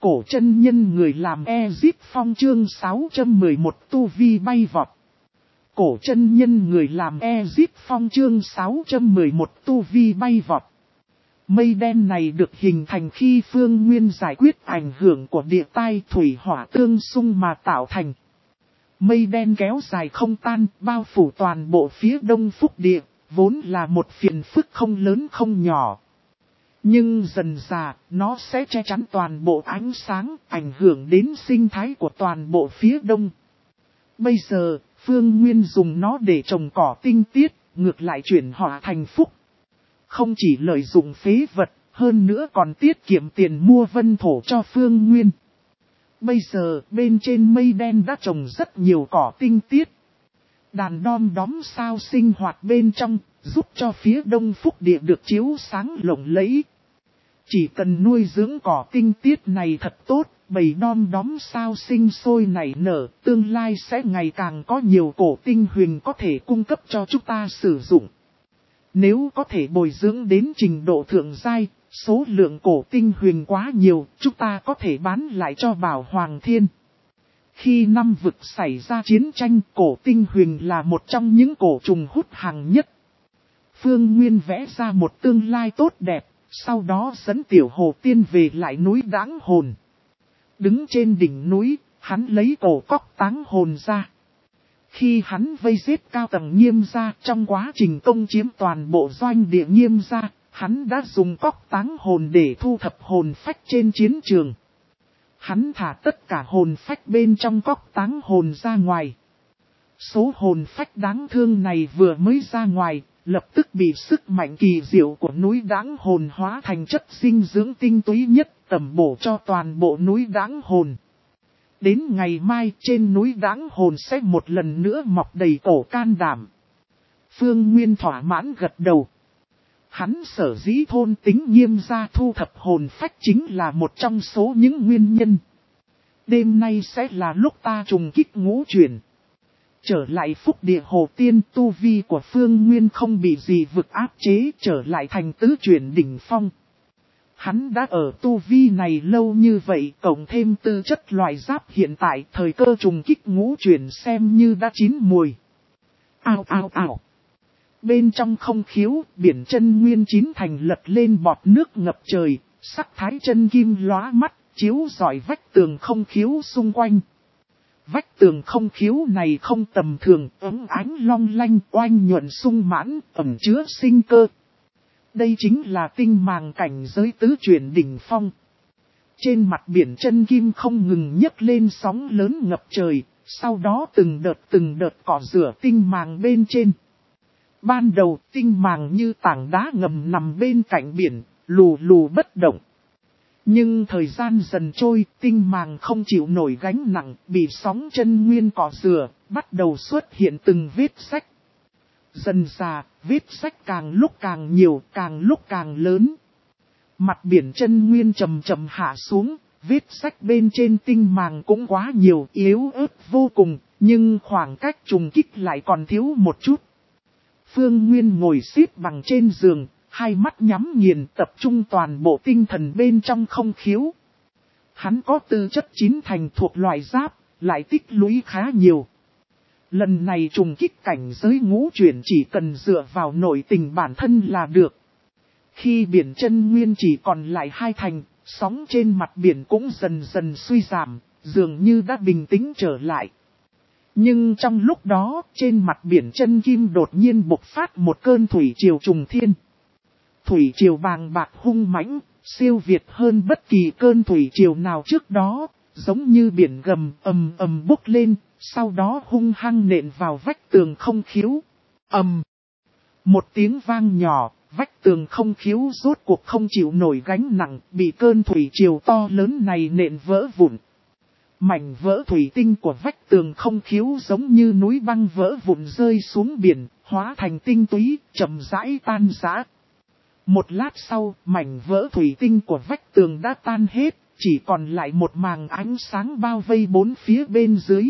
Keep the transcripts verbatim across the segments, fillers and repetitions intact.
Cổ chân nhân người làm Ezip Phong chương sáu trăm mười một tu vi bay vọt. Cổ chân nhân người làm Ezip Phong chương sáu trăm mười một tu vi bay vọt. Mây đen này được hình thành khi Phương Nguyên giải quyết ảnh hưởng của địa tai thủy hỏa tương xung mà tạo thành. Mây đen kéo dài không tan, bao phủ toàn bộ phía đông phúc địa, vốn là một phiền phức không lớn không nhỏ. Nhưng dần dà, nó sẽ che chắn toàn bộ ánh sáng, ảnh hưởng đến sinh thái của toàn bộ phía đông. Bây giờ, Phương Nguyên dùng nó để trồng cỏ tinh tiết, ngược lại chuyển họa thành phúc. Không chỉ lợi dụng phế vật, hơn nữa còn tiết kiệm tiền mua vân thổ cho Phương Nguyên. Bây giờ, bên trên mây đen đã trồng rất nhiều cỏ tinh tiết. Đàn đom đóm sao sinh hoạt bên trong, giúp cho phía đông phúc địa được chiếu sáng lộng lẫy. Chỉ cần nuôi dưỡng cỏ tinh tiết này thật tốt, bầy đom đóm sao sinh sôi nảy nở, tương lai sẽ ngày càng có nhiều cổ tinh huyền có thể cung cấp cho chúng ta sử dụng. Nếu có thể bồi dưỡng đến trình độ thượng giai, số lượng cổ tinh huyền quá nhiều, chúng ta có thể bán lại cho Bảo Hoàng Thiên. Khi năm vực xảy ra chiến tranh, cổ tinh huyền là một trong những cổ trùng hút hàng nhất. Phương Nguyên vẽ ra một tương lai tốt đẹp, sau đó dẫn Tiểu Hồ Tiên về lại núi Đãng Hồn. Đứng trên đỉnh núi, hắn lấy cổ cóc táng hồn ra. Khi hắn vây giết cao tầng Nghiêm gia trong quá trình công chiếm toàn bộ doanh địa Nghiêm gia, hắn đã dùng cóc táng hồn để thu thập hồn phách trên chiến trường. Hắn thả tất cả hồn phách bên trong cóc táng hồn ra ngoài. Số hồn phách đáng thương này vừa mới ra ngoài, lập tức bị sức mạnh kỳ diệu của núi Đãng Hồn hóa thành chất dinh dưỡng tinh túy nhất, tẩm bổ cho toàn bộ núi Đãng Hồn. Đến ngày mai trên núi Đãng Hồn sẽ một lần nữa mọc đầy cổ can đảm. Phương Nguyên thỏa mãn gật đầu. Hắn sở dĩ thôn tính Nghiêm gia thu thập hồn phách chính là một trong số những nguyên nhân. Đêm nay sẽ là lúc ta trùng kích ngũ chuyển. Trở lại phúc địa Hồ Tiên, tu vi của Phương Nguyên không bị gì vực áp chế, trở lại thành tứ chuyển đỉnh phong. Hắn đã ở tu vi này lâu như vậy, cộng thêm tư chất loại giáp hiện tại, thời cơ trùng kích ngũ chuyển xem như đã chín mùi. Ao ao ao. Bên trong không khiếu, biển chân nguyên chín thành lật lên bọt nước ngập trời, sắc thái chân kim lóa mắt, chiếu rọi vách tường không khiếu xung quanh. Vách tường không khiếu này không tầm thường, ấm ánh long lanh, oanh nhuận sung mãn, ẩm chứa sinh cơ. Đây chính là tinh màng cảnh giới tứ chuyển đỉnh phong. Trên mặt biển chân kim không ngừng nhấc lên sóng lớn ngập trời, sau đó từng đợt từng đợt cỏ rửa tinh màng bên trên. Ban đầu tinh màng như tảng đá ngầm nằm bên cạnh biển, lù lù bất động. Nhưng thời gian dần trôi, tinh màng không chịu nổi gánh nặng, bị sóng chân nguyên cỏ rửa, bắt đầu xuất hiện từng vết sách. Dần dà, vết sách càng lúc càng nhiều, càng lúc càng lớn. Mặt biển chân nguyên chậm chậm hạ xuống, vết sách bên trên tinh màng cũng quá nhiều, yếu ớt vô cùng, nhưng khoảng cách trùng kích lại còn thiếu một chút. Phương Nguyên ngồi xếp bằng trên giường, hai mắt nhắm nghiền tập trung toàn bộ tinh thần bên trong không khiếu. Hắn có tư chất chín thành thuộc loại giáp, lại tích lũy khá nhiều. Lần này trùng kích cảnh giới ngũ chuyển chỉ cần dựa vào nội tình bản thân là được. Khi biển chân nguyên chỉ còn lại hai thành, sóng trên mặt biển cũng dần dần suy giảm, dường như đã bình tĩnh trở lại. Nhưng trong lúc đó, trên mặt biển chân kim đột nhiên bộc phát một cơn thủy triều trùng thiên. Thủy triều bàng bạc hung mãnh, siêu việt hơn bất kỳ cơn thủy triều nào trước đó, giống như biển gầm ầm ầm bốc lên, sau đó hung hăng nện vào vách tường không khiếu. Ầm. Một tiếng vang nhỏ, vách tường không khiếu rốt cuộc không chịu nổi gánh nặng, bị cơn thủy triều to lớn này nện vỡ vụn. Mảnh vỡ thủy tinh của vách tường không khiếu giống như núi băng vỡ vụn rơi xuống biển, hóa thành tinh túy, chậm rãi tan rã. Một lát sau, mảnh vỡ thủy tinh của vách tường đã tan hết, chỉ còn lại một màng ánh sáng bao vây bốn phía bên dưới.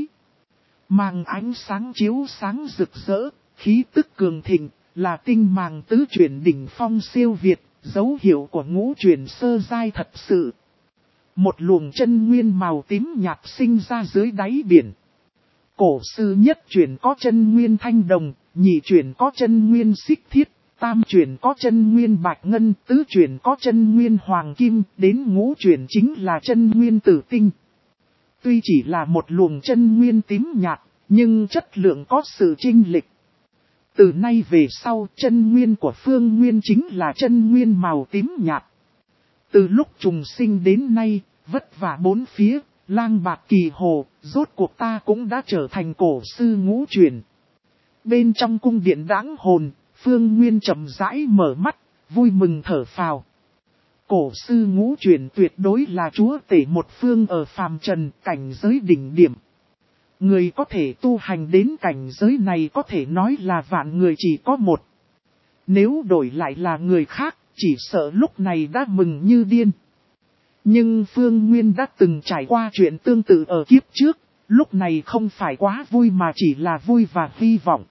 Màng ánh sáng chiếu sáng rực rỡ, khí tức cường thịnh, là tinh màng tứ chuyển đỉnh phong siêu việt, dấu hiệu của ngũ chuyển sơ giai thật sự. Một luồng chân nguyên màu tím nhạt sinh ra dưới đáy biển. Cổ sư nhất chuyển có chân nguyên thanh đồng, nhị chuyển có chân nguyên xích thiết, tam chuyển có chân nguyên bạch ngân, tứ chuyển có chân nguyên hoàng kim, đến ngũ chuyển chính là chân nguyên tử tinh. Tuy chỉ là một luồng chân nguyên tím nhạt, nhưng chất lượng có sự chênh lệch. Từ nay về sau, chân nguyên của Phương Nguyên chính là chân nguyên màu tím nhạt. Từ lúc trùng sinh đến nay, vất vả bốn phía, lang bạc kỳ hồ, rốt cuộc ta cũng đã trở thành cổ sư ngũ chuyển. Bên trong cung điện đãng hồn, Phương Nguyên chậm rãi mở mắt, vui mừng thở phào. Cổ sư ngũ chuyển tuyệt đối là chúa tể một phương ở phàm trần, cảnh giới đỉnh điểm. Người có thể tu hành đến cảnh giới này có thể nói là vạn người chỉ có một. Nếu đổi lại là người khác, chỉ sợ lúc này đã mừng như điên. Nhưng Phương Nguyên đã từng trải qua chuyện tương tự ở kiếp trước, lúc này không phải quá vui mà chỉ là vui và hy vọng.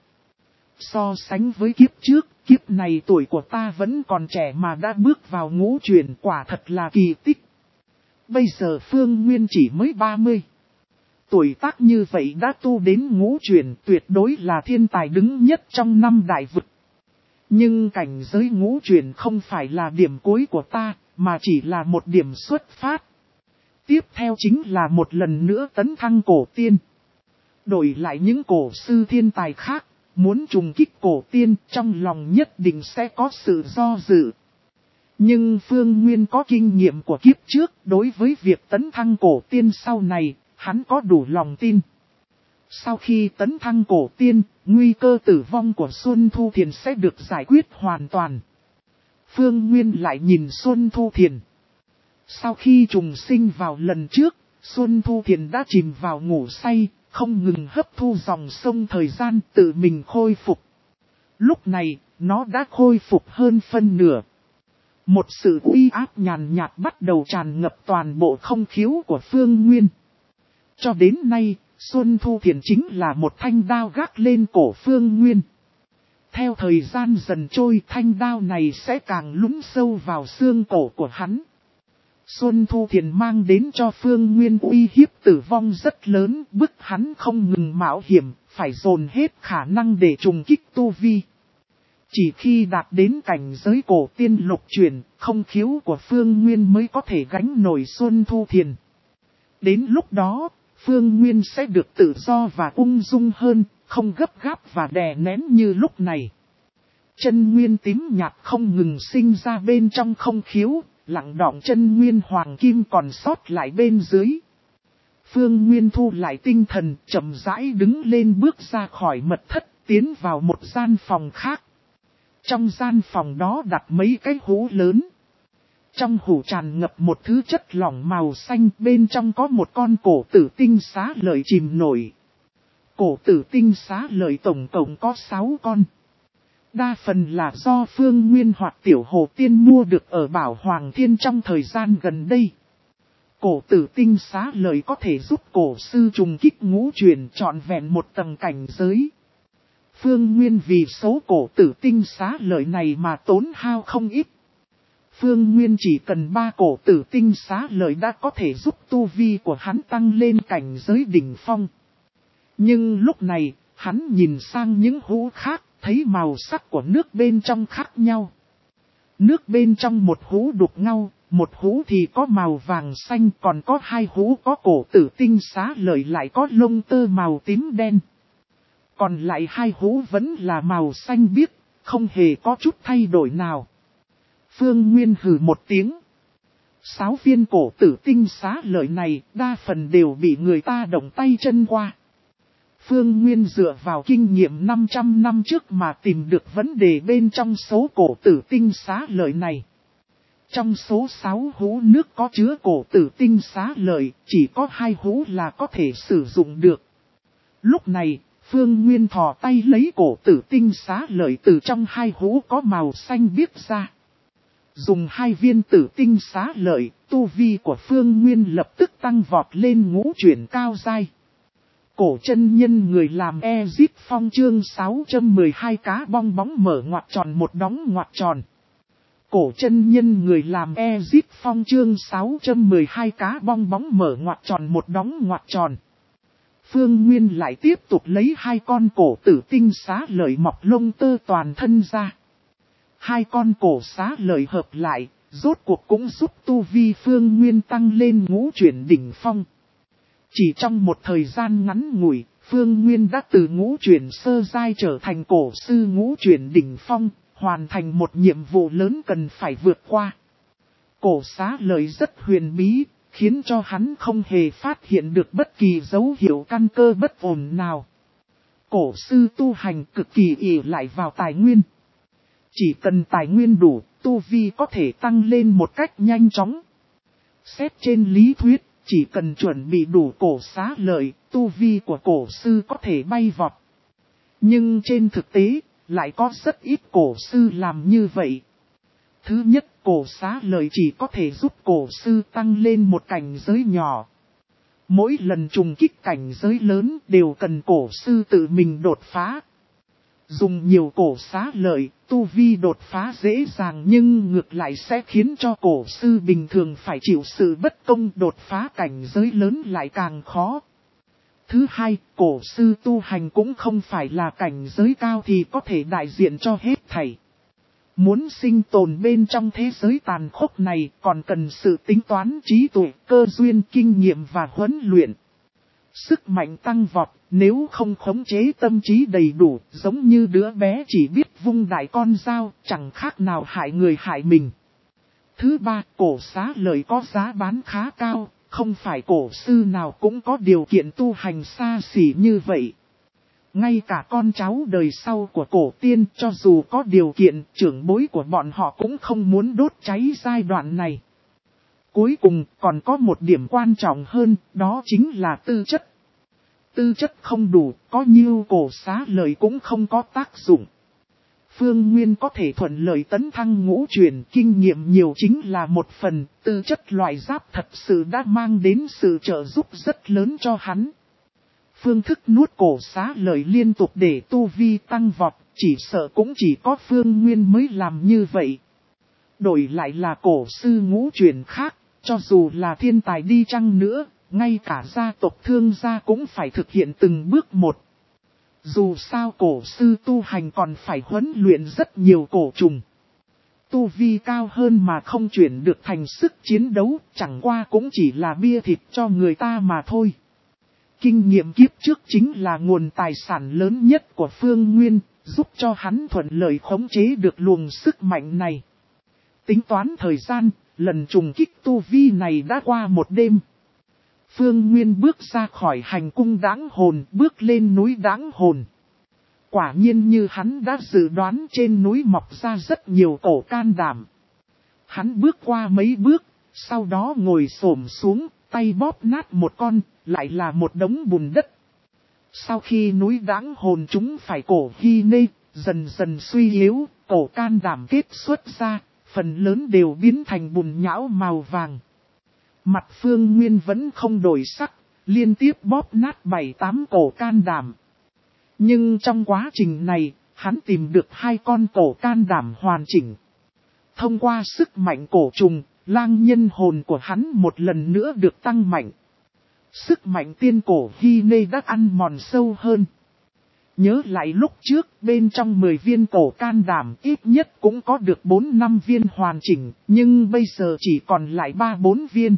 So sánh với kiếp trước, kiếp này tuổi của ta vẫn còn trẻ mà đã bước vào ngũ chuyển, quả thật là kỳ tích. Bây giờ Phương Nguyên chỉ mới ba mươi. Tuổi tác như vậy đã tu đến ngũ chuyển, tuyệt đối là thiên tài đứng nhất trong năm đại vực. Nhưng cảnh giới ngũ chuyển không phải là điểm cuối của ta, mà chỉ là một điểm xuất phát. Tiếp theo chính là một lần nữa tấn thăng cổ tiên. Đổi lại những cổ sư thiên tài khác, muốn trùng kích cổ tiên trong lòng nhất định sẽ có sự do dự. Nhưng Phương Nguyên có kinh nghiệm của kiếp trước, đối với việc tấn thăng cổ tiên sau này, hắn có đủ lòng tin. Sau khi tấn thăng cổ tiên, nguy cơ tử vong của Xuân Thu Thiền sẽ được giải quyết hoàn toàn. Phương Nguyên lại nhìn Xuân Thu Thiền. Sau khi trùng sinh vào lần trước, Xuân Thu Thiền đã chìm vào ngủ say, không ngừng hấp thu dòng sông thời gian tự mình khôi phục. Lúc này, nó đã khôi phục hơn phân nửa. Một sự uy áp nhàn nhạt bắt đầu tràn ngập toàn bộ không khiếu của Phương Nguyên. Cho đến nay, Xuân Thu Thiền chính là một thanh đao gác lên cổ Phương Nguyên. Theo thời gian dần trôi, thanh đao này sẽ càng lún sâu vào xương cổ của hắn. Xuân Thu Thiền mang đến cho Phương Nguyên uy hiếp tử vong rất lớn, bức hắn không ngừng mạo hiểm, phải dồn hết khả năng để trùng kích tu vi. Chỉ khi đạt đến cảnh giới cổ tiên lục chuyển, không khiếu của Phương Nguyên mới có thể gánh nổi Xuân Thu Thiền. Đến lúc đó, Phương Nguyên sẽ được tự do và ung dung hơn, không gấp gáp và đè nén như lúc này. Chân nguyên tím nhạt không ngừng sinh ra bên trong không khiếu, lặng đọng chân nguyên hoàng kim còn sót lại bên dưới. Phương Nguyên thu lại tinh thần, chậm rãi đứng lên bước ra khỏi mật thất, tiến vào một gian phòng khác. Trong gian phòng đó đặt mấy cái hũ lớn. Trong hũ tràn ngập một thứ chất lỏng màu xanh, bên trong có một con cổ tử tinh xá lợi chìm nổi. Cổ tử tinh xá lợi tổng cộng có sáu con. Đa phần là do Phương Nguyên hoặc Tiểu Hồ Tiên mua được ở Bảo Hoàng Thiên trong thời gian gần đây. Cổ tử tinh xá lợi có thể giúp cổ sư trùng kích ngũ chuyển trọn vẹn một tầng cảnh giới. Phương Nguyên vì số cổ tử tinh xá lợi này mà tốn hao không ít. Phương Nguyên chỉ cần ba cổ tử tinh xá lợi đã có thể giúp tu vi của hắn tăng lên cảnh giới đỉnh phong. Nhưng lúc này, hắn nhìn sang những hũ khác, thấy màu sắc của nước bên trong khác nhau. Nước bên trong một hũ đục ngầu, một hũ thì có màu vàng xanh, còn có hai hũ có cổ tử tinh xá lợi lại có lông tơ màu tím đen. Còn lại hai hũ vẫn là màu xanh biếc, không hề có chút thay đổi nào. Phương Nguyên hừ một tiếng. Sáu viên cổ tử tinh xá lợi này đa phần đều bị người ta động tay chân qua. Phương Nguyên dựa vào kinh nghiệm năm trăm năm trước mà tìm được vấn đề bên trong số cổ tử tinh xá lợi này. Trong số sáu hũ nước có chứa cổ tử tinh xá lợi, chỉ có hai hũ là có thể sử dụng được. Lúc này, Phương Nguyên thò tay lấy cổ tử tinh xá lợi từ trong hai hũ có màu xanh biếc ra. Dùng hai viên tử tinh xá lợi, tu vi của Phương Nguyên lập tức tăng vọt lên ngũ chuyển cao giai. Cổ chân nhân người làm Ezip Phong chương sáu trăm mười hai cá bong bóng mở ngoặc tròn một đóng ngoặc tròn. Cổ chân nhân người làm Ezic Phong chương sáu trăm mười hai cá bong bóng mở ngoặc tròn một đóng ngoặc tròn. Phương Nguyên lại tiếp tục lấy hai con cổ tử tinh xá lợi mọc lông tơ toàn thân ra. Hai con cổ xá lợi hợp lại, rốt cuộc cũng giúp tu vi Phương Nguyên tăng lên ngũ chuyển đỉnh phong. Chỉ trong một thời gian ngắn ngủi, Phương Nguyên đã từ ngũ chuyển sơ giai trở thành cổ sư ngũ chuyển đỉnh phong, hoàn thành một nhiệm vụ lớn cần phải vượt qua. Cổ xá lợi rất huyền bí, khiến cho hắn không hề phát hiện được bất kỳ dấu hiệu căn cơ bất ổn nào. Cổ sư tu hành cực kỳ ỷ lại vào tài nguyên. Chỉ cần tài nguyên đủ, tu vi có thể tăng lên một cách nhanh chóng. Xét trên lý thuyết, chỉ cần chuẩn bị đủ cổ xá lợi, tu vi của cổ sư có thể bay vọt. Nhưng trên thực tế, lại có rất ít cổ sư làm như vậy. Thứ nhất, cổ xá lợi chỉ có thể giúp cổ sư tăng lên một cảnh giới nhỏ. Mỗi lần trùng kích cảnh giới lớn đều cần cổ sư tự mình đột phá. Dùng nhiều cổ xá lợi, tu vi đột phá dễ dàng nhưng ngược lại sẽ khiến cho cổ sư bình thường phải chịu sự bất công, đột phá cảnh giới lớn lại càng khó. Thứ hai, cổ sư tu hành cũng không phải là cảnh giới cao thì có thể đại diện cho hết thảy. Muốn sinh tồn bên trong thế giới tàn khốc này còn cần sự tính toán trí tuệ, cơ duyên, kinh nghiệm và huấn luyện. Sức mạnh tăng vọt, nếu không khống chế tâm trí đầy đủ, giống như đứa bé chỉ biết vung đại con dao, chẳng khác nào hại người hại mình. Thứ ba, cổ xá lợi có giá bán khá cao, không phải cổ sư nào cũng có điều kiện tu hành xa xỉ như vậy. Ngay cả con cháu đời sau của cổ tiên, cho dù có điều kiện, trưởng bối của bọn họ cũng không muốn đốt cháy giai đoạn này. Cuối cùng còn có một điểm quan trọng hơn, đó chính là tư chất. Tư chất không đủ, có nhiêu cổ xá lợi cũng không có tác dụng. Phương Nguyên có thể thuận lợi tấn thăng ngũ chuyển, kinh nghiệm nhiều chính là một phần, tư chất loại giáp thật sự đã mang đến sự trợ giúp rất lớn cho hắn. Phương thức nuốt cổ xá lợi liên tục để tu vi tăng vọt, chỉ sợ cũng chỉ có Phương Nguyên mới làm như vậy. Đổi lại là cổ sư ngũ chuyển khác, cho dù là thiên tài đi chăng nữa, ngay cả gia tộc Thương gia cũng phải thực hiện từng bước một. Dù sao cổ sư tu hành còn phải huấn luyện rất nhiều cổ trùng. Tu vi cao hơn mà không chuyển được thành sức chiến đấu, chẳng qua cũng chỉ là bia thịt cho người ta mà thôi. Kinh nghiệm kiếp trước chính là nguồn tài sản lớn nhất của Phương Nguyên, giúp cho hắn thuận lợi khống chế được luồng sức mạnh này. Tính toán thời gian, lần trùng kích tu vi này đã qua một đêm. Phương Nguyên bước ra khỏi hành cung Đãng Hồn, bước lên núi Đãng Hồn. Quả nhiên như hắn đã dự đoán, trên núi mọc ra rất nhiều cổ can đảm. Hắn bước qua mấy bước, sau đó ngồi xổm xuống, tay bóp nát một con, lại là một đống bùn đất. Sau khi núi Đãng Hồn chúng phải cổ Hy Nê, dần dần suy yếu, cổ can đảm kết xuất ra, phần lớn đều biến thành bùn nhão màu vàng. Mặt Phương Nguyên vẫn không đổi sắc, liên tiếp bóp nát bảy tám cổ can đảm. Nhưng trong quá trình này, hắn tìm được hai con cổ can đảm hoàn chỉnh. Thông qua sức mạnh cổ trùng, lang nhân hồn của hắn một lần nữa được tăng mạnh. Sức mạnh tiên cổ Hy Nê đã ăn mòn sâu hơn. Nhớ lại lúc trước, bên trong mười viên cổ can đảm ít nhất cũng có được bốn năm viên hoàn chỉnh, nhưng bây giờ chỉ còn lại ba bốn viên.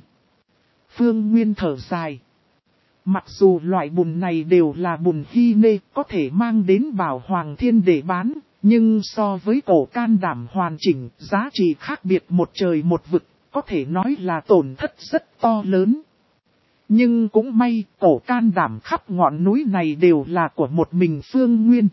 Phương Nguyên thở dài. Mặc dù loại bùn này đều là bùn Hy Nê, có thể mang đến bảo hoàng thiên để bán, nhưng so với cổ can đảm hoàn chỉnh, giá trị khác biệt một trời một vực, có thể nói là tổn thất rất to lớn. Nhưng cũng may, cổ can đảm khắp ngọn núi này đều là của một mình Phương Nguyên.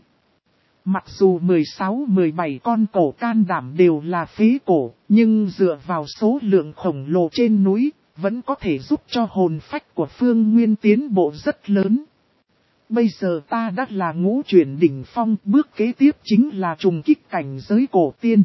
Mặc dù mười sáu mười bảy con cổ can đảm đều là phế cổ, nhưng dựa vào số lượng khổng lồ trên núi, vẫn có thể giúp cho hồn phách của Phương Nguyên tiến bộ rất lớn. Bây giờ ta đã là ngũ chuyển đỉnh phong, bước kế tiếp chính là trùng kích cảnh giới cổ tiên.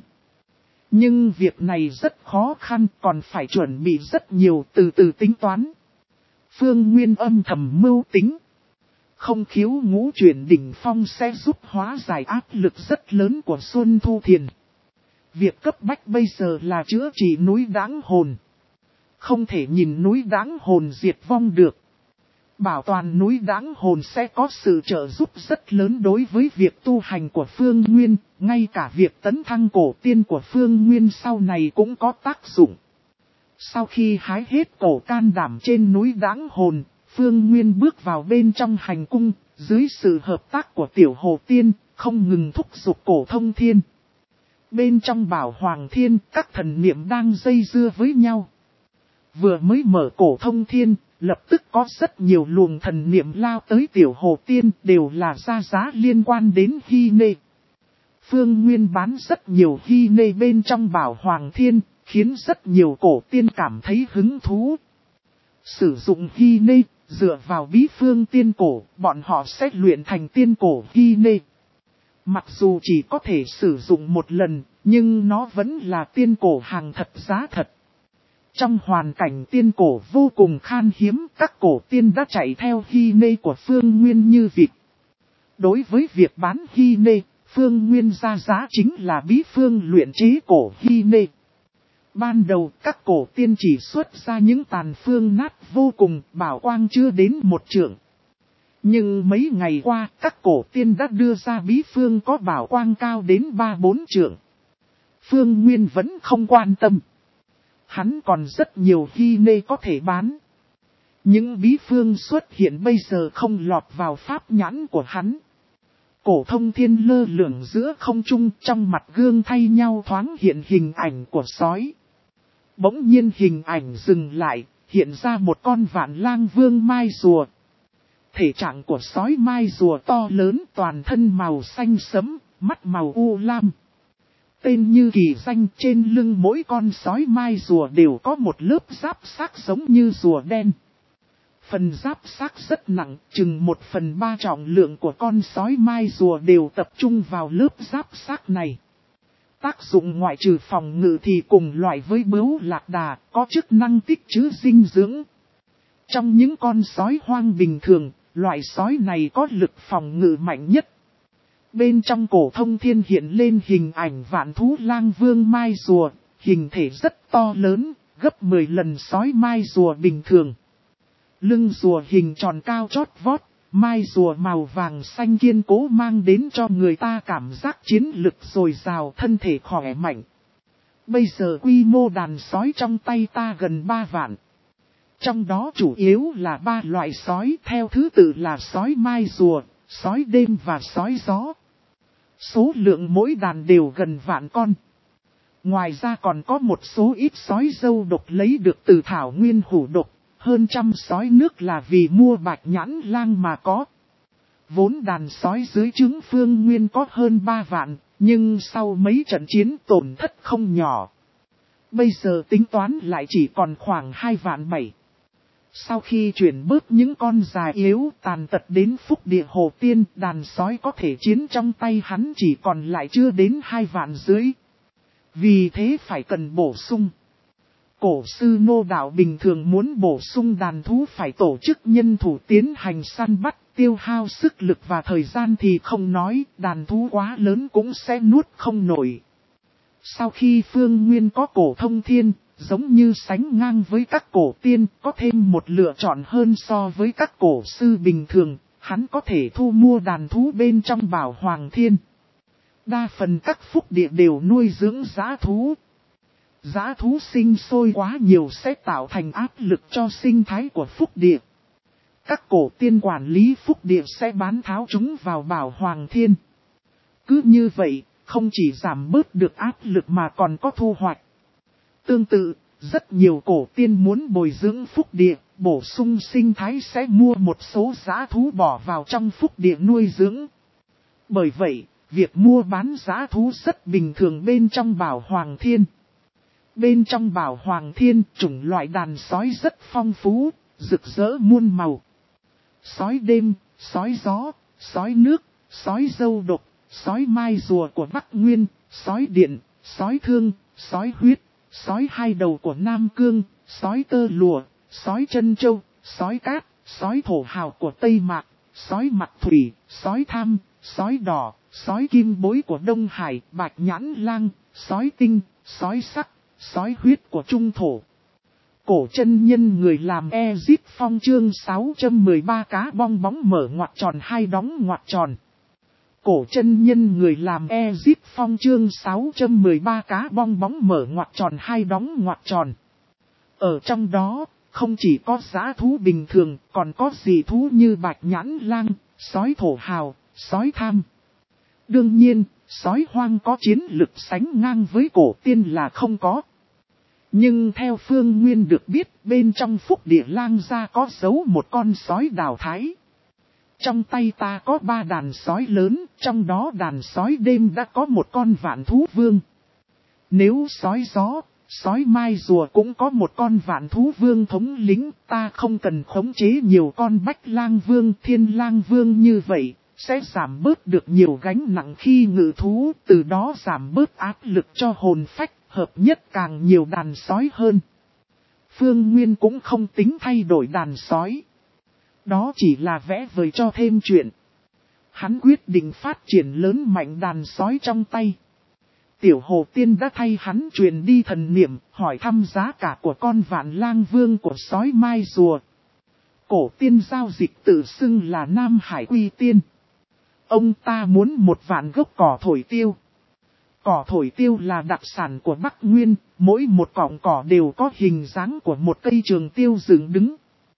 Nhưng việc này rất khó khăn, còn phải chuẩn bị rất nhiều, từ từ tính toán. Phương Nguyên âm thầm mưu tính. Không khiếu ngũ chuyển đỉnh phong sẽ giúp hóa giải áp lực rất lớn của Xuân Thu Thiền. Việc cấp bách bây giờ là chữa trị núi Đáng Hồn. Không thể nhìn núi Đáng Hồn diệt vong được. Bảo toàn núi Đáng Hồn sẽ có sự trợ giúp rất lớn đối với việc tu hành của Phương Nguyên, ngay cả việc tấn thăng cổ tiên của Phương Nguyên sau này cũng có tác dụng. Sau khi hái hết cổ can đảm trên núi Đáng Hồn, Phương Nguyên bước vào bên trong hành cung, dưới sự hợp tác của Tiểu Hồ Tiên, không ngừng thúc giục cổ thông thiên. Bên trong Bảo Hoàng Thiên, các thần niệm đang dây dưa với nhau. Vừa mới mở cổ thông thiên, lập tức có rất nhiều luồng thần niệm lao tới Tiểu Hồ Tiên, đều là ra giá liên quan đến Hy Nê. Phương Nguyên bán rất nhiều Hy Nê bên trong Bảo Hoàng Thiên, khiến rất nhiều cổ tiên cảm thấy hứng thú. Sử dụng Hy Nê, dựa vào bí phương tiên cổ, bọn họ sẽ luyện thành tiên cổ Hy Nê. Mặc dù chỉ có thể sử dụng một lần, nhưng nó vẫn là tiên cổ hàng thật giá thật. Trong hoàn cảnh tiên cổ vô cùng khan hiếm, các cổ tiên đã chạy theo Hy Nê của Phương Nguyên như vịt. Đối với việc bán Hy Nê, Phương Nguyên ra giá chính là bí phương luyện chế cổ Hy Nê. Ban đầu các cổ tiên chỉ xuất ra những tàn phương nát vô cùng, bảo quang chưa đến một trượng. Nhưng mấy ngày qua, các cổ tiên đã đưa ra bí phương có bảo quang cao đến ba bốn trượng. Phương Nguyên vẫn không quan tâm. Hắn còn rất nhiều Hy Nê có thể bán. Những bí phương xuất hiện bây giờ không lọt vào pháp nhãn của hắn. Cổ thông thiên lơ lửng giữa không trung, trong mặt gương thay nhau thoáng hiện hình ảnh của sói. Bỗng nhiên hình ảnh dừng lại, hiện ra một con vạn lang vương mai rùa. Thể trạng của sói mai rùa to lớn, toàn thân màu xanh sẫm, mắt màu u lam. Tên như kỳ danh, trên lưng mỗi con sói mai rùa đều có một lớp giáp xác giống như rùa đen. Phần giáp xác rất nặng, chừng một phần ba trọng lượng của con sói mai rùa đều tập trung vào lớp giáp xác này. Tác dụng ngoại trừ phòng ngự thì cùng loại với bướu lạc đà, có chức năng tích trữ dinh dưỡng. Trong những con sói hoang bình thường, loại sói này có lực phòng ngự mạnh nhất. Bên trong cổ thông thiên hiện lên hình ảnh vạn thú lang vương mai rùa, hình thể rất to lớn, gấp mười lần sói mai rùa bình thường. Lưng rùa hình tròn cao chót vót, mai rùa màu vàng xanh kiên cố mang đến cho người ta cảm giác chiến lực dồi dào, thân thể khỏe mạnh. Bây giờ quy mô đàn sói trong tay ta gần ba vạn. Trong đó chủ yếu là ba loại sói theo thứ tự là sói mai rùa, sói đêm và sói gió. Số lượng mỗi đàn đều gần vạn con. Ngoài ra còn có một số ít sói dâu độc lấy được từ thảo nguyên hủ độc, hơn trăm sói nước là vì mua bạch nhãn lang mà có. Vốn đàn sói dưới trướng Phương Nguyên có hơn ba vạn, nhưng sau mấy trận chiến tổn thất không nhỏ. Bây giờ tính toán lại chỉ còn khoảng hai vạn bảy. Sau khi chuyển bớt những con già yếu tàn tật đến phúc địa hồ tiên, đàn sói có thể chiến trong tay hắn chỉ còn lại chưa đến hai vạn dưới. Vì thế phải cần bổ sung. Cổ sư nô đạo bình thường muốn bổ sung đàn thú phải tổ chức nhân thủ tiến hành săn bắt, tiêu hao sức lực và thời gian thì không nói, đàn thú quá lớn cũng sẽ nuốt không nổi. Sau khi Phương Nguyên có cổ thông thiên, giống như sánh ngang với các cổ tiên, có thêm một lựa chọn hơn so với các cổ sư bình thường, hắn có thể thu mua đàn thú bên trong Bảo Hoàng Thiên. Đa phần các phúc địa đều nuôi dưỡng dã thú. Dã thú sinh sôi quá nhiều sẽ tạo thành áp lực cho sinh thái của phúc địa. Các cổ tiên quản lý phúc địa sẽ bán tháo chúng vào Bảo Hoàng Thiên. Cứ như vậy, không chỉ giảm bớt được áp lực mà còn có thu hoạch. Tương tự, rất nhiều cổ tiên muốn bồi dưỡng phúc địa, bổ sung sinh thái sẽ mua một số dã thú bỏ vào trong phúc địa nuôi dưỡng. Bởi vậy, việc mua bán dã thú rất bình thường bên trong Bảo Hoàng Thiên. Bên trong Bảo Hoàng Thiên, chủng loại đàn sói rất phong phú, rực rỡ muôn màu. Sói đêm, sói gió, sói nước, sói dâu độc, sói mai rùa của Bắc Nguyên, sói điện, sói thương, sói huyết, sói hai đầu của Nam Cương, sói tơ lụa, sói chân châu, sói cát, sói thổ hào của Tây Mạc, sói mặt thủy, sói tham, sói đỏ, sói kim bối của Đông Hải, bạch nhãn lang, sói tinh, sói sắc, sói huyết của trung thổ. Cổ chân nhân người làm Ezip Phong chương sáu trăm mười ba cá bong bóng mở ngoặc tròn hai đóng ngoặc tròn. Cổ chân nhân người làm Ezip Phong chương sáu trăm mười ba cá bong bóng mở ngoặc tròn hai đóng ngoặc tròn. Ở trong đó, không chỉ có dã thú bình thường, còn có dị thú như bạch nhãn lang, sói thổ hào, sói tham. Đương nhiên, sói hoang có chiến lực sánh ngang với cổ tiên là không có. Nhưng theo Phương Nguyên được biết, bên trong phúc địa lang gia có giấu một con sói đào thái. Trong tay ta có ba đàn sói lớn, trong đó đàn sói đêm đã có một con vạn thú vương. Nếu sói gió, sói mai rùa cũng có một con vạn thú vương thống lĩnh, ta không cần khống chế nhiều con bách lang vương, thiên lang vương như vậy, sẽ giảm bớt được nhiều gánh nặng khi ngự thú, từ đó giảm bớt áp lực cho hồn phách, hợp nhất càng nhiều đàn sói hơn. Phương Nguyên cũng không tính thay đổi đàn sói. Đó chỉ là vẽ vời cho thêm chuyện. Hắn quyết định phát triển lớn mạnh đàn sói trong tay. Tiểu Hồ Tiên đã thay hắn truyền đi thần niệm, hỏi thăm giá cả của con vạn lang vương của sói mai rùa. Cổ tiên giao dịch tự xưng là Nam Hải Quy Tiên. Ông ta muốn một vạn gốc cỏ thổi tiêu. Cỏ thổi tiêu là đặc sản của Bắc Nguyên, mỗi một cọng cỏ đều có hình dáng của một cây trường tiêu dựng đứng.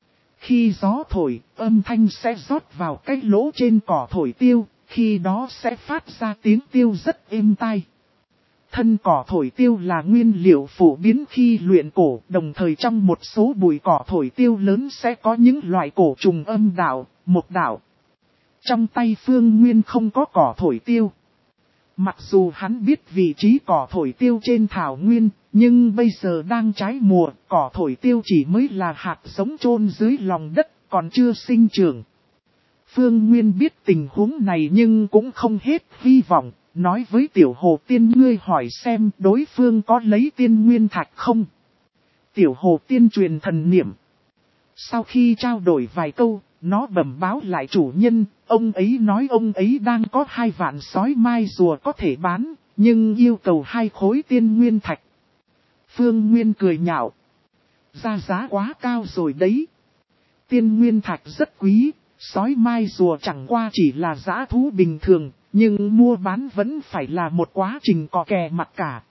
Khi gió thổi, âm thanh sẽ rót vào cái lỗ trên cỏ thổi tiêu, khi đó sẽ phát ra tiếng tiêu rất êm tai. Thân cỏ thổi tiêu là nguyên liệu phổ biến khi luyện cổ, đồng thời trong một số bụi cỏ thổi tiêu lớn sẽ có những loại cổ trùng âm đạo, mộc đạo. Trong tay Phương Nguyên không có cỏ thổi tiêu. Mặc dù hắn biết vị trí cỏ thổi tiêu trên thảo nguyên, nhưng bây giờ đang trái mùa, cỏ thổi tiêu chỉ mới là hạt giống chôn dưới lòng đất, còn chưa sinh trưởng. Phương Nguyên biết tình huống này nhưng cũng không hết hy vọng, nói với Tiểu Hồ Tiên ngươi hỏi xem đối phương có lấy tiên nguyên thạch không. Tiểu Hồ Tiên truyền thần niệm. Sau khi trao đổi vài câu, nó bẩm báo lại chủ nhân, ông ấy nói ông ấy đang có hai vạn sói mai rùa có thể bán, nhưng yêu cầu hai khối tiên nguyên thạch. Phương Nguyên cười nhạo. Ra giá quá cao rồi đấy. Tiên nguyên thạch rất quý, sói mai rùa chẳng qua chỉ là dã thú bình thường, nhưng mua bán vẫn phải là một quá trình cò kè mặc cả.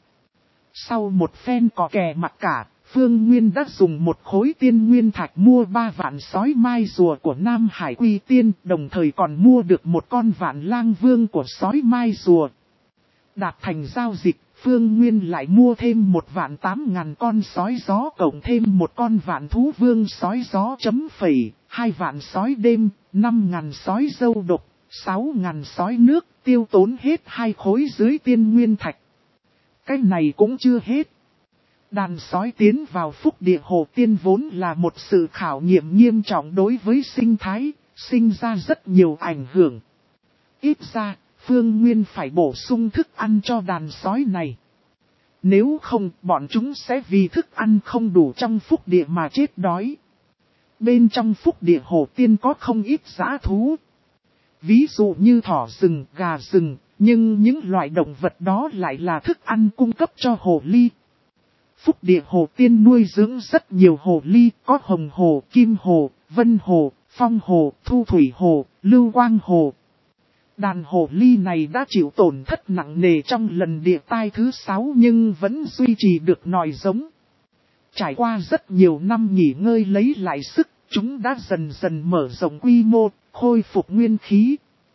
Sau một phen cò kè mặc cả, Phương Nguyên đã dùng một khối tiên nguyên thạch mua ba vạn sói mai rùa của Nam Hải Quy Tiên, đồng thời còn mua được một con vạn lang vương của sói mai rùa. Đạt thành giao dịch, Phương Nguyên lại mua thêm một vạn tám ngàn con sói gió cộng thêm một con vạn thú vương sói gió chấm phẩy, hai vạn sói đêm, năm ngàn sói dâu độc, sáu ngàn sói nước, tiêu tốn hết hai khối dưới tiên nguyên thạch. Cái này cũng chưa hết. Đàn sói tiến vào phúc địa Hồ Tiên vốn là một sự khảo nghiệm nghiêm trọng đối với sinh thái, sinh ra rất nhiều ảnh hưởng. Ít ra, Phương Nguyên phải bổ sung thức ăn cho đàn sói này. Nếu không, bọn chúng sẽ vì thức ăn không đủ trong phúc địa mà chết đói. Bên trong phúc địa Hồ Tiên có không ít dã thú. Ví dụ như thỏ rừng, gà rừng, nhưng những loại động vật đó lại là thức ăn cung cấp cho hồ ly. Phúc địa Hồ Tiên nuôi dưỡng rất nhiều hồ ly, có hồng hồ, kim hồ, vân hồ, phong hồ, thu thủy hồ, lưu quang hồ. Đàn hồ ly này đã chịu tổn thất nặng nề trong lần địa tai thứ sáu nhưng vẫn duy trì được nòi giống. Trải qua rất nhiều năm nghỉ ngơi lấy lại sức, chúng đã dần dần mở rộng quy mô, khôi phục nguyên khí.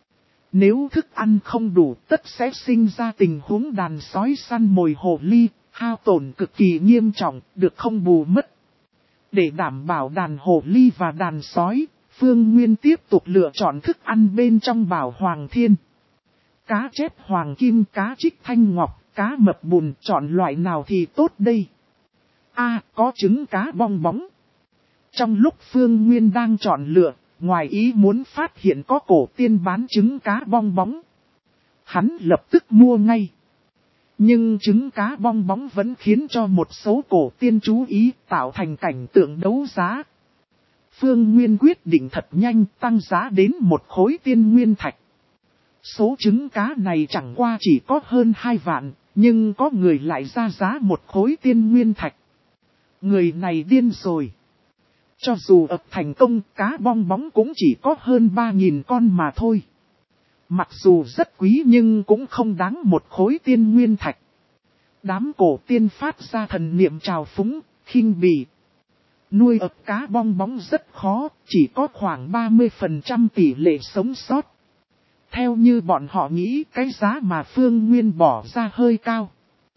Nếu thức ăn không đủ, tất sẽ sinh ra tình huống đàn sói săn mồi hồ ly, hao tổn cực kỳ nghiêm trọng, được không bù mất. Để đảm bảo đàn hồ ly và đàn sói, Phương Nguyên tiếp tục lựa chọn thức ăn bên trong Bảo Hoàng Thiên. Cá chép hoàng kim, cá trích thanh ngọc, cá mập bùn, chọn loại nào thì tốt đây? A, à, có trứng cá bong bóng. Trong lúc Phương Nguyên đang chọn lựa, ngoài ý muốn phát hiện có cổ tiên bán trứng cá bong bóng. Hắn lập tức mua ngay. Nhưng trứng cá bong bóng vẫn khiến cho một số cổ tiên chú ý, tạo thành cảnh tượng đấu giá. Phương Nguyên quyết định thật nhanh tăng giá đến một khối tiên nguyên thạch. Số trứng cá này chẳng qua chỉ có hơn hai vạn, Nhưng có người lại ra giá một khối tiên nguyên thạch. Người này điên rồi. Cho dù ập thành công, cá bong bóng cũng chỉ có hơn ba nghìn con mà thôi. Mặc dù rất quý nhưng cũng không đáng một khối tiên nguyên thạch. Đám cổ tiên phát ra thần niệm trào phúng, khinh bỉ. Nuôi ập cá bong bóng rất khó, chỉ có khoảng ba mươi phần trăm tỷ lệ sống sót. Theo như bọn họ nghĩ, cái giá mà Phương Nguyên bỏ ra hơi cao.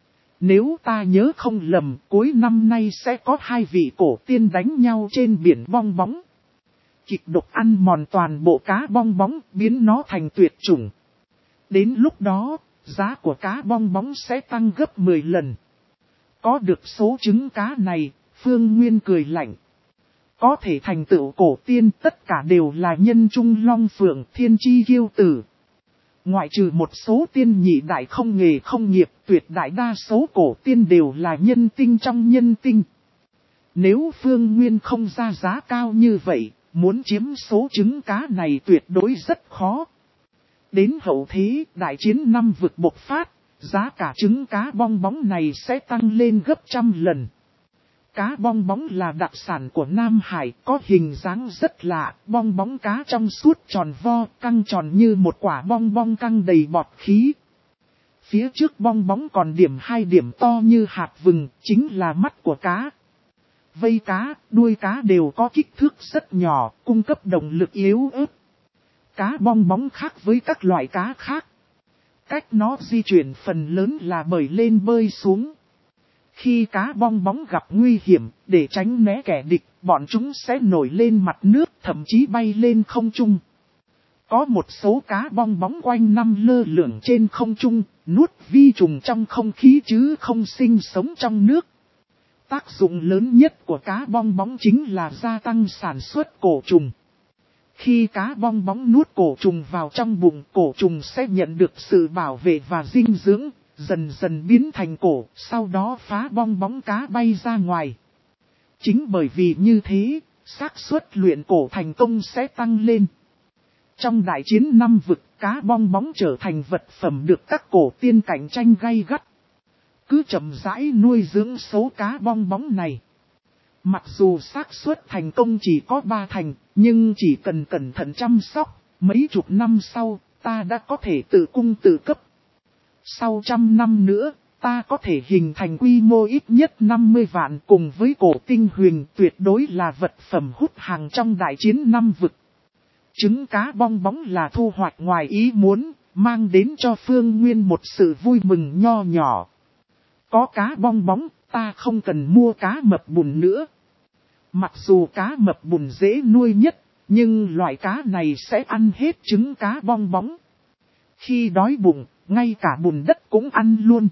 Nếu ta nhớ không lầm, cuối năm nay sẽ có hai vị cổ tiên đánh nhau trên biển bong bóng. Kịch độc ăn mòn toàn bộ cá bong bóng, biến nó thành tuyệt chủng. Đến lúc đó, giá của cá bong bóng sẽ tăng gấp mười lần. Có được số trứng cá này, Phương Nguyên cười lạnh. Có thể thành tựu cổ tiên, tất cả đều là nhân trung long phượng thiên chi kiêu tử. Ngoại trừ một số tiên nhị đại không nghề không nghiệp, tuyệt đại đa số cổ tiên đều là nhân tinh trong nhân tinh. Nếu Phương Nguyên không ra giá cao như vậy, muốn chiếm số trứng cá này tuyệt đối rất khó. Đến hậu thế, đại chiến năm vực bộc phát, giá cả trứng cá bong bóng này sẽ tăng lên gấp trăm lần. Cá bong bóng là đặc sản của Nam Hải, có hình dáng rất lạ, bong bóng cá trong suốt tròn vo, căng tròn như một quả bong bong căng đầy bọt khí. Phía trước bong bóng còn điểm hai điểm to như hạt vừng, chính là mắt của cá. Vây cá, đuôi cá đều có kích thước rất nhỏ, cung cấp động lực yếu ớt. Cá bong bóng khác với các loại cá khác. Cách nó di chuyển phần lớn là bơi lên bơi xuống. Khi cá bong bóng gặp nguy hiểm, để tránh né kẻ địch, bọn chúng sẽ nổi lên mặt nước, thậm chí bay lên không trung. Có một số cá bong bóng quanh năm lơ lửng trên không trung, nuốt vi trùng trong không khí chứ không sinh sống trong nước. Tác dụng lớn nhất của cá bong bóng chính là gia tăng sản xuất cổ trùng. Khi cá bong bóng nuốt cổ trùng vào trong bụng, cổ trùng sẽ nhận được sự bảo vệ và dinh dưỡng, dần dần biến thành cổ, sau đó phá bong bóng cá bay ra ngoài. Chính bởi vì như thế, xác suất luyện cổ thành công sẽ tăng lên. Trong đại chiến năm vực, cá bong bóng trở thành vật phẩm được các cổ tiên cạnh tranh gay gắt. Cứ chậm rãi nuôi dưỡng số cá bong bóng này. Mặc dù xác suất thành công chỉ có ba thành, nhưng chỉ cần cẩn thận chăm sóc, mấy chục năm sau, ta đã có thể tự cung tự cấp. Sau trăm năm nữa, ta có thể hình thành quy mô ít nhất năm mươi vạn cùng với cổ tinh huyền, tuyệt đối là vật phẩm hút hàng trong đại chiến năm vực. Trứng cá bong bóng là thu hoạch ngoài ý muốn, mang đến cho Phương Nguyên một sự vui mừng nho nhỏ. Có cá bong bóng, ta không cần mua cá mập bùn nữa. Mặc dù cá mập bùn dễ nuôi nhất, nhưng loại cá này sẽ ăn hết trứng cá bong bóng. Khi đói bụng, ngay cả bùn đất cũng ăn luôn.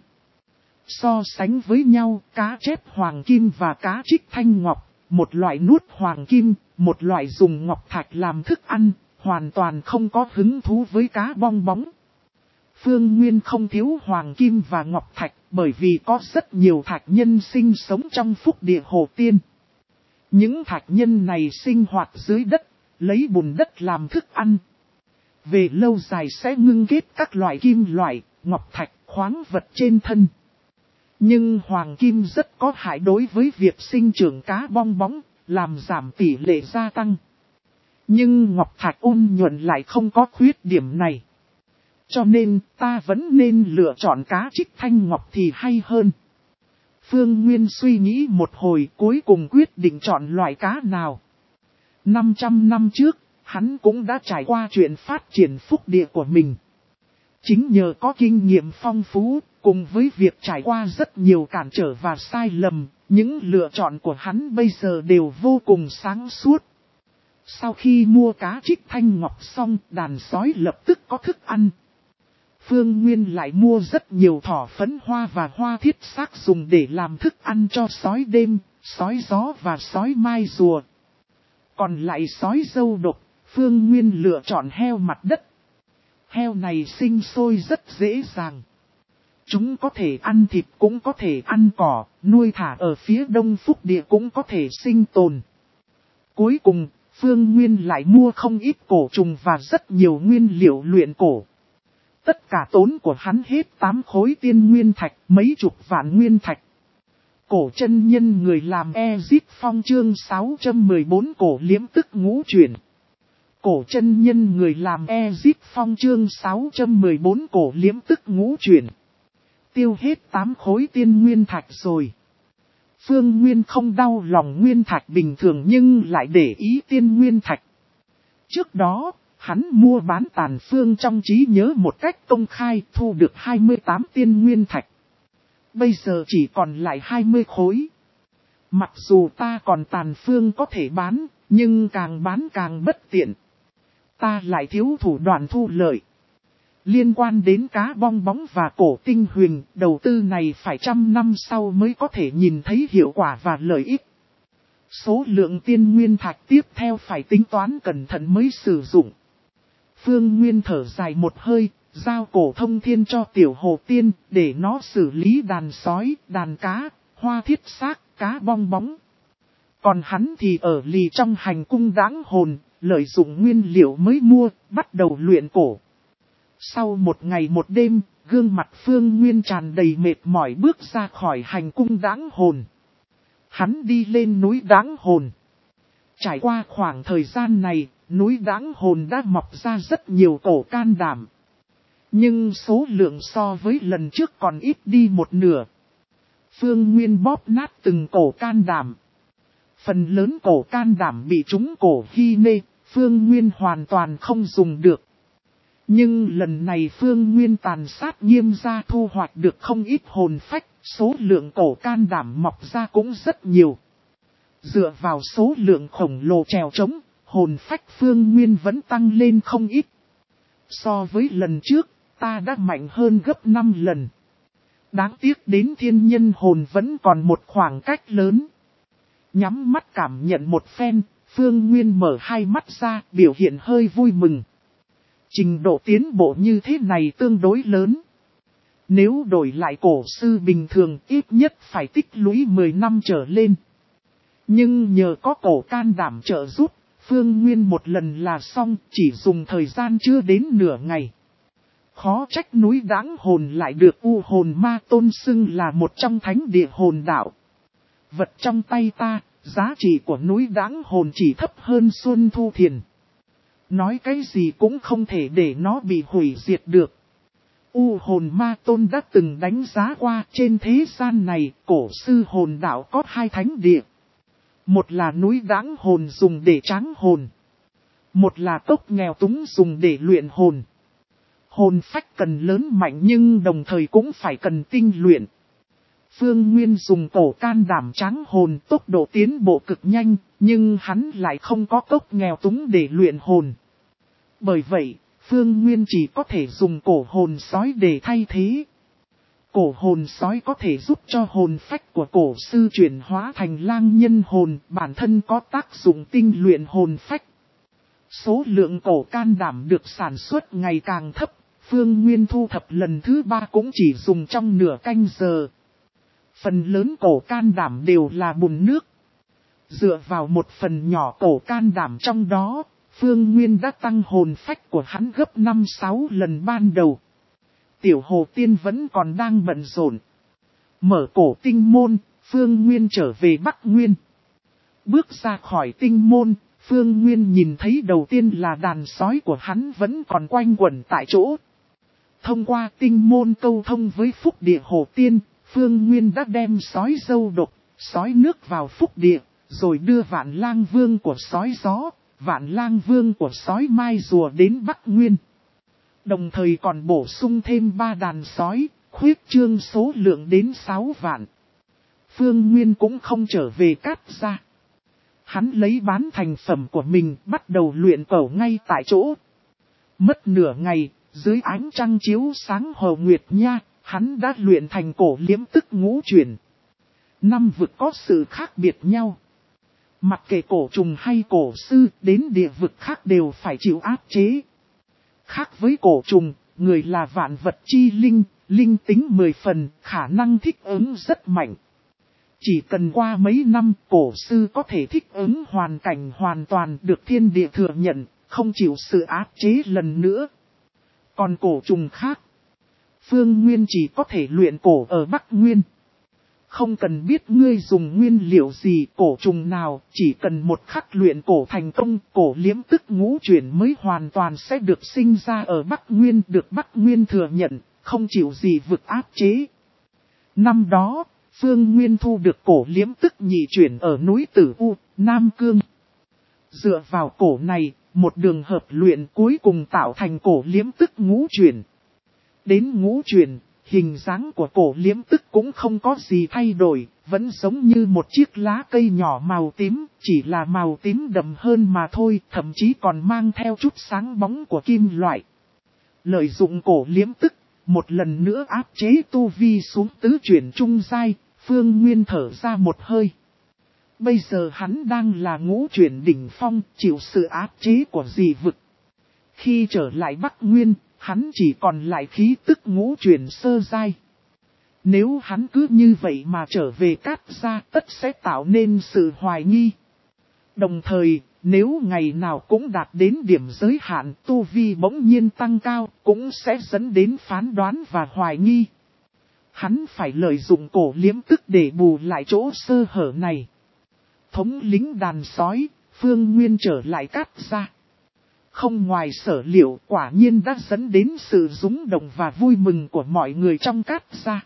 So sánh với nhau, cá chép hoàng kim và cá trích thanh ngọc, một loại nuốt hoàng kim, một loại dùng ngọc thạch làm thức ăn, hoàn toàn không có hứng thú với cá bong bóng. Phương Nguyên không thiếu hoàng kim và ngọc thạch, bởi vì có rất nhiều thạch nhân sinh sống trong phúc địa hồ tiên. Những thạch nhân này sinh hoạt dưới đất, lấy bùn đất làm thức ăn. Về lâu dài sẽ ngưng kết các loại kim loại, ngọc thạch, khoáng vật trên thân. Nhưng hoàng kim rất có hại đối với việc sinh trưởng cá bong bóng, làm giảm tỷ lệ gia tăng. Nhưng ngọc thạch ôn nhuận lại không có khuyết điểm này. Cho nên ta vẫn nên lựa chọn cá trích thanh ngọc thì hay hơn. Phương Nguyên suy nghĩ một hồi cuối cùng quyết định chọn loại cá nào. năm trăm năm trước, hắn cũng đã trải qua chuyện phát triển phúc địa của mình. Chính nhờ có kinh nghiệm phong phú, cùng với việc trải qua rất nhiều cản trở và sai lầm, những lựa chọn của hắn bây giờ đều vô cùng sáng suốt. Sau khi mua cá trích thanh ngọc xong, đàn sói lập tức có thức ăn. Phương Nguyên lại mua rất nhiều thỏ phấn hoa và hoa thiết xác dùng để làm thức ăn cho sói đêm, sói gió và sói mai rùa. Còn lại sói dâu độc, Phương Nguyên lựa chọn heo mặt đất. Heo này sinh sôi rất dễ dàng. Chúng có thể ăn thịt cũng có thể ăn cỏ, nuôi thả ở phía đông phúc địa cũng có thể sinh tồn. Cuối cùng, Phương Nguyên lại mua không ít cổ trùng và rất nhiều nguyên liệu luyện cổ. Tất cả tốn của hắn hết tám khối tiên nguyên thạch, mấy chục vạn nguyên thạch. Cổ chân nhân người làm Ezip Phong chương sáu trăm mười bốn cổ liếm tức ngũ chuyển. Cổ chân nhân người làm Ezip Phong chương sáu trăm mười bốn cổ liếm tức ngũ chuyển. Tiêu hết tám khối tiên nguyên thạch rồi. Phương Nguyên không đau lòng nguyên thạch bình thường nhưng lại để ý tiên nguyên thạch. Trước đó, hắn mua bán tàn phương trong trí nhớ một cách công khai thu được hai mươi tám tiên nguyên thạch. Bây giờ chỉ còn lại hai mươi khối. Mặc dù ta còn tàn phương có thể bán, nhưng càng bán càng bất tiện. Ta lại thiếu thủ đoạn thu lợi. Liên quan đến cá bong bóng và cổ tinh huyền, đầu tư này phải trăm năm sau mới có thể nhìn thấy hiệu quả và lợi ích. Số lượng tiên nguyên thạch tiếp theo phải tính toán cẩn thận mới sử dụng. Phương Nguyên thở dài một hơi, giao cổ thông thiên cho tiểu hồ tiên để nó xử lý đàn sói, đàn cá, hoa thiết xác, cá bong bóng. Còn hắn thì ở lì trong hành cung đáng hồn, lợi dụng nguyên liệu mới mua, bắt đầu luyện cổ. Sau một ngày một đêm, gương mặt Phương Nguyên tràn đầy mệt mỏi bước ra khỏi hành cung đáng hồn. Hắn đi lên núi đáng hồn. Trải qua khoảng thời gian này, núi đáng hồn đã mọc ra rất nhiều cổ can đảm. Nhưng số lượng so với lần trước còn ít đi một nửa. Phương Nguyên bóp nát từng cổ can đảm. Phần lớn cổ can đảm bị trúng cổ hy nê, Phương Nguyên hoàn toàn không dùng được. Nhưng lần này Phương Nguyên tàn sát nghiêm ra thu hoạch được không ít hồn phách, số lượng cổ can đảm mọc ra cũng rất nhiều. Dựa vào số lượng khổng lồ trèo trống, hồn phách Phương Nguyên vẫn tăng lên không ít. So với lần trước, ta đã mạnh hơn gấp năm lần. Đáng tiếc đến thiên nhân hồn vẫn còn một khoảng cách lớn. Nhắm mắt cảm nhận một phen, Phương Nguyên mở hai mắt ra, biểu hiện hơi vui mừng. Trình độ tiến bộ như thế này tương đối lớn. Nếu đổi lại cổ sư bình thường ít nhất phải tích lũy mười năm trở lên. Nhưng nhờ có cổ can đảm trợ giúp, Phương Nguyên một lần là xong, chỉ dùng thời gian chưa đến nửa ngày. Khó trách núi đáng hồn lại được U hồn ma tôn xưng là một trong thánh địa hồn đạo. Vật trong tay ta, giá trị của núi đáng hồn chỉ thấp hơn Xuân Thu Thiền. Nói cái gì cũng không thể để nó bị hủy diệt được. U hồn ma tôn đã từng đánh giá qua trên thế gian này, cổ sư hồn đạo có hai thánh địa. Một là núi đáng hồn dùng để tráng hồn. Một là cốc nghèo túng dùng để luyện hồn. Hồn phách cần lớn mạnh nhưng đồng thời cũng phải cần tinh luyện. Phương Nguyên dùng cổ can đảm tráng hồn tốc độ tiến bộ cực nhanh, nhưng hắn lại không có cốc nghèo túng để luyện hồn. Bởi vậy, Phương Nguyên chỉ có thể dùng cổ hồn sói để thay thế. Cổ hồn sói có thể giúp cho hồn phách của cổ sư chuyển hóa thành lang nhân hồn, bản thân có tác dụng tinh luyện hồn phách. Số lượng cổ can đảm được sản xuất ngày càng thấp, Phương Nguyên thu thập lần thứ ba cũng chỉ dùng trong nửa canh giờ. Phần lớn cổ can đảm đều là bùn nước. Dựa vào một phần nhỏ cổ can đảm trong đó, Phương Nguyên đã tăng hồn phách của hắn gấp năm sáu lần ban đầu. Tiểu Hồ Tiên vẫn còn đang bận rộn. Mở cổ tinh môn, Phương Nguyên trở về Bắc Nguyên. Bước ra khỏi tinh môn, Phương Nguyên nhìn thấy đầu tiên là đàn sói của hắn vẫn còn quanh quẩn tại chỗ. Thông qua tinh môn câu thông với Phúc Địa Hồ Tiên, Phương Nguyên đã đem sói dâu độc, sói nước vào Phúc Địa, rồi đưa Vạn Lang Vương của sói gió, Vạn Lang Vương của sói mai rùa đến Bắc Nguyên. Đồng thời còn bổ sung thêm ba đàn sói, khuyết trương số lượng đến sáu vạn. Phương Nguyên cũng không trở về Cát Gia. Hắn lấy bán thành phẩm của mình bắt đầu luyện cẩu ngay tại chỗ. Mất nửa ngày, dưới ánh trăng chiếu sáng hồ nguyệt nha, hắn đã luyện thành cổ liếm tức ngũ chuyển. Năm vực có sự khác biệt nhau. Mặc kệ cổ trùng hay cổ sư, đến địa vực khác đều phải chịu áp chế. Khác với cổ trùng, người là vạn vật chi linh, linh tính mười phần, khả năng thích ứng rất mạnh. Chỉ cần qua mấy năm, cổ sư có thể thích ứng hoàn cảnh hoàn toàn được thiên địa thừa nhận, không chịu sự áp chế lần nữa. Còn cổ trùng khác, Phương Nguyên chỉ có thể luyện cổ ở Bắc Nguyên. Không cần biết ngươi dùng nguyên liệu gì, cổ trùng nào, chỉ cần một khắc luyện cổ thành công, cổ liễm tức ngũ chuyển mới hoàn toàn sẽ được sinh ra ở Bắc Nguyên, được Bắc Nguyên thừa nhận, không chịu gì vực áp chế. Năm đó, Phương Nguyên thu được cổ liễm tức nhị chuyển ở núi Tử U, Nam Cương. Dựa vào cổ này, một đường hợp luyện cuối cùng tạo thành cổ liễm tức ngũ chuyển. Đến ngũ chuyển, hình dáng của cổ liễm tức cũng không có gì thay đổi, vẫn giống như một chiếc lá cây nhỏ màu tím, chỉ là màu tím đậm hơn mà thôi, thậm chí còn mang theo chút sáng bóng của kim loại. Lợi dụng cổ liễm tức, một lần nữa áp chế tu vi xuống tứ chuyển trung giai, Phương Nguyên thở ra một hơi. Bây giờ hắn đang là ngũ chuyển đỉnh phong, chịu sự áp chế của dị vực. Khi trở lại Bắc Nguyên, hắn chỉ còn lại khí tức ngũ chuyển sơ giai. Nếu hắn cứ như vậy mà trở về Cát Gia, tất sẽ tạo nên sự hoài nghi. Đồng thời, nếu ngày nào cũng đạt đến điểm giới hạn, tu vi bỗng nhiên tăng cao, cũng sẽ dẫn đến phán đoán và hoài nghi. Hắn phải lợi dụng cổ liễm tức để bù lại chỗ sơ hở này. Thống lĩnh đàn sói, Phương Nguyên trở lại Cát Gia. Không ngoài sở liệu, quả nhiên đã dẫn đến sự rúng động và vui mừng của mọi người trong Cát Gia.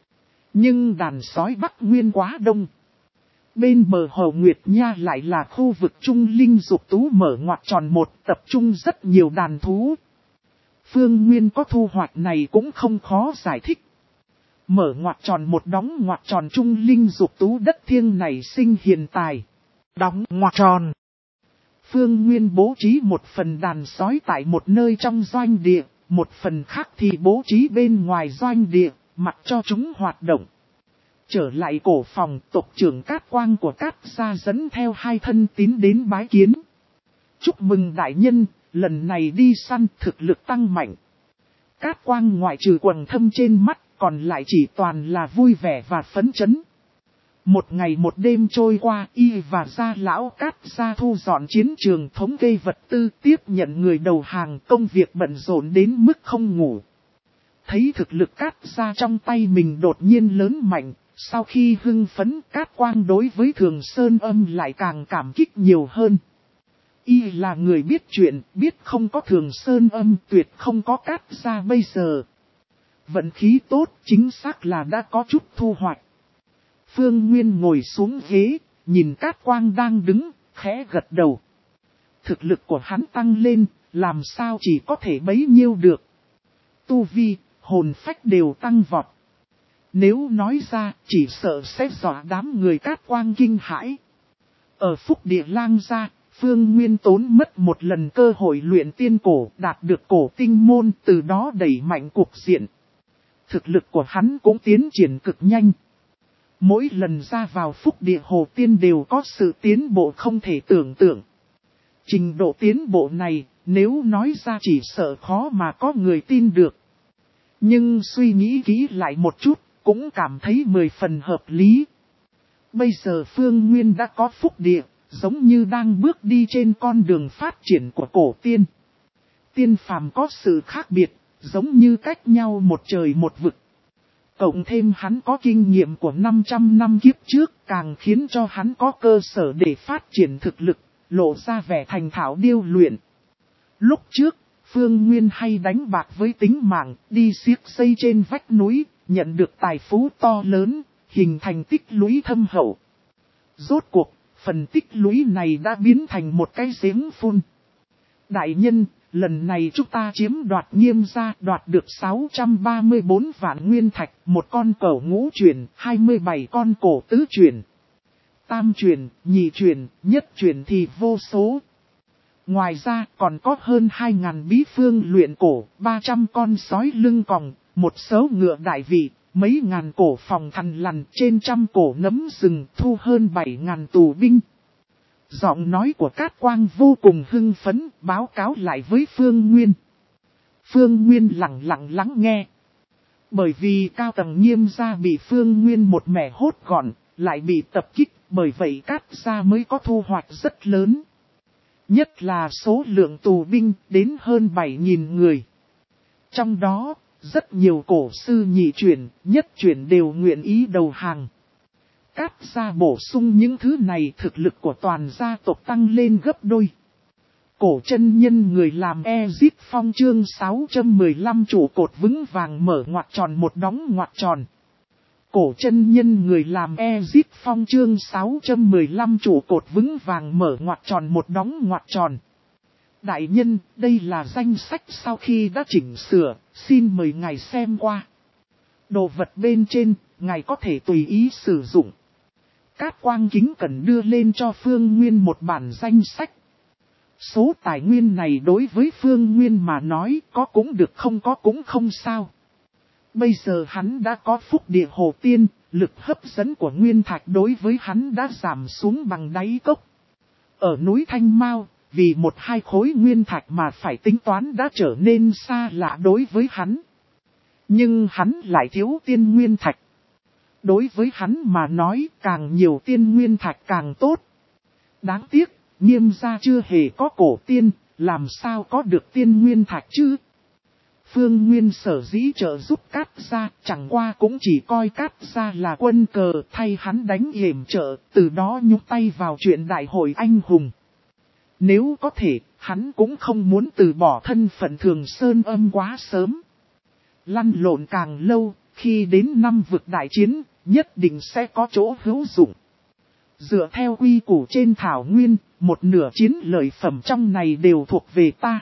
Nhưng đàn sói Bắc Nguyên quá đông. Bên bờ Hồ Nguyệt Nha lại là khu vực trung linh dục tú mở ngoặc tròn một, tập trung rất nhiều đàn thú. Phương Nguyên có thu hoạch này cũng không khó giải thích. Mở ngoặc tròn một đóng ngoặc tròn trung linh dục tú đất thiêng này sinh hiền tài. Đóng ngoặc tròn. Phương Nguyên bố trí một phần đàn sói tại một nơi trong doanh địa, một phần khác thì bố trí bên ngoài doanh địa, mặc cho chúng hoạt động. Trở lại cổ phòng, tộc trưởng Cát Quang của Cát Gia dẫn theo hai thân tín đến bái kiến. Chúc mừng đại nhân, lần này đi săn thực lực tăng mạnh. Cát Quang ngoại trừ quầng thâm trên mắt, còn lại chỉ toàn là vui vẻ và phấn chấn. Một ngày một đêm trôi qua, y và gia lão Cát Gia thu dọn chiến trường, thống kê vật tư, tiếp nhận người đầu hàng, công việc bận rộn đến mức không ngủ. Thấy thực lực Cát Gia trong tay mình đột nhiên lớn mạnh, sau khi hưng phấn, Cát Quang đối với Thường Sơn Âm lại càng cảm kích nhiều hơn. Y là người biết chuyện, biết không có Thường Sơn Âm tuyệt không có Cát Gia bây giờ. Vận khí tốt, chính xác là đã có chút thu hoạch. Phương Nguyên ngồi xuống ghế, nhìn Cát Quang đang đứng, khẽ gật đầu. Thực lực của hắn tăng lên, làm sao chỉ có thể bấy nhiêu được. Tu vi, hồn phách đều tăng vọt. Nếu nói ra, chỉ sợ sẽ dọa đám người Cát Quang kinh hãi. Ở Phúc Địa Lang Gia, Phương Nguyên tốn mất một lần cơ hội luyện tiên cổ, đạt được cổ tinh môn, từ đó đẩy mạnh cục diện. Thực lực của hắn cũng tiến triển cực nhanh. Mỗi lần ra vào Phúc Địa Hồ Tiên đều có sự tiến bộ không thể tưởng tượng. Trình độ tiến bộ này, nếu nói ra chỉ sợ khó mà có người tin được. Nhưng suy nghĩ kỹ lại một chút, cũng cảm thấy mười phần hợp lý. Bây giờ Phương Nguyên đã có Phúc Địa, giống như đang bước đi trên con đường phát triển của cổ tiên. Tiên phàm có sự khác biệt, giống như cách nhau một trời một vực. Cộng thêm hắn có kinh nghiệm của năm trăm năm kiếp trước, càng khiến cho hắn có cơ sở để phát triển thực lực, lộ ra vẻ thành thạo điêu luyện. Lúc trước, Phương Nguyên hay đánh bạc với tính mạng, đi xiếc xây trên vách núi, nhận được tài phú to lớn, hình thành tích lũy thâm hậu. Rốt cuộc, phần tích lũy này đã biến thành một cái giếng phun. Đại nhân, lần này chúng ta chiếm đoạt Nghiêm gia, đoạt được sáu trăm ba mươi bốn vạn nguyên thạch, một con cẩu ngũ chuyển, hai mươi bảy con cổ tứ chuyển. Tam chuyển, nhị chuyển, nhất chuyển thì vô số. Ngoài ra còn có hơn hai nghìn bí phương luyện cổ, ba trăm con sói lưng còng, một số ngựa đại vị, mấy ngàn cổ phòng thằn lằn, trên trăm cổ nấm rừng, thu hơn bảy ngàn tù binh. Giọng nói của Cát Quang vô cùng hưng phấn, báo cáo lại với Phương Nguyên. Phương Nguyên lặng lặng lắng nghe. Bởi vì cao tầng Nghiêm gia bị Phương Nguyên một mẻ hốt gọn, lại bị tập kích, bởi vậy Cát gia mới có thu hoạch rất lớn. Nhất là số lượng tù binh đến hơn bảy nghìn người. Trong đó, rất nhiều cổ sư nhị chuyển, nhất chuyển đều nguyện ý đầu hàng. Cát gia bổ sung những thứ này thực lực của toàn gia tộc tăng lên gấp đôi. Cổ chân nhân người làm Ezip Phong chương sáu trăm mười lăm trụ cột vững vàng mở ngoặc tròn một đóng ngoặc tròn. Cổ chân nhân người làm Ezip Phong chương sáu trăm mười lăm trụ cột vững vàng mở ngoặc tròn một đóng ngoặc tròn. Đại nhân, đây là danh sách sau khi đã chỉnh sửa, xin mời ngài xem qua. Đồ vật bên trên, ngài có thể tùy ý sử dụng. Cát Quang kính cẩn đưa lên cho Phương Nguyên một bản danh sách. Số tài nguyên này đối với Phương Nguyên mà nói có cũng được không có cũng không sao. Bây giờ hắn đã có phúc địa hồ tiên, lực hấp dẫn của Nguyên Thạch đối với hắn đã giảm xuống bằng đáy cốc. Ở núi Thanh Mao, vì một hai khối Nguyên Thạch mà phải tính toán đã trở nên xa lạ đối với hắn. Nhưng hắn lại thiếu tiên Nguyên Thạch. Đối với hắn mà nói càng nhiều tiên Nguyên Thạch càng tốt. Đáng tiếc, Nghiêm gia chưa hề có cổ tiên, làm sao có được tiên Nguyên Thạch chứ? Phương Nguyên sở dĩ trợ giúp Cát gia, chẳng qua cũng chỉ coi Cát gia là quân cờ thay hắn đánh yểm trợ, từ đó nhúc tay vào chuyện đại hội anh hùng. Nếu có thể, hắn cũng không muốn từ bỏ thân phận Thường Sơn Âm quá sớm. Lăn lộn càng lâu, khi đến năm vực đại chiến, nhất định sẽ có chỗ hữu dụng. Dựa theo quy củ trên thảo nguyên, một nửa chiến lợi phẩm trong này đều thuộc về ta.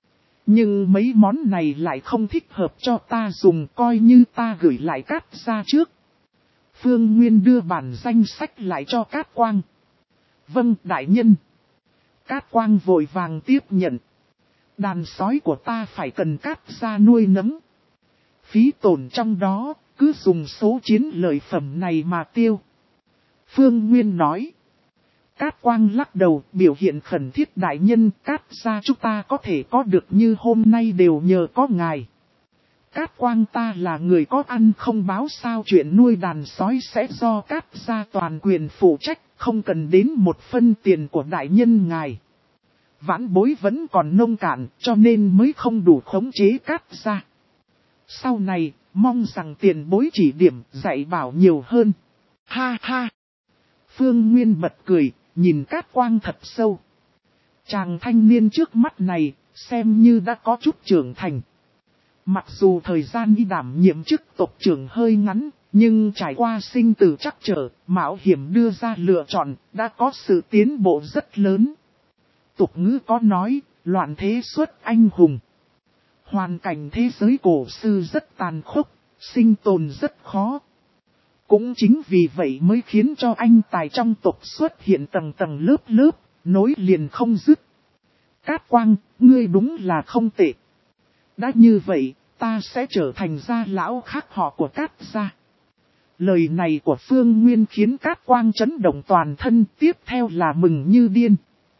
Nhưng mấy món này lại không thích hợp cho ta dùng, coi như ta gửi lại Cát gia trước. Phương Nguyên đưa bản danh sách lại cho Cát Quang. Vâng, đại nhân. Cát Quang vội vàng tiếp nhận. Đàn sói của ta phải cần Cát gia nuôi nấng. Phí tổn trong đó, cứ dùng số chiến lợi phẩm này mà tiêu. Phương Nguyên nói. Cát Quang lắc đầu, biểu hiện khẩn thiết đại nhân, Cát gia chúng ta có thể có được như hôm nay đều nhờ có ngài. Cát Quang ta là người có ăn không báo sao, chuyện nuôi đàn sói sẽ do Cát gia toàn quyền phụ trách, không cần đến một phân tiền của đại nhân ngài. Vãn bối vẫn còn nông cạn, cho nên mới không đủ khống chế Cát gia. Sau này, mong rằng tiền bối chỉ điểm, dạy bảo nhiều hơn. Ha ha! Phương Nguyên bật cười, nhìn Cát Quang thật sâu. Chàng thanh niên trước mắt này, xem như đã có chút trưởng thành. Mặc dù thời gian đi đảm nhiệm chức tộc trưởng hơi ngắn, nhưng trải qua sinh tử trắc trở, mạo hiểm đưa ra lựa chọn, đã có sự tiến bộ rất lớn. Tục ngữ có nói, loạn thế xuất anh hùng. Hoàn cảnh thế giới cổ sư rất tàn khốc, sinh tồn rất khó. Cũng chính vì vậy mới khiến cho anh tài trong tộc xuất hiện tầng tầng lớp lớp, nối liền không dứt. Cát Quang, ngươi đúng là không tệ. Đã như vậy, ta sẽ trở thành gia lão khác họ của Cát gia. Lời này của Phương Nguyên khiến Cát Quang chấn động toàn thân, tiếp theo là mừng như điên.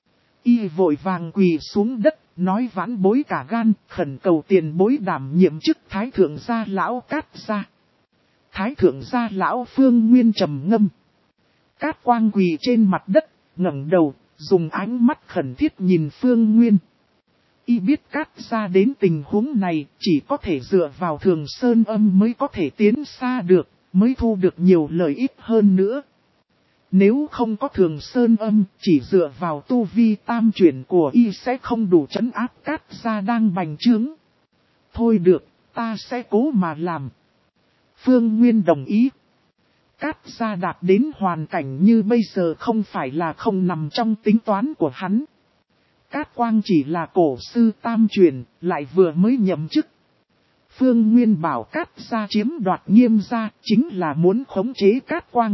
Y vội vàng quỳ xuống đất, nói vãn bối cả gan, khẩn cầu tiền bối đảm nhiệm chức thái thượng gia lão Cát gia. Thái thượng gia lão Phương Nguyên trầm ngâm. Cát Quang quỳ trên mặt đất, ngẩng đầu, dùng ánh mắt khẩn thiết nhìn Phương Nguyên. Y biết Cát gia đến tình huống này, chỉ có thể dựa vào Thường Sơn Âm mới có thể tiến xa được, mới thu được nhiều lợi ích hơn nữa. Nếu không có Thường Sơn Âm, chỉ dựa vào tu vi tam chuyển của Y sẽ không đủ trấn áp Cát gia đang bành trướng. Thôi được, ta sẽ cố mà làm. Phương Nguyên đồng ý. Cát gia đạt đến hoàn cảnh như bây giờ không phải là không nằm trong tính toán của hắn. Cát Quang chỉ là cổ sư tam truyền, lại vừa mới nhậm chức. Phương Nguyên bảo Cát gia chiếm đoạt Nghiêm gia, chính là muốn khống chế Cát Quang.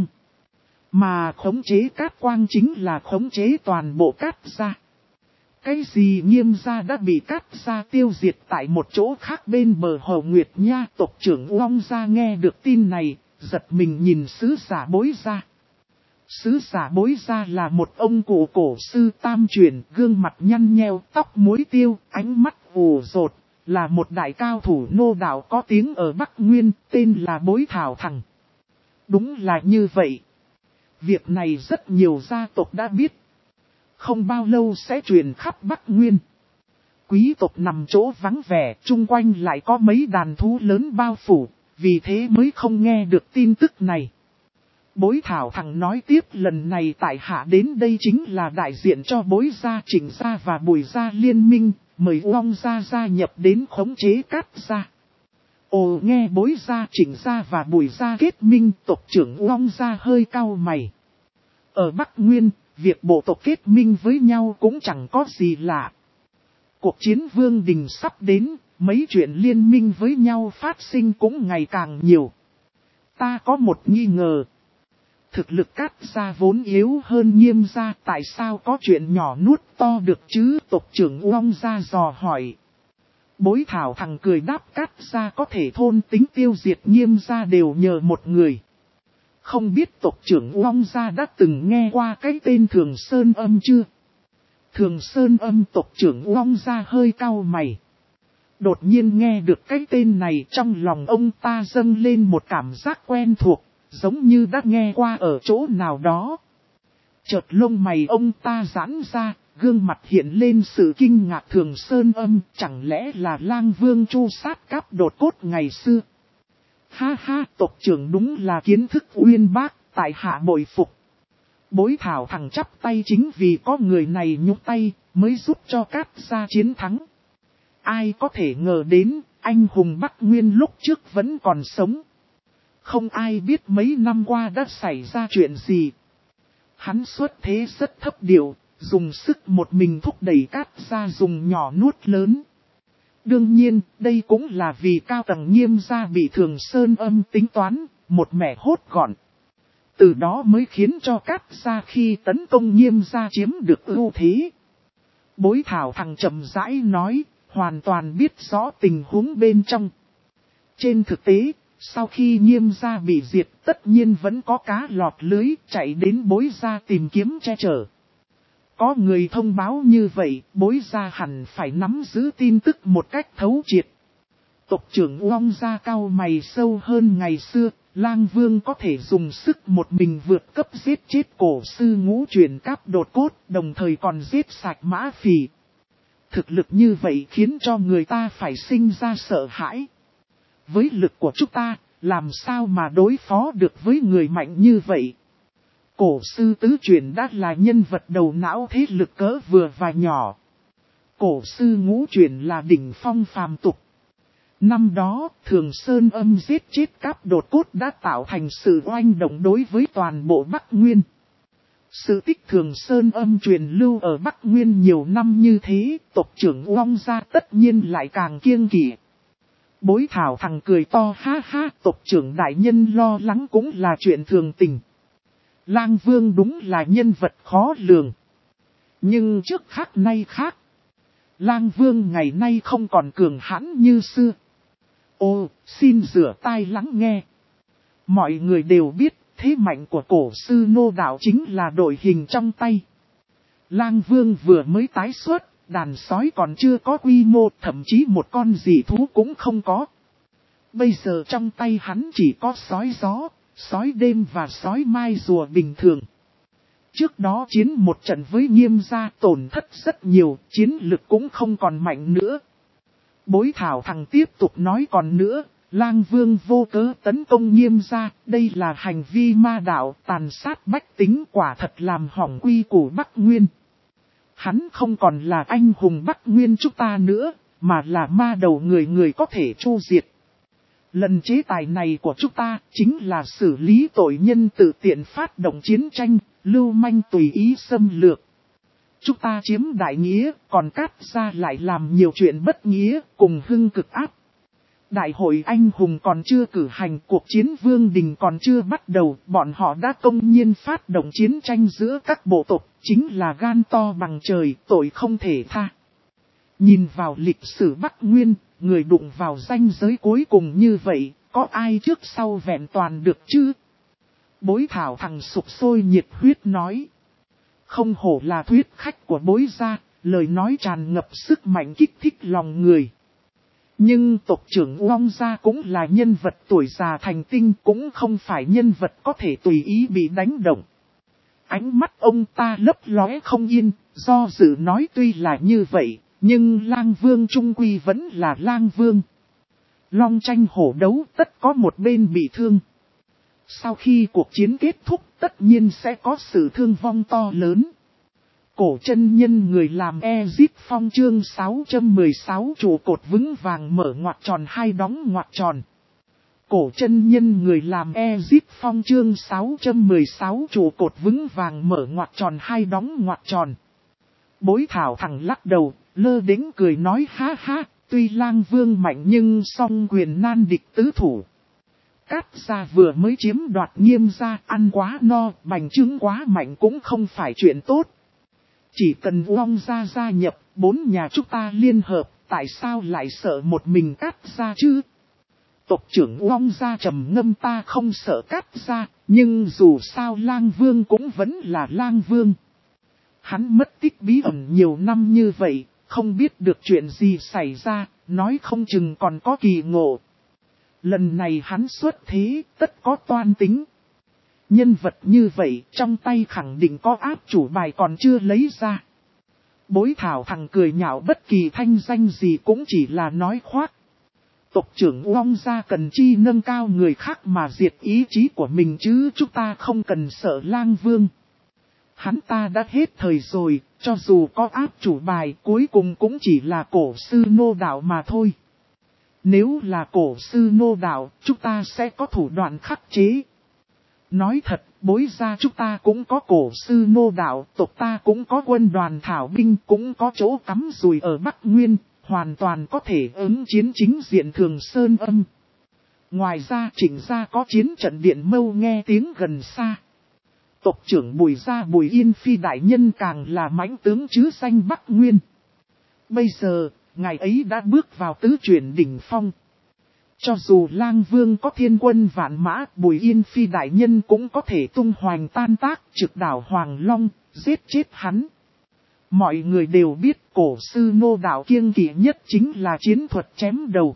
Mà khống chế Cát Quang chính là khống chế toàn bộ Cát gia. Cái gì Nghiêm gia đã bị Cát gia tiêu diệt tại một chỗ khác bên bờ Hồ Nguyệt Nha. Tộc trưởng Uông gia nghe được tin này, giật mình nhìn sứ giả Bối gia. Sứ giả Bối gia là một ông cụ cổ sư tam truyền, gương mặt nhăn nheo, tóc muối tiêu, ánh mắt ù rột, là một đại cao thủ nô đạo có tiếng ở Bắc Nguyên, tên là Bối Thảo Thằng. Đúng là như vậy. Việc này rất nhiều gia tộc đã biết. Không bao lâu sẽ truyền khắp Bắc Nguyên. Quý tộc nằm chỗ vắng vẻ, chung quanh lại có mấy đàn thú lớn bao phủ, vì thế mới không nghe được tin tức này. Bối thảo thằng nói tiếp, lần này tại hạ đến đây chính là đại diện cho Bối gia, Trịnh gia và Bùi gia liên minh, mời Uông gia gia nhập đến khống chế Cát gia. Ồ, nghe Bối gia, Trịnh gia và Bùi gia kết minh, tộc trưởng Uông gia hơi cau mày. Ở Bắc Nguyên, việc bộ tộc kết minh với nhau cũng chẳng có gì lạ. Cuộc chiến vương đình sắp đến, mấy chuyện liên minh với nhau phát sinh cũng ngày càng nhiều. Ta có một nghi ngờ. Thực lực Cát gia vốn yếu hơn Nghiêm gia, tại sao có chuyện nhỏ nuốt to được chứ? Tộc trưởng Uông gia dò hỏi. Bối thảo thằng cười đáp, Cát gia có thể thôn tính tiêu diệt Nghiêm gia đều nhờ một người. Không biết tộc trưởng Uông gia đã từng nghe qua cái tên Thường Sơn Âm chưa? Thường Sơn Âm, tộc trưởng Uông gia hơi cau mày. Đột nhiên nghe được cái tên này, trong lòng ông ta dâng lên một cảm giác quen thuộc, giống như đã nghe qua ở chỗ nào đó. Chợt lông mày ông ta giãn ra, gương mặt hiện lên sự kinh ngạc. Thường Sơn Âm, chẳng lẽ là Lang Vương Chu sát cáp đột cốt ngày xưa? Ha ha, tộc trưởng đúng là kiến thức uyên bác, tại hạ bội phục. Bối thảo thằng chắp tay, chính vì có người này nhúc tay, mới giúp cho Cát gia chiến thắng. Ai có thể ngờ đến, anh hùng Bắc Nguyên lúc trước vẫn còn sống. Không ai biết mấy năm qua đã xảy ra chuyện gì. Hắn xuất thế rất thấp điệu, dùng sức một mình thúc đẩy Cát gia dùng nhỏ nuốt lớn. Đương nhiên, đây cũng là vì cao tầng Nghiêm gia bị Thường Sơn Âm tính toán, một mẻ hốt gọn. Từ đó mới khiến cho Cát gia khi tấn công Nghiêm gia chiếm được ưu thế. Bối thảo thằng chậm rãi nói, hoàn toàn biết rõ tình huống bên trong. Trên thực tế, sau khi Nghiêm gia bị diệt, tất nhiên vẫn có cá lọt lưới chạy đến Bối gia tìm kiếm che chở. Có người thông báo như vậy, Bối gia hẳn phải nắm giữ tin tức một cách thấu triệt. Tộc trưởng Uông gia cau mày sâu hơn ngày xưa, Lang Vương có thể dùng sức một mình vượt cấp giết chết cổ sư ngũ truyền cáp đột cốt, đồng thời còn giết sạch Mã Phỉ. Thực lực như vậy khiến cho người ta phải sinh ra sợ hãi. Với lực của chúng ta, làm sao mà đối phó được với người mạnh như vậy? Cổ sư tứ truyền đã là nhân vật đầu não thế lực cỡ vừa và nhỏ. Cổ sư ngũ truyền là đỉnh phong phàm tục. Năm đó, Thường Sơn Âm giết chết cáp đột cốt đã tạo thành sự oanh động đối với toàn bộ Bắc Nguyên. Sự tích Thường Sơn Âm truyền lưu ở Bắc Nguyên nhiều năm như thế, tộc trưởng Uông gia tất nhiên lại càng kiêng kỵ. Bối thảo thằng cười to, ha ha, tộc trưởng đại nhân lo lắng cũng là chuyện thường tình. Lang Vương đúng là nhân vật khó lường. Nhưng trước khác nay khác. Lang Vương ngày nay không còn cường hãn như xưa. Ô, xin rửa tai lắng nghe. Mọi người đều biết, thế mạnh của cổ sư nô đạo chính là đội hình trong tay. Lang Vương vừa mới tái xuất, đàn sói còn chưa có quy mô, thậm chí một con dị thú cũng không có. Bây giờ trong tay hắn chỉ có sói gió, sói đêm và sói mai rùa bình thường. Trước đó chiến một trận với Nghiêm gia tổn thất rất nhiều, chiến lực cũng không còn mạnh nữa. Bối thảo thằng tiếp tục nói, còn nữa, Lang Vương vô cớ tấn công Nghiêm gia, đây là hành vi ma đạo, tàn sát bách tính, quả thật làm hỏng quy củ Bắc Nguyên. Hắn không còn là anh hùng Bắc Nguyên chúng ta nữa, mà là ma đầu người người có thể tru diệt. Lần chế tài này của chúng ta chính là xử lý tội nhân tự tiện phát động chiến tranh, lưu manh tùy ý xâm lược. Chúng ta chiếm đại nghĩa, còn Cát gia lại làm nhiều chuyện bất nghĩa, cùng hưng cực ác. Đại hội anh hùng còn chưa cử hành, cuộc chiến vương đình còn chưa bắt đầu, bọn họ đã công nhiên phát động chiến tranh giữa các bộ tộc, chính là gan to bằng trời, tội không thể tha. Nhìn vào lịch sử Bắc Nguyên, người đụng vào ranh giới cuối cùng như vậy, có ai trước sau vẹn toàn được chứ? Bối thảo thằng sục sôi nhiệt huyết nói. Không hổ là thuyết khách của Bối gia, lời nói tràn ngập sức mạnh kích thích lòng người. Nhưng tộc trưởng Uông gia cũng là nhân vật tuổi già thành tinh, cũng không phải nhân vật có thể tùy ý bị đánh động. Ánh mắt ông ta lấp lóe không yên, do dự nói, tuy là như vậy, Nhưng lang vương trung quy vẫn là lang vương. Long tranh hổ đấu tất có một bên bị thương. Sau khi cuộc chiến kết thúc tất nhiên sẽ có sự thương vong to lớn. Cổ chân nhân người làm Ezic Phong chương sáu trăm mười sáu trụ cột vững vàng mở ngoặc tròn hai đóng ngoặc tròn. Cổ chân nhân người làm Ezic Phong chương sáu trăm mười sáu trụ cột vững vàng mở ngoặc tròn hai đóng ngoặc tròn. Bối thảo thẳng lắc đầu, lơ đễnh cười nói ha ha, tuy lang vương mạnh nhưng song quyền nan địch tứ thủ. Cát gia vừa mới chiếm đoạt Nghiêm gia, ăn quá no, bành trướng quá mạnh cũng không phải chuyện tốt. Chỉ cần Uông gia gia nhập, bốn nhà chúng ta liên hợp, tại sao lại sợ một mình Cát gia chứ? Tộc trưởng Uông gia trầm ngâm ta không sợ Cát gia, nhưng dù sao lang vương cũng vẫn là lang vương. Hắn mất tích bí ẩn nhiều năm như vậy, không biết được chuyện gì xảy ra, nói không chừng còn có kỳ ngộ. Lần này hắn xuất thế, tất có toan tính. Nhân vật như vậy, trong tay khẳng định có áp chủ bài còn chưa lấy ra. Bối thảo thằng cười nhạo bất kỳ thanh danh gì cũng chỉ là nói khoác. Tộc trưởng Uông gia cần chi nâng cao người khác mà diệt ý chí của mình chứ chúng ta không cần sợ lang vương. Hắn ta đã hết thời rồi, cho dù có áp chủ bài cuối cùng cũng chỉ là cổ sư nô đạo mà thôi. Nếu là cổ sư nô đạo, chúng ta sẽ có thủ đoạn khắc chế. Nói thật, bối gia chúng ta cũng có cổ sư nô đạo, tộc ta cũng có quân đoàn thảo binh, cũng có chỗ cắm rùi ở Bắc Nguyên, hoàn toàn có thể ứng chiến chính diện Thường Sơn Âm. Ngoài ra Trịnh gia có chiến trận điện mâu nghe tiếng gần xa. Tộc trưởng Bùi gia Bùi Yên Phi đại nhân càng là mãnh tướng chứ danh Bắc Nguyên. Bây giờ, ngài ấy đã bước vào tứ chuyển đỉnh phong. Cho dù lang vương có thiên quân vạn mã, Bùi Yên Phi đại nhân cũng có thể tung hoành tan tác trực đảo Hoàng Long, giết chết hắn. Mọi người đều biết cổ sư nô đạo kiêng kỵ nhất chính là chiến thuật chém đầu.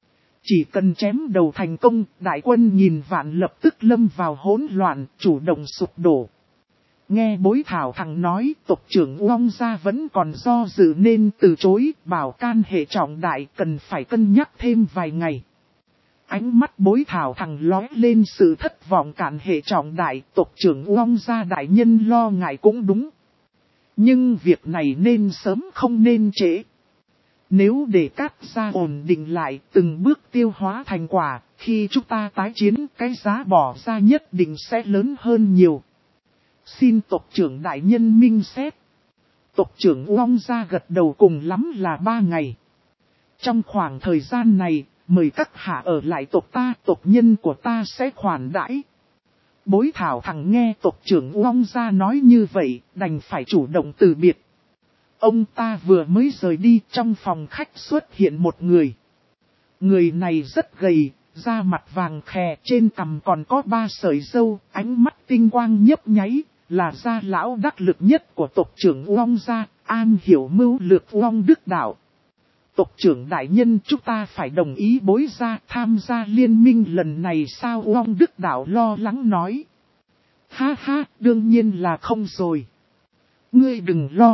Chỉ cần chém đầu thành công, đại quân nhìn vạn lập tức lâm vào hỗn loạn, chủ động sụp đổ. Nghe bối thảo thằng nói, tộc trưởng Uông gia vẫn còn do dự nên từ chối, bảo can hệ trọng đại cần phải cân nhắc thêm vài ngày. Ánh mắt bối thảo thằng lóe lên sự thất vọng cản hệ trọng đại, tộc trưởng Uông gia đại nhân lo ngại cũng đúng. Nhưng việc này nên sớm không nên trễ. Nếu để Cát gia ổn định lại, từng bước tiêu hóa thành quả, khi chúng ta tái chiến, cái giá bỏ ra nhất định sẽ lớn hơn nhiều. Xin tộc trưởng đại nhân minh xét. Tộc trưởng Uông gia gật đầu cùng lắm là ba ngày. Trong khoảng thời gian này, mời các hạ ở lại tộc ta, tộc nhân của ta sẽ khoản đãi. Bối thảo thằng nghe tộc trưởng Uông gia nói như vậy, đành phải chủ động từ biệt. Ông ta vừa mới rời đi, trong phòng khách xuất hiện một người. Người này rất gầy, da mặt vàng khè, trên cằm còn có ba sợi râu, ánh mắt tinh quang nhấp nháy, là gia lão đắc lực nhất của tộc trưởng Uông gia, an hiểu mưu lược Uông Đức Đạo. Tộc trưởng đại nhân chúng ta phải đồng ý bối gia tham gia liên minh lần này sao? Uông Đức Đạo lo lắng nói. Ha ha, đương nhiên là không rồi. Ngươi đừng lo.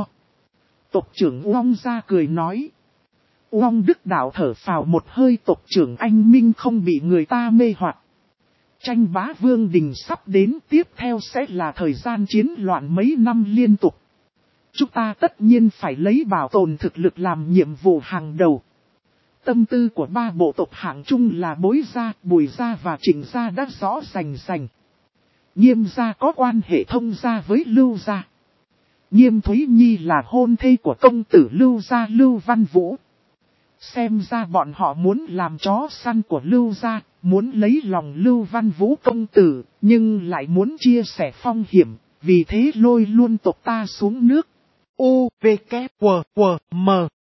Tộc trưởng Uông gia cười nói. Uông Đức Đạo thở phào một hơi, tộc trưởng anh Minh không bị người ta mê hoặc. Tranh bá vương đình sắp đến, tiếp theo sẽ là thời gian chiến loạn mấy năm liên tục. Chúng ta tất nhiên phải lấy bảo tồn thực lực làm nhiệm vụ hàng đầu. Tâm tư của ba bộ tộc hạng chung là bối gia, bùi gia và trịnh gia đã rõ rành rành. Nghiêm gia có quan hệ thông gia với Lưu gia. Nghiêm Thúy Nhi là hôn thê của công tử Lưu gia Lưu Văn Vũ. Xem ra bọn họ muốn làm chó săn của Lưu gia, muốn lấy lòng Lưu Văn Vũ công tử, nhưng lại muốn chia sẻ phong hiểm, vì thế lôi luôn tộc ta xuống nước. U, V, K, W, W, M.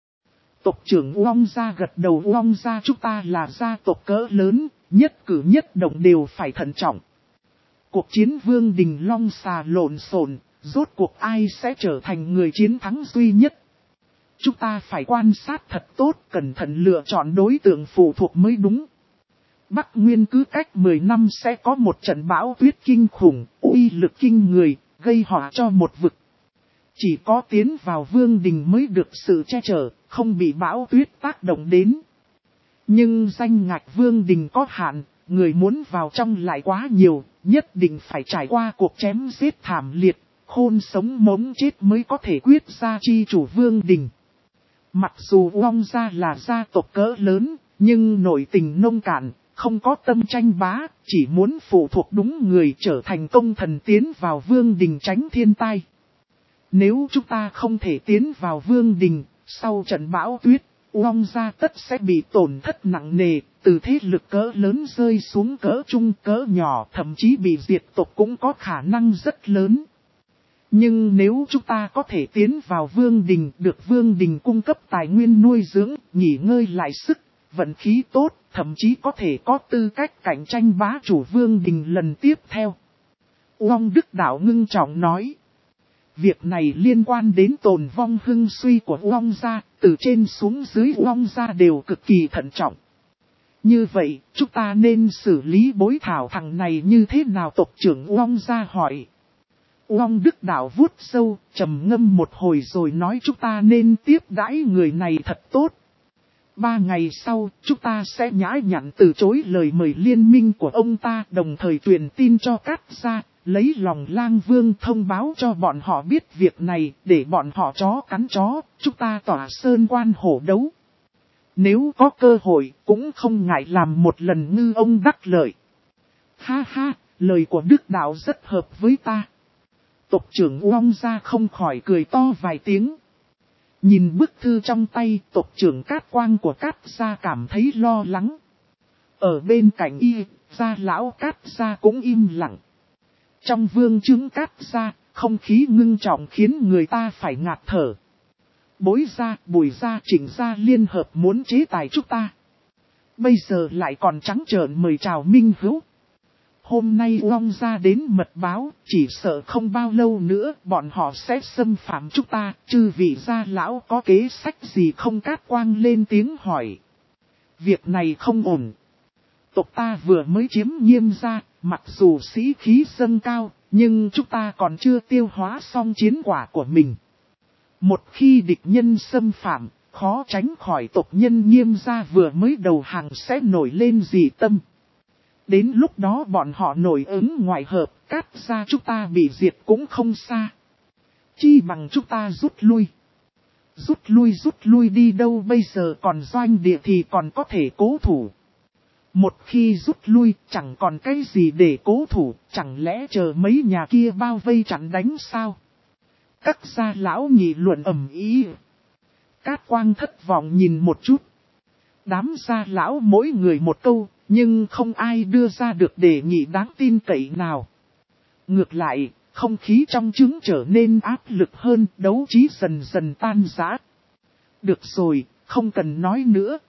Tộc trưởng Uông gia gật đầu. Uông gia chúng ta là gia tộc cỡ lớn, nhất cử nhất động đều phải thận trọng. Cuộc chiến vương đình long xà lộn xộn, rốt cuộc ai sẽ trở thành người chiến thắng duy nhất. Chúng ta phải quan sát thật tốt, cẩn thận lựa chọn đối tượng phụ thuộc mới đúng. Bắc Nguyên cứ cách mười năm sẽ có một trận bão tuyết kinh khủng, uy lực kinh người, gây họa cho một vực. chỉ có tiến vào vương đình mới được sự che chở, không bị bão tuyết tác động đến. Nhưng danh ngạch vương đình có hạn, người muốn vào trong lại quá nhiều, nhất định phải trải qua cuộc chém giết thảm liệt, khôn sống mống chết mới có thể quyết ra chi chủ vương đình. Mặc dù Uông gia là gia tộc cỡ lớn, nhưng nội tình nông cạn, không có tâm tranh bá, chỉ muốn phụ thuộc đúng người trở thành công thần tiến vào vương đình tránh thiên tai. Nếu chúng ta không thể tiến vào vương đình, sau trận bão tuyết, Uông gia tất sẽ bị tổn thất nặng nề, từ thế lực cỡ lớn rơi xuống cỡ trung cỡ nhỏ, thậm chí bị diệt tộc cũng có khả năng rất lớn. Nhưng nếu chúng ta có thể tiến vào vương đình, được vương đình cung cấp tài nguyên nuôi dưỡng, nghỉ ngơi lại sức, vận khí tốt, thậm chí có thể có tư cách cạnh tranh bá chủ vương đình lần tiếp theo. Uông Đức Đạo ngưng trọng nói. Việc này liên quan đến tồn vong hưng suy của Uông gia, từ trên xuống dưới Uông gia đều cực kỳ thận trọng. Như vậy, chúng ta nên xử lý bối thảo thằng này như thế nào? Tộc trưởng Uông gia hỏi. Uông Đức Đạo vuốt sâu, trầm ngâm một hồi rồi nói chúng ta nên tiếp đãi người này thật tốt. Ba ngày sau, chúng ta sẽ nhã nhặn từ chối lời mời liên minh của ông ta, đồng thời truyền tin cho Cát gia, lấy lòng Lang Vương thông báo cho bọn họ biết việc này, để bọn họ chó cắn chó, chúng ta tỏa sơn quan hổ đấu. Nếu có cơ hội, cũng không ngại làm một lần ngư ông đắc lợi. Ha ha, lời của Đức Đạo rất hợp với ta. Tộc trưởng Uông gia không khỏi cười to vài tiếng. Nhìn bức thư trong tay, tộc trưởng Cát Quang của Cát gia cảm thấy lo lắng. Ở bên cạnh y, gia lão Cát gia cũng im lặng. Trong vương chứng Cát gia, không khí ngưng trọng khiến người ta phải ngạt thở. Bối gia, Bùi gia, Trịnh gia liên hợp muốn chế tài chúng ta. Bây giờ lại còn trắng trợn mời chào minh hữu. Hôm nay Uông gia đến mật báo, chỉ sợ không bao lâu nữa bọn họ sẽ xâm phạm chúng ta, chư vị gia lão có kế sách gì không? Cát Quang lên tiếng hỏi. Việc này không ổn. Tộc ta vừa mới chiếm Nghiêm gia, mặc dù sĩ khí dâng cao, nhưng chúng ta còn chưa tiêu hóa xong chiến quả của mình. Một khi địch nhân xâm phạm, khó tránh khỏi tộc nhân Nghiêm gia vừa mới đầu hàng sẽ nổi lên dị tâm. Đến lúc đó bọn họ nổi ứng ngoại hợp, Cát gia chúng ta bị diệt cũng không xa. Chi bằng chúng ta rút lui. Rút lui rút lui đi đâu bây giờ, còn doanh địa thì còn có thể cố thủ. Một khi rút lui chẳng còn cái gì để cố thủ, chẳng lẽ chờ mấy nhà kia bao vây chặn đánh sao? Các gia lão nghị luận ầm ĩ. Cát Quang thất vọng nhìn một chút. Đám gia lão mỗi người một câu, nhưng không ai đưa ra được đề nghị đáng tin cậy nào. Ngược lại, không khí trong trứng trở nên áp lực hơn, đấu trí dần dần tan rã. Được rồi, không cần nói nữa.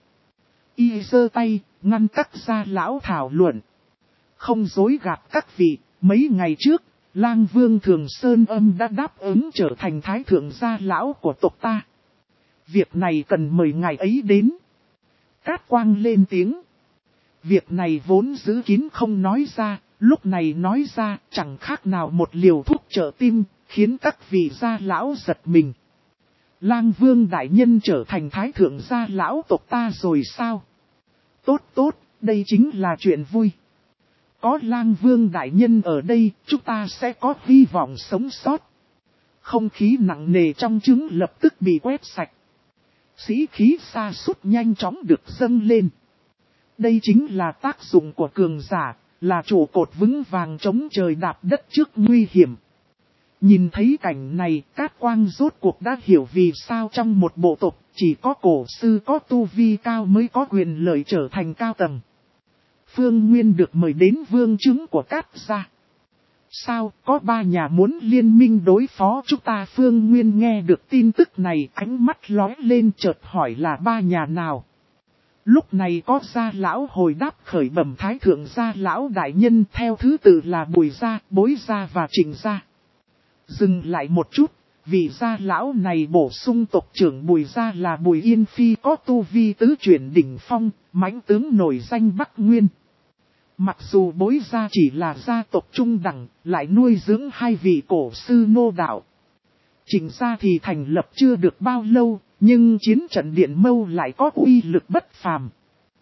Y giơ tay, ngăn các gia lão thảo luận. Không dối gạt các vị, mấy ngày trước, Lang Vương Thường Sơn Âm đã đáp ứng trở thành thái thượng gia lão của tộc ta. Việc này cần mời ngài ấy đến. Cát Quang lên tiếng. Việc này vốn giữ kín không nói ra, lúc này nói ra chẳng khác nào một liều thuốc trợ tim, khiến các vị gia lão giật mình. Lang Vương đại nhân trở thành thái thượng gia lão tộc ta rồi sao? Tốt tốt, đây chính là chuyện vui. Có Lang Vương đại nhân ở đây, chúng ta sẽ có hy vọng sống sót. Không khí nặng nề trong trứng lập tức bị quét sạch. Sĩ khí sa sút nhanh chóng được dâng lên. Đây chính là tác dụng của cường giả, là trụ cột vững vàng chống trời đạp đất trước nguy hiểm. Nhìn thấy cảnh này, Cát Quang rốt cuộc đã hiểu vì sao trong một bộ tộc chỉ có cổ sư có tu vi cao mới có quyền lợi trở thành cao tầng. Phương Nguyên được mời đến vương chứng của Cát gia. Sao, có ba nhà muốn liên minh đối phó chúng ta? Phương Nguyên nghe được tin tức này, ánh mắt lóe lên chợt hỏi là ba nhà nào. Lúc này có gia lão hồi đáp khởi bẩm thái thượng gia lão đại nhân, theo thứ tự là Bùi gia, Bối gia và Trịnh gia. Dừng lại một chút, vì gia lão này bổ sung tộc trưởng Bùi gia là Bùi Yên Phi có tu vi tứ chuyển đỉnh phong, mãnh tướng nổi danh Bắc Nguyên. Mặc dù Bối gia chỉ là gia tộc trung đẳng, lại nuôi dưỡng hai vị cổ sư nô đạo. Trịnh gia thì thành lập chưa được bao lâu, nhưng chiến trận Điện Mâu lại có uy lực bất phàm.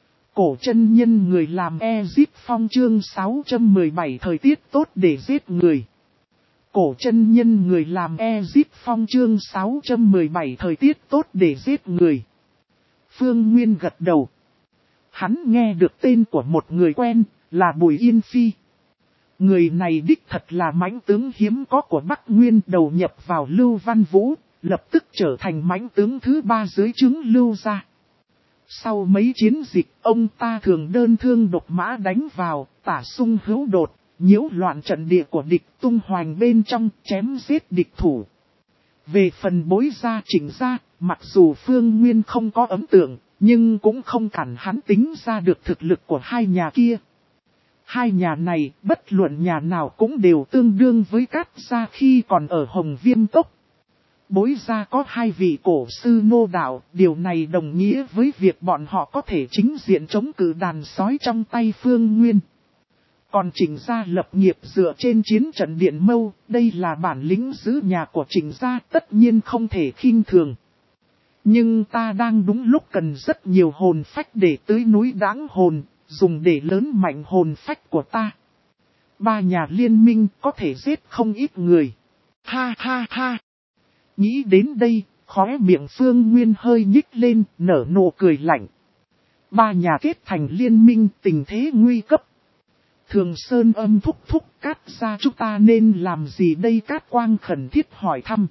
Cổ chân nhân người làm Ezip Phong chương sáu trăm mười bảy thời tiết tốt để giết người. Cổ chân nhân người làm Ezip Phong chương sáu trăm mười bảy thời tiết tốt để giết người. Phương Nguyên gật đầu. Hắn nghe được tên của một người quen, là Bùi Yên Phi. Người này đích thật là mãnh tướng hiếm có của Bắc Nguyên, đầu nhập vào Lưu Văn Vũ, lập tức trở thành mãnh tướng thứ ba dưới trướng Lưu gia. Sau mấy chiến dịch, ông ta thường đơn thương độc mã đánh vào, tả sung hữu đột, nhiễu loạn trận địa của địch, tung hoành bên trong, chém giết địch thủ. Về phần Bối gia Trịnh gia, mặc dù Phương Nguyên không có ấn tượng, nhưng cũng không cản hắn tính ra được thực lực của hai nhà kia. Hai nhà này, bất luận nhà nào cũng đều tương đương với Cát gia khi còn ở Hồng Viêm Cốc. Bối gia có hai vị cổ sư nô đạo, điều này đồng nghĩa với việc bọn họ có thể chính diện chống cự đàn sói trong tay Phương Nguyên. Còn Trịnh gia lập nghiệp dựa trên chiến trận Điện Mâu, đây là bản lĩnh giữ nhà của Trịnh gia, tất nhiên không thể khinh thường. Nhưng ta đang đúng lúc cần rất nhiều hồn phách để tưới núi đáng hồn, dùng để lớn mạnh hồn phách của ta. Ba nhà liên minh có thể giết không ít người. Ha ha ha. Nghĩ đến đây, khóe miệng Phương Nguyên hơi nhích lên, nở nụ cười lạnh. Ba nhà kết thành liên minh, tình thế nguy cấp. Thường Sơn âm thúc thúc, Cát gia chúng ta nên làm gì đây? Cát Quang khẩn thiết hỏi thăm.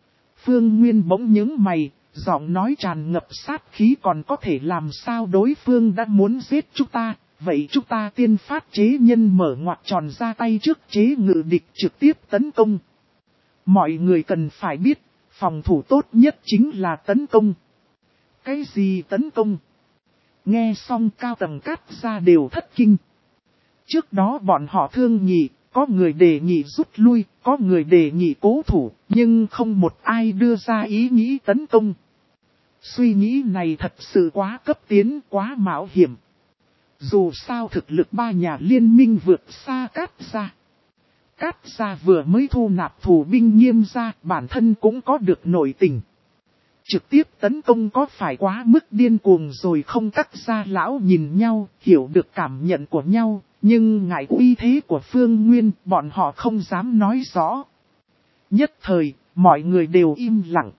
Phương Nguyên bỗng nhướng mày, giọng nói tràn ngập sát khí, còn có thể làm sao? Đối phương đã muốn giết chúng ta, vậy chúng ta tiên phát chế nhân mở ngoặt tròn ra tay trước chế ngự địch trực tiếp tấn công. Mọi người cần phải biết, phòng thủ tốt nhất chính là tấn công. Cái gì tấn công? Nghe xong cao tầng Cát gia đều thất kinh. Trước đó bọn họ thương nghị, có người đề nghị rút lui, có người đề nghị cố thủ, nhưng không một ai đưa ra ý nghĩ tấn công. Suy nghĩ này thật sự quá cấp tiến, quá mạo hiểm. Dù sao thực lực ba nhà liên minh vượt xa Cát gia. Cát gia vừa mới thu nạp thủ binh Nghiêm gia, bản thân cũng có được nội tình. Trực tiếp tấn công có phải quá mức điên cuồng rồi không? Các gia lão nhìn nhau, hiểu được cảm nhận của nhau, nhưng ngại uy thế của Phương Nguyên, bọn họ không dám nói rõ. Nhất thời, mọi người đều im lặng.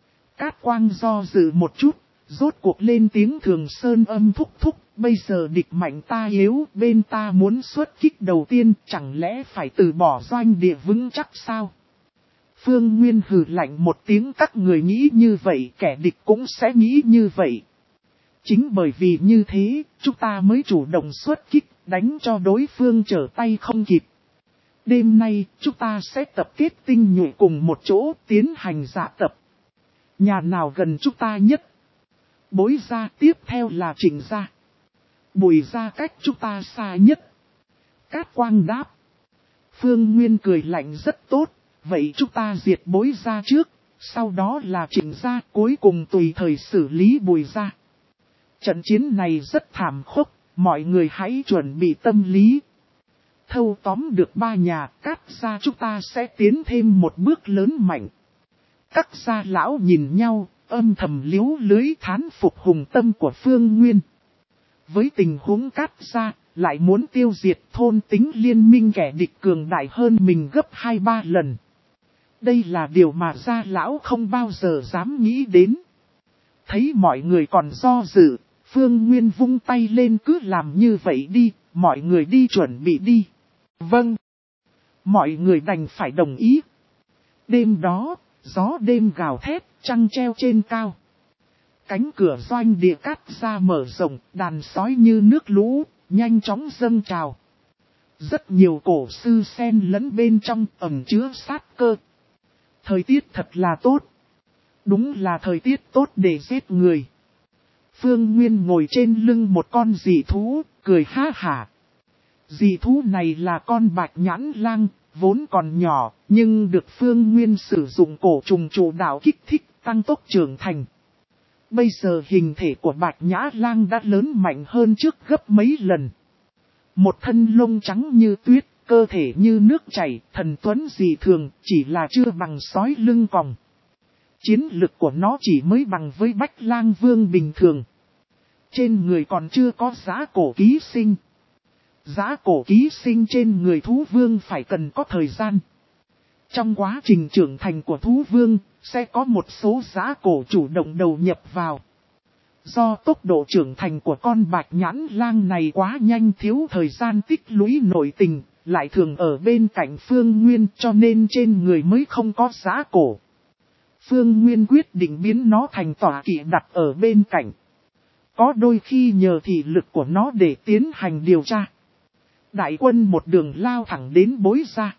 Cát Quang do dự một chút, rốt cuộc lên tiếng. Thường Sơn âm thúc thúc, bây giờ địch mạnh ta yếu, bên ta muốn xuất kích đầu tiên, chẳng lẽ phải từ bỏ doanh địa vững chắc sao? Phương Nguyên hừ lạnh một tiếng. Các người nghĩ như vậy, kẻ địch cũng sẽ nghĩ như vậy. Chính bởi vì như thế, chúng ta mới chủ động xuất kích, đánh cho đối phương trở tay không kịp. Đêm nay, chúng ta sẽ tập kết tinh nhuệ cùng một chỗ, tiến hành dạ tập. Nhà nào gần chúng ta nhất? Bối gia, tiếp theo là Trịnh gia. Bùi gia cách chúng ta xa nhất. Cát Quang đáp. Phương Nguyên cười lạnh rất tốt, vậy chúng ta diệt Bối gia trước, sau đó là Trịnh gia, cuối cùng tùy thời xử lý Bùi gia. Trận chiến này rất thảm khốc, mọi người hãy chuẩn bị tâm lý. Thâu tóm được ba nhà, Cát gia chúng ta sẽ tiến thêm một bước lớn mạnh. Các gia lão nhìn nhau, âm thầm liếu lưới thán phục hùng tâm của Phương Nguyên. Với tình huống Cát gia, lại muốn tiêu diệt thôn tính liên minh kẻ địch cường đại hơn mình gấp hai ba lần. Đây là điều mà gia lão không bao giờ dám nghĩ đến. Thấy mọi người còn do dự, Phương Nguyên vung tay lên, cứ làm như vậy đi, mọi người đi chuẩn bị đi. Vâng. Mọi người đành phải đồng ý. Đêm đó, gió đêm gào thét, trăng treo trên cao. Cánh cửa doanh địa Cát gia mở rộng, đàn sói như nước lũ, nhanh chóng dâng trào. Rất nhiều cổ sư xen lẫn bên trong, ẩn chứa sát cơ. Thời tiết thật là tốt. Đúng là thời tiết tốt để giết người. Phương Nguyên ngồi trên lưng một con dị thú, cười ha hả. Dị thú này là con bạch nhãn lang, vốn còn nhỏ, nhưng được Phương Nguyên sử dụng cổ trùng chủ đạo kích thích, tăng tốc trưởng thành. Bây giờ hình thể của bạch nhã lang đã lớn mạnh hơn trước gấp mấy lần. Một thân lông trắng như tuyết, cơ thể như nước chảy, thần tuấn dị thường, chỉ là chưa bằng sói lưng còng. Chiến lực của nó chỉ mới bằng với Bách Lang Vương bình thường. Trên người còn chưa có giá cổ ký sinh. Giá cổ ký sinh trên người thú vương phải cần có thời gian. Trong quá trình trưởng thành của thú vương, sẽ có một số giá cổ chủ động đầu nhập vào. Do tốc độ trưởng thành của con bạch nhãn lang này quá nhanh, thiếu thời gian tích lũy nội tình, lại thường ở bên cạnh Phương Nguyên, cho nên trên người mới không có giá cổ. Phương Nguyên quyết định biến nó thành tọa kỵ đặt ở bên cạnh. Có đôi khi nhờ thị lực của nó để tiến hành điều tra. Đại quân một đường lao thẳng đến Bối Gia.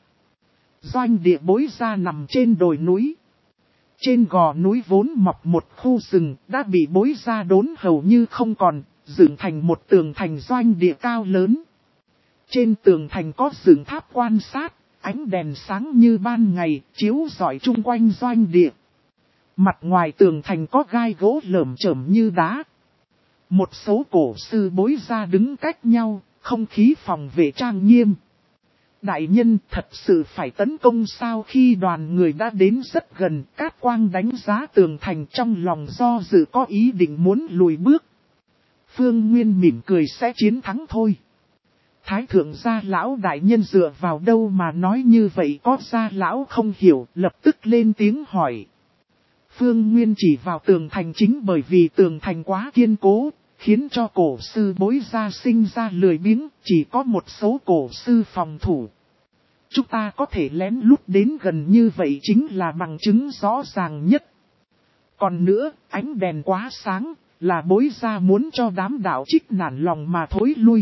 Doanh địa Bối Gia nằm trên đồi núi. Trên gò núi vốn mọc một khu rừng đã bị Bối Gia đốn hầu như không còn, dựng thành một tường thành doanh địa cao lớn. Trên tường thành có dựng tháp quan sát, ánh đèn sáng như ban ngày, chiếu rọi chung quanh doanh địa. Mặt ngoài tường thành có gai gỗ lởm chởm như đá. Một số cổ sư Bối Gia đứng cách nhau, không khí phòng vệ trang nghiêm. Đại nhân thật sự phải tấn công sao? Khi đoàn người đã đến rất gần, Cát Quang đánh giá tường thành, trong lòng do dự có ý định muốn lùi bước. Phương Nguyên mỉm cười, sẽ chiến thắng thôi. Thái thượng gia lão đại nhân dựa vào đâu mà nói như vậy? Có gia lão không hiểu, lập tức lên tiếng hỏi. Phương Nguyên chỉ vào tường thành chính bởi vì tường thành quá kiên cố, khiến cho cổ sư Bối Gia sinh ra lười biếng, chỉ có một số cổ sư phòng thủ. Chúng ta có thể lén lút đến gần như vậy chính là bằng chứng rõ ràng nhất. Còn nữa, ánh đèn quá sáng, là Bối Gia muốn cho đám đạo trích nản lòng mà thối lui.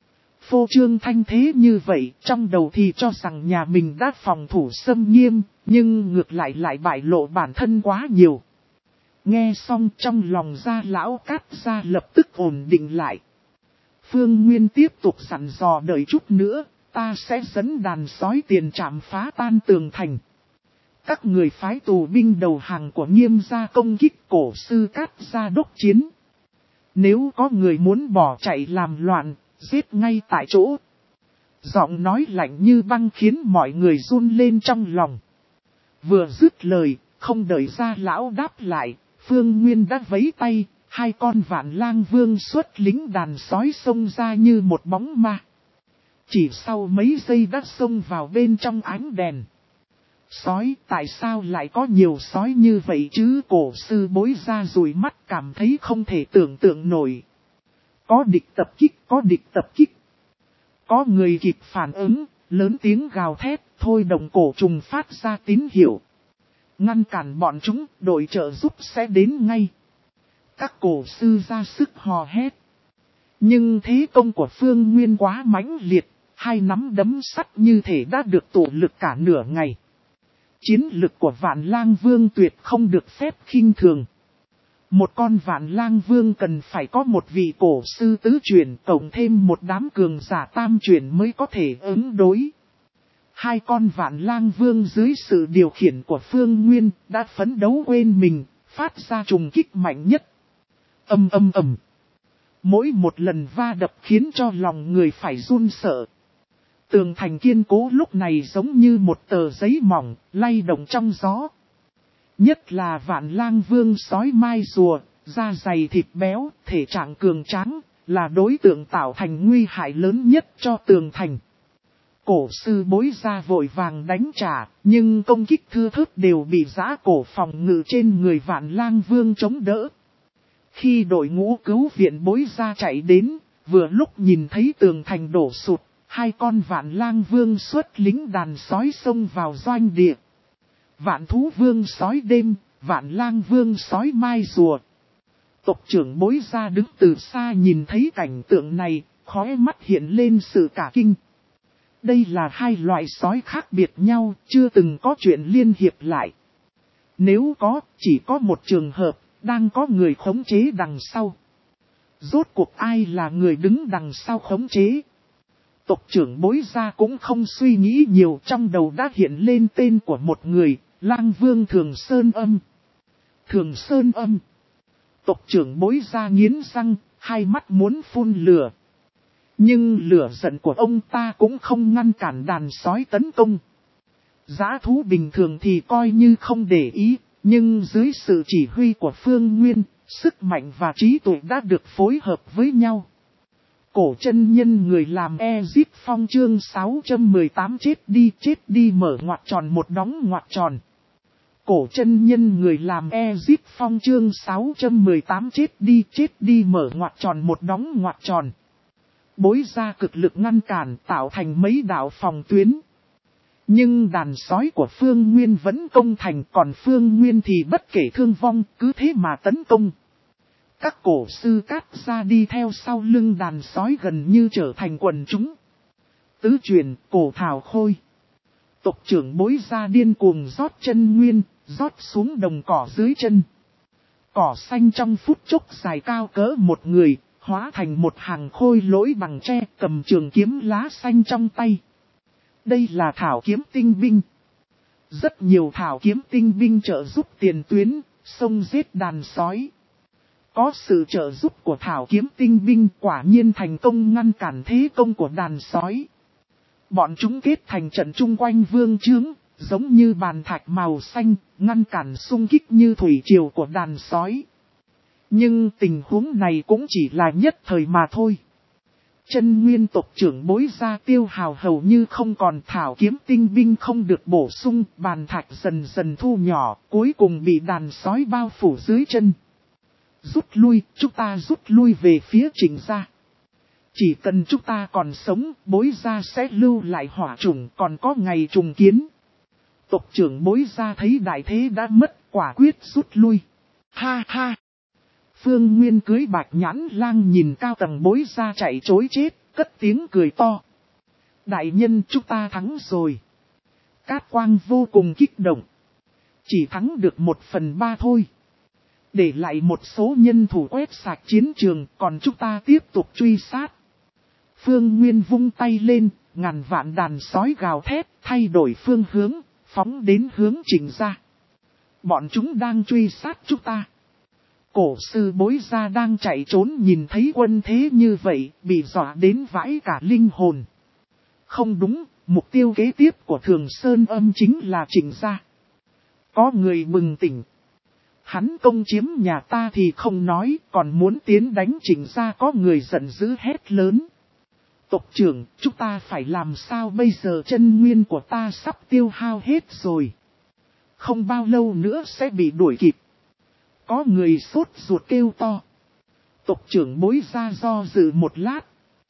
Phô trương thanh thế như vậy, trong đầu thì cho rằng nhà mình đã phòng thủ xâm nghiêm, nhưng ngược lại lại bại lộ bản thân quá nhiều. Nghe xong trong lòng Gia lão Cát Gia lập tức ổn định lại. Phương Nguyên tiếp tục dặn dò, đợi chút nữa, ta sẽ dẫn đàn sói tiền trảm phá tan tường thành. Các người phái tù binh đầu hàng của Nghiêm gia công kích cổ sư Cát Gia đốc chiến. Nếu có người muốn bỏ chạy làm loạn, giết ngay tại chỗ. Giọng nói lạnh như băng khiến mọi người run lên trong lòng. Vừa dứt lời, không đợi Gia lão đáp lại, Phương Nguyên đã vẫy tay, hai con Vạn Lang Vương xuất lính đàn sói xông ra như một bóng ma. Chỉ sau mấy giây đã xông vào bên trong ánh đèn. Sói, tại sao lại có nhiều sói như vậy chứ? Cổ sư Bối Gia dụi mắt cảm thấy không thể tưởng tượng nổi. Có địch tập kích, có địch tập kích. Có người kịp phản ứng, lớn tiếng gào thét, thôi động cổ trùng phát ra tín hiệu. Ngăn cản bọn chúng, đội trợ giúp sẽ đến ngay. Các cổ sư ra sức hò hét. Nhưng thế công của Phương Nguyên quá mãnh liệt, hai nắm đấm sắt như thể đã được tụ lực cả nửa ngày. Chiến lực của Vạn Lang Vương tuyệt không được phép khinh thường. Một con Vạn Lang Vương cần phải có một vị cổ sư tứ truyền, cộng thêm một đám cường giả tam truyền mới có thể ứng đối. Hai con Vạn Lang Vương dưới sự điều khiển của Phương Nguyên đã phấn đấu quên mình, phát ra trùng kích mạnh nhất. Âm âm ầm. Mỗi một lần va đập khiến cho lòng người phải run sợ. Tường thành kiên cố lúc này giống như một tờ giấy mỏng, lay động trong gió. Nhất là Vạn Lang Vương sói mai rùa, da dày thịt béo, thể trạng cường tráng, là đối tượng tạo thành nguy hại lớn nhất cho tường thành. Cổ sư Bối Gia vội vàng đánh trả, nhưng công kích thưa thớt đều bị giã cổ phòng ngự trên người Vạn Lang Vương chống đỡ. Khi đội ngũ cứu viện Bối Gia chạy đến, vừa lúc nhìn thấy tường thành đổ sụt, hai con Vạn Lang Vương xuất lính đàn sói xông vào doanh địa. Vạn Thú Vương sói đêm, Vạn Lang Vương sói mai rùa. Tộc trưởng Bối Gia đứng từ xa nhìn thấy cảnh tượng này, khóe mắt hiện lên sự cả kinh. Đây là hai loại sói khác biệt nhau, chưa từng có chuyện liên hiệp lại. Nếu có, chỉ có một trường hợp, đang có người khống chế đằng sau. Rốt cuộc ai là người đứng đằng sau khống chế? Tộc trưởng Bối Gia cũng không suy nghĩ nhiều, trong đầu đã hiện lên tên của một người, Lang Vương Thường Sơn Âm. Thường Sơn Âm. Tộc trưởng Bối Gia nghiến răng, hai mắt muốn phun lửa. Nhưng lửa giận của ông ta cũng không ngăn cản đàn sói tấn công. Dã thú bình thường thì coi như không để ý, nhưng dưới sự chỉ huy của Phương Nguyên, sức mạnh và trí tuệ đã được phối hợp với nhau. Cổ chân nhân người làm Ezip Phong chương sáu trăm mười tám chết đi chết đi mở ngoặc tròn một đóng ngoặc tròn. Cổ chân nhân người làm Ezip Phong chương sáu trăm mười tám chết đi chết đi mở ngoặc tròn một đóng ngoặc tròn. Bối ra cực lực ngăn cản tạo thành mấy đạo phòng tuyến. Nhưng đàn sói của Phương Nguyên vẫn công thành, còn Phương Nguyên thì bất kể thương vong cứ thế mà tấn công. Các cổ sư cát ra đi theo sau lưng đàn sói gần như trở thành quần chúng. Tứ truyền, cổ thảo khôi. Tộc trưởng bối ra điên cuồng rót chân nguyên, rót xuống đồng cỏ dưới chân. Cỏ xanh trong phút chốc dài cao cỡ một người, hóa thành một hàng khôi lỗi bằng tre cầm trường kiếm lá xanh trong tay. Đây là thảo kiếm tinh binh. Rất nhiều thảo kiếm tinh binh trợ giúp tiền tuyến, xông giết đàn sói. Có sự trợ giúp của thảo kiếm tinh binh quả nhiên thành công ngăn cản thế công của đàn sói. Bọn chúng kết thành trận chung quanh vương trướng, giống như bàn thạch màu xanh, ngăn cản xung kích như thủy triều của đàn sói. Nhưng tình huống này cũng chỉ là nhất thời mà thôi. Chân nguyên tộc trưởng bối ra tiêu hào hầu như không còn, thảo kiếm tinh binh không được bổ sung, bàn thạch dần dần thu nhỏ, cuối cùng bị đàn sói bao phủ dưới chân. Rút lui, chúng ta rút lui về phía Trịnh gia. Chỉ cần chúng ta còn sống, bối gia sẽ lưu lại hỏa chủng, còn có ngày trùng kiến. Tộc trưởng bối gia thấy đại thế đã mất, quả quyết rút lui. Ha ha! Phương Nguyên cưới bạch nhãn lang nhìn cao tầng bối gia chạy trối chết, cất tiếng cười to. Đại nhân, chúng ta thắng rồi. Cát Quang vô cùng kích động. Chỉ thắng được một phần ba thôi. Để lại một số nhân thủ quét sạch chiến trường, còn chúng ta tiếp tục truy sát. Phương Nguyên vung tay lên, ngàn vạn đàn sói gào thét, thay đổi phương hướng, phóng đến hướng Trịnh gia. Bọn chúng đang truy sát chúng ta. Cổ sư bối gia đang chạy trốn nhìn thấy quân thế như vậy, bị dọa đến vãi cả linh hồn. Không đúng, mục tiêu kế tiếp của Thường Sơn Âm chính là Trịnh gia. Có người bừng tỉnh. Hắn công chiếm nhà ta thì không nói, còn muốn tiến đánh Trịnh gia, có người giận dữ hét lớn. Tộc trưởng, chúng ta phải làm sao bây giờ, chân nguyên của ta sắp tiêu hao hết rồi. Không bao lâu nữa sẽ bị đuổi kịp. Có người sốt ruột kêu to. Tộc trưởng bối ra do dự một lát.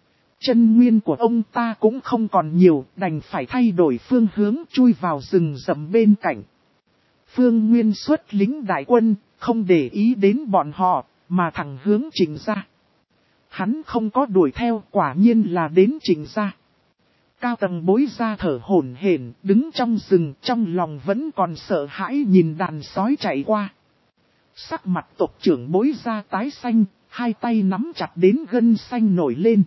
Chân nguyên của ông ta cũng không còn nhiều, đành phải thay đổi phương hướng chui vào rừng rậm bên cạnh. Phương Nguyên xuất lính đại quân, không để ý đến bọn họ, mà thẳng hướng Trịnh gia. Hắn không có đuổi theo, quả nhiên là đến Trịnh gia. Cao tầng bối ra thở hổn hển, đứng trong rừng, trong lòng vẫn còn sợ hãi nhìn đàn sói chạy qua. Sắc mặt tộc trưởng bối ra tái xanh, hai tay nắm chặt đến gân xanh nổi lên.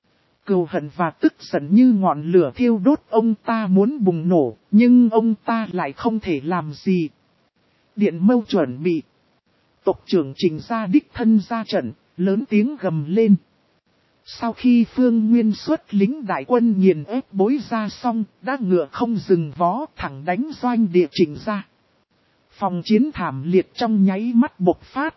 Cừu hận và tức giận như ngọn lửa thiêu đốt, ông ta muốn bùng nổ, nhưng ông ta lại không thể làm gì. Điện mâu chuẩn bị. Tộc trưởng Trịnh gia đích thân ra trận, lớn tiếng gầm lên. Sau khi Phương Nguyên xuất lính đại quân nghiền ép bối ra xong, đã ngựa không dừng vó thẳng đánh doanh địa Trịnh gia. Phòng chiến thảm liệt trong nháy mắt bộc phát.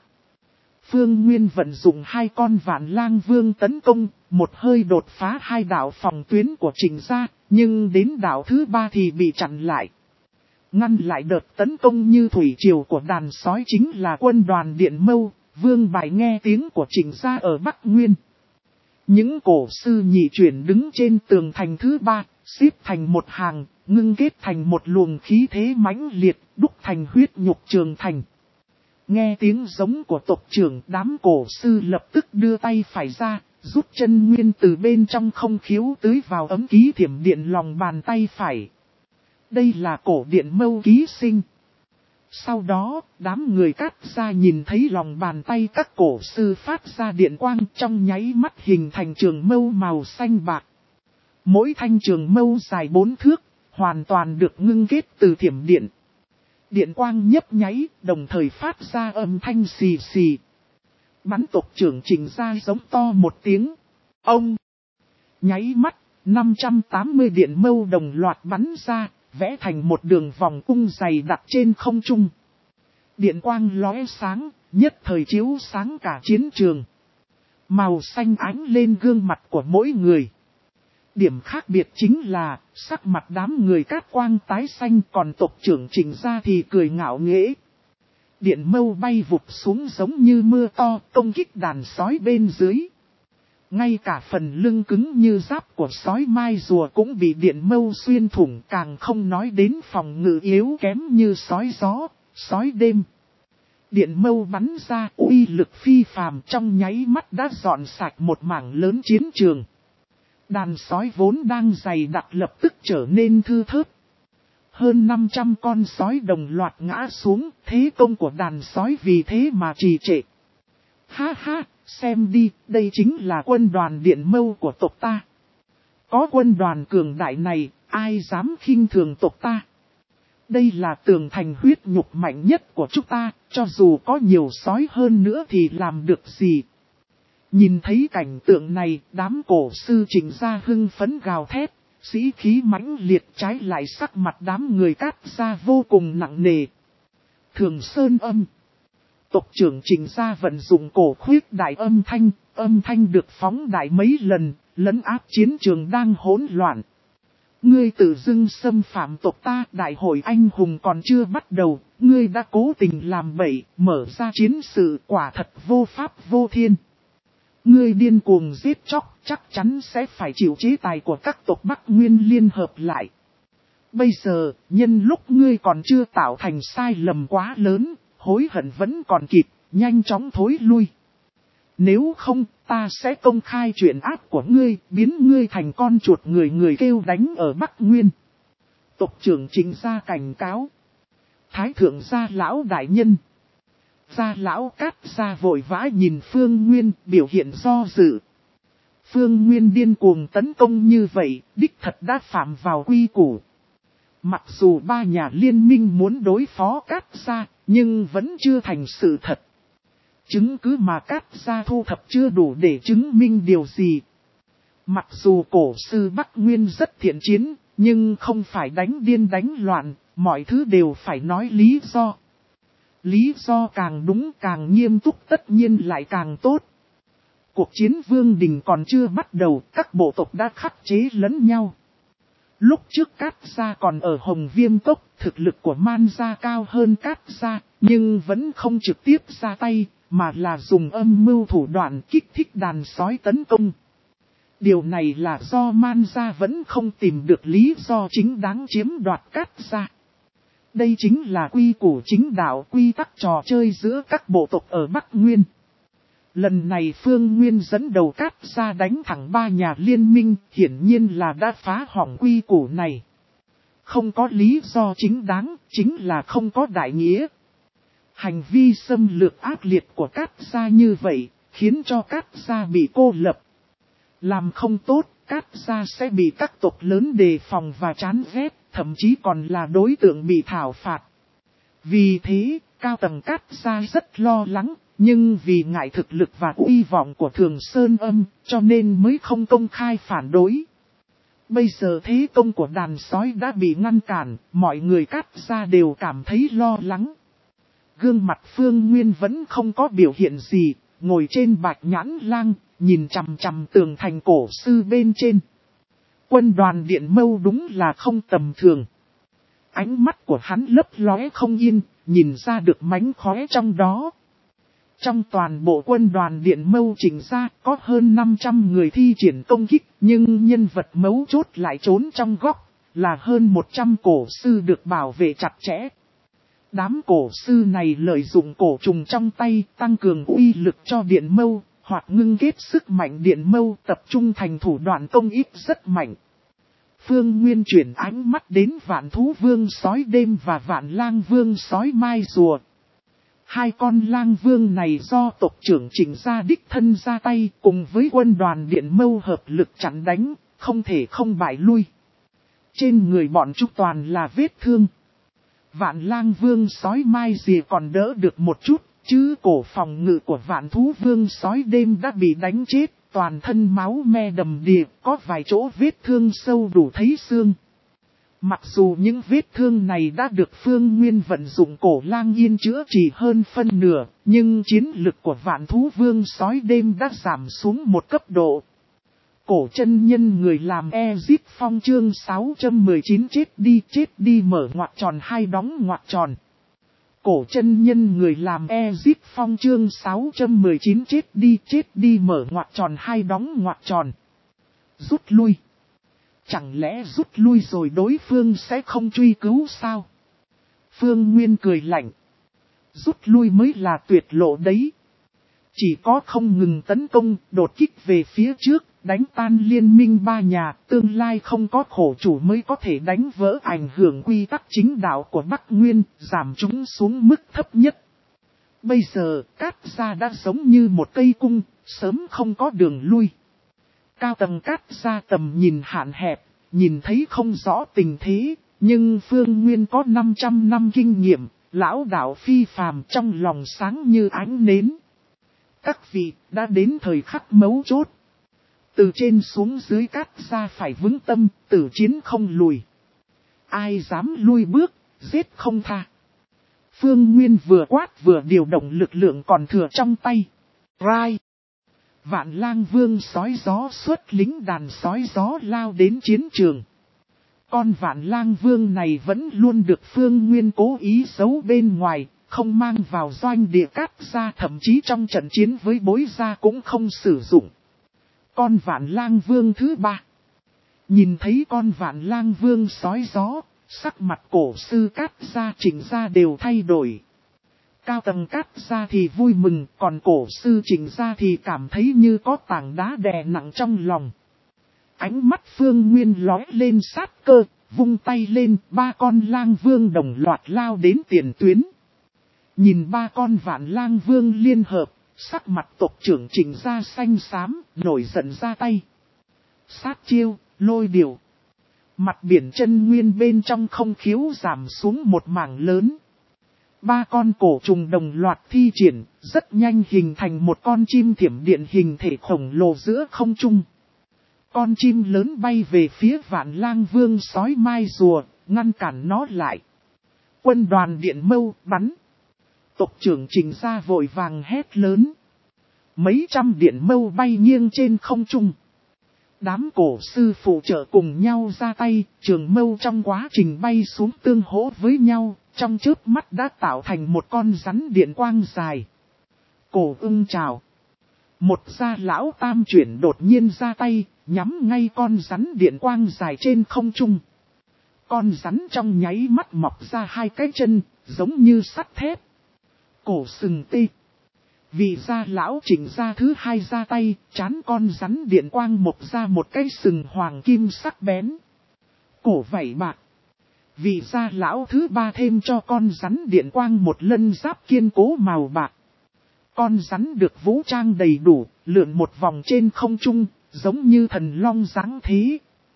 Phương Nguyên vận dụng hai con vạn lang vương tấn công, một hơi đột phá hai đạo phòng tuyến của Trịnh gia, nhưng đến đạo thứ ba thì bị chặn lại. Ngăn lại đợt tấn công như thủy triều của đàn sói chính là quân đoàn Điện Mâu, Vương Bài nghe tiếng của Trịnh gia ở Bắc Nguyên. Những cổ sư nhị chuyển đứng trên tường thành thứ ba, xếp thành một hàng, ngưng kết thành một luồng khí thế mãnh liệt, đúc thành huyết nhục trường thành. Nghe tiếng giống của tộc trưởng, đám cổ sư lập tức đưa tay phải ra, rút chân nguyên từ bên trong không khiếu tưới vào ấm ký thiểm điện lòng bàn tay phải. Đây là cổ điện mâu ký sinh. Sau đó, đám người cắt ra nhìn thấy lòng bàn tay các cổ sư phát ra điện quang, trong nháy mắt hình thành trường mâu màu xanh bạc. Mỗi thanh trường mâu dài bốn thước, hoàn toàn được ngưng kết từ thiểm điện. Điện quang nhấp nháy, đồng thời phát ra âm thanh xì xì. Bắn tộc trưởng Trịnh gia giống to một tiếng. Ông! Nháy mắt, năm trăm tám mươi điện mâu đồng loạt bắn ra, vẽ thành một đường vòng cung dày đặc trên không trung. Điện quang lóe sáng, nhất thời chiếu sáng cả chiến trường. Màu xanh ánh lên gương mặt của mỗi người. Điểm khác biệt chính là, sắc mặt đám người cát quang tái xanh, còn tộc trưởng Trình Gia thì cười ngạo nghễ. Điện mâu bay vụt xuống giống như mưa to, công kích đàn sói bên dưới. Ngay cả phần lưng cứng như giáp của sói mai rùa cũng bị điện mâu xuyên thủng, càng không nói đến phòng ngự yếu kém như sói gió, sói đêm. Điện mâu bắn ra uy lực phi phàm, trong nháy mắt đã dọn sạch một mảng lớn chiến trường. Đàn sói vốn đang dày đặc lập tức trở nên thưa thớt. Hơn năm trăm con sói đồng loạt ngã xuống, thế công của đàn sói vì thế mà trì trệ. Ha ha, xem đi, đây chính là quân đoàn điện mâu của tộc ta. Có quân đoàn cường đại này, ai dám khinh thường tộc ta. Đây là tường thành huyết nhục mạnh nhất của chúng ta, cho dù có nhiều sói hơn nữa thì làm được gì. Nhìn thấy cảnh tượng này, đám cổ sư Trình Gia hưng phấn gào thét, sĩ khí mãnh liệt, trái lại sắc mặt đám người Cát Gia vô cùng nặng nề. Thường Sơn Âm. Tộc trưởng Trình Gia vận dụng cổ khuyết đại âm thanh, âm thanh được phóng đại mấy lần, lấn áp chiến trường đang hỗn loạn. Ngươi tự dưng xâm phạm tộc ta, đại hội anh hùng còn chưa bắt đầu, ngươi đã cố tình làm bậy, mở ra chiến sự, quả thật vô pháp vô thiên. Ngươi điên cuồng giết chóc, chắc chắn sẽ phải chịu chế tài của các tộc Bắc Nguyên liên hợp lại. Bây giờ, nhân lúc ngươi còn chưa tạo thành sai lầm quá lớn, hối hận vẫn còn kịp, nhanh chóng thối lui. Nếu không, ta sẽ công khai chuyện ác của ngươi, biến ngươi thành con chuột người người kêu đánh ở Bắc Nguyên. Tộc trưởng Trình Gia cảnh cáo. Thái thượng gia lão đại nhân. Gia lão Cát Gia vội vã nhìn Phương Nguyên, biểu hiện do dự. Phương Nguyên điên cuồng tấn công như vậy, đích thật đã phạm vào quy củ. Mặc dù ba nhà liên minh muốn đối phó Cát Gia, nhưng vẫn chưa thành sự thật. Chứng cứ mà Cát Gia thu thập chưa đủ để chứng minh điều gì. Mặc dù cổ sư Bắc Nguyên rất thiện chiến, nhưng không phải đánh điên đánh loạn, mọi thứ đều phải nói lý do. Lý do càng đúng càng nghiêm túc tất nhiên lại càng tốt. Cuộc chiến vương đình còn chưa bắt đầu, các bộ tộc đã khắc chế lẫn nhau. Lúc trước Cát Gia còn ở Hồng Viêm Cốc, thực lực của Man Gia cao hơn Cát Gia, nhưng vẫn không trực tiếp ra tay, mà là dùng âm mưu thủ đoạn kích thích đàn sói tấn công. Điều này là do Man Gia vẫn không tìm được lý do chính đáng chiếm đoạt Cát Gia. Đây chính là quy củ chính đạo, quy tắc trò chơi giữa các bộ tộc ở Bắc Nguyên. Lần này Phương Nguyên dẫn đầu Cát Gia đánh thẳng ba nhà liên minh, hiển nhiên là đã phá hỏng quy củ này. Không có lý do chính đáng, chính là không có đại nghĩa. Hành vi xâm lược ác liệt của Cát Gia như vậy, khiến cho Cát Gia bị cô lập. Làm không tốt, Cát Gia sẽ bị các tộc lớn đề phòng và chán ghét, thậm chí còn là đối tượng bị thảo phạt. Vì thế, cao tầng Cát Gia rất lo lắng, nhưng vì ngại thực lực và uy vọng của Thường Sơn Âm, cho nên mới không công khai phản đối. Bây giờ thế công của đàn sói đã bị ngăn cản, mọi người Cát Gia đều cảm thấy lo lắng. Gương mặt Phương Nguyên vẫn không có biểu hiện gì, ngồi trên bạch nhãn lang, nhìn chằm chằm tường thành cổ sư bên trên. Quân đoàn điện mâu đúng là không tầm thường. Ánh mắt của hắn lấp lóe không yên, nhìn ra được mánh khóe trong đó. Trong toàn bộ quân đoàn điện mâu Trình Gia có hơn năm trăm người thi triển công kích, nhưng nhân vật mấu chốt lại trốn trong góc, là hơn một trăm cổ sư được bảo vệ chặt chẽ. Đám cổ sư này lợi dụng cổ trùng trong tay tăng cường uy lực cho điện mâu, hoặc ngưng kết sức mạnh điện mâu tập trung thành thủ đoạn công kích rất mạnh. Phương Nguyên chuyển ánh mắt đến Vạn Thú Vương sói đêm và Vạn Lang Vương sói mai rùa. Hai con lang vương này do tộc trưởng Trình Gia đích thân ra tay cùng với quân đoàn điện mâu hợp lực chặn đánh, không thể không bại lui. Trên người bọn chúng toàn là vết thương. Vạn Lang Vương sói mai rìa còn đỡ được một chút, chứ cổ phòng ngự của Vạn Thú Vương sói đêm đã bị đánh chết, toàn thân máu me đầm đìa, có vài chỗ vết thương sâu đủ thấy xương. Mặc dù những vết thương này đã được Phương Nguyên vận dụng cổ lang yên chữa trị hơn phân nửa, nhưng chiến lực của Vạn Thú Vương sói đêm đã giảm xuống một cấp độ. Cổ chân nhân người làm Ezip Phong chương sáu trăm mười chín chết đi chết đi mở ngoặc tròn hai đóng ngoặc tròn. Cổ chân nhân người làm Ezip Phong chương sáu trăm mười chín chết đi chết đi mở ngoặc tròn hai đóng ngoặc tròn. Rút lui. Chẳng lẽ rút lui rồi đối phương sẽ không truy cứu sao? Phương Nguyên cười lạnh. Rút lui mới là tuyệt lộ đấy. Chỉ có không ngừng tấn công, đột kích về phía trước, đánh tan liên minh ba nhà, tương lai không có khổ chủ mới có thể đánh vỡ ảnh hưởng quy tắc chính đạo của Bắc Nguyên, giảm chúng xuống mức thấp nhất. Bây giờ, Cát Gia đã giống như một cây cung, sớm không có đường lui. Cao tầng Cát Gia tầm nhìn hạn hẹp, nhìn thấy không rõ tình thế, nhưng Phương Nguyên có năm trăm năm kinh nghiệm, lão đạo phi phàm trong lòng sáng như ánh nến. Các vị đã đến thời khắc mấu chốt. Từ trên xuống dưới Cát Gia phải vững tâm, tử chiến không lùi. Ai dám lui bước, giết không tha. Phương Nguyên vừa quát vừa điều động lực lượng còn thừa trong tay. Rai. Vạn Lang Vương sói gió xuất lính đàn sói gió lao đến chiến trường. Con Vạn Lang Vương này vẫn luôn được Phương Nguyên cố ý giấu bên ngoài, không mang vào doanh địa Cát Gia, thậm chí trong trận chiến với Bối Gia cũng không sử dụng. Con Vạn Lang Vương thứ ba. Nhìn thấy con Vạn Lang Vương sói gió, sắc mặt cổ sư Cát Gia Trịnh Gia đều thay đổi. Cao tầng Cát Gia thì vui mừng, còn cổ sư Trịnh Gia thì cảm thấy như có tảng đá đè nặng trong lòng. Ánh mắt Phương Nguyên lóe lên sát cơ, vung tay lên, ba con lang vương đồng loạt lao đến tiền tuyến. Nhìn ba con Vạn Lang Vương liên hợp, sắc mặt tộc trưởng Trịnh Gia xanh xám, nổi giận ra tay. Sát chiêu, lôi điều. Mặt biển chân nguyên bên trong không khiếu giảm xuống một mảng lớn. Ba con cổ trùng đồng loạt thi triển, rất nhanh hình thành một con chim thiểm điện hình thể khổng lồ giữa không trung. Con chim lớn bay về phía Vạn Lang Vương sói mai rùa, ngăn cản nó lại. Quân đoàn điện mâu bắn. Tộc trưởng Trịnh Gia vội vàng hét lớn. Mấy trăm điện mâu bay nghiêng trên không trung. Đám cổ sư phụ trợ cùng nhau ra tay, trường mâu trong quá trình bay xuống tương hỗ với nhau, trong chớp mắt đã tạo thành một con rắn điện quang dài. Cổ ưng chào. Một gia lão tam chuyển đột nhiên ra tay, nhắm ngay con rắn điện quang dài trên không trung. Con rắn trong nháy mắt mọc ra hai cái chân, giống như sắt thép. Cổ sừng tê. Vì gia lão Trịnh Gia thứ hai ra tay, chán con rắn điện quang mọc ra một cái sừng hoàng kim sắc bén. Cổ vảy bạc. Vì gia lão thứ ba thêm cho con rắn điện quang một lân giáp kiên cố màu bạc. Con rắn được vũ trang đầy đủ, lượn một vòng trên không trung, giống như thần long giáng thế.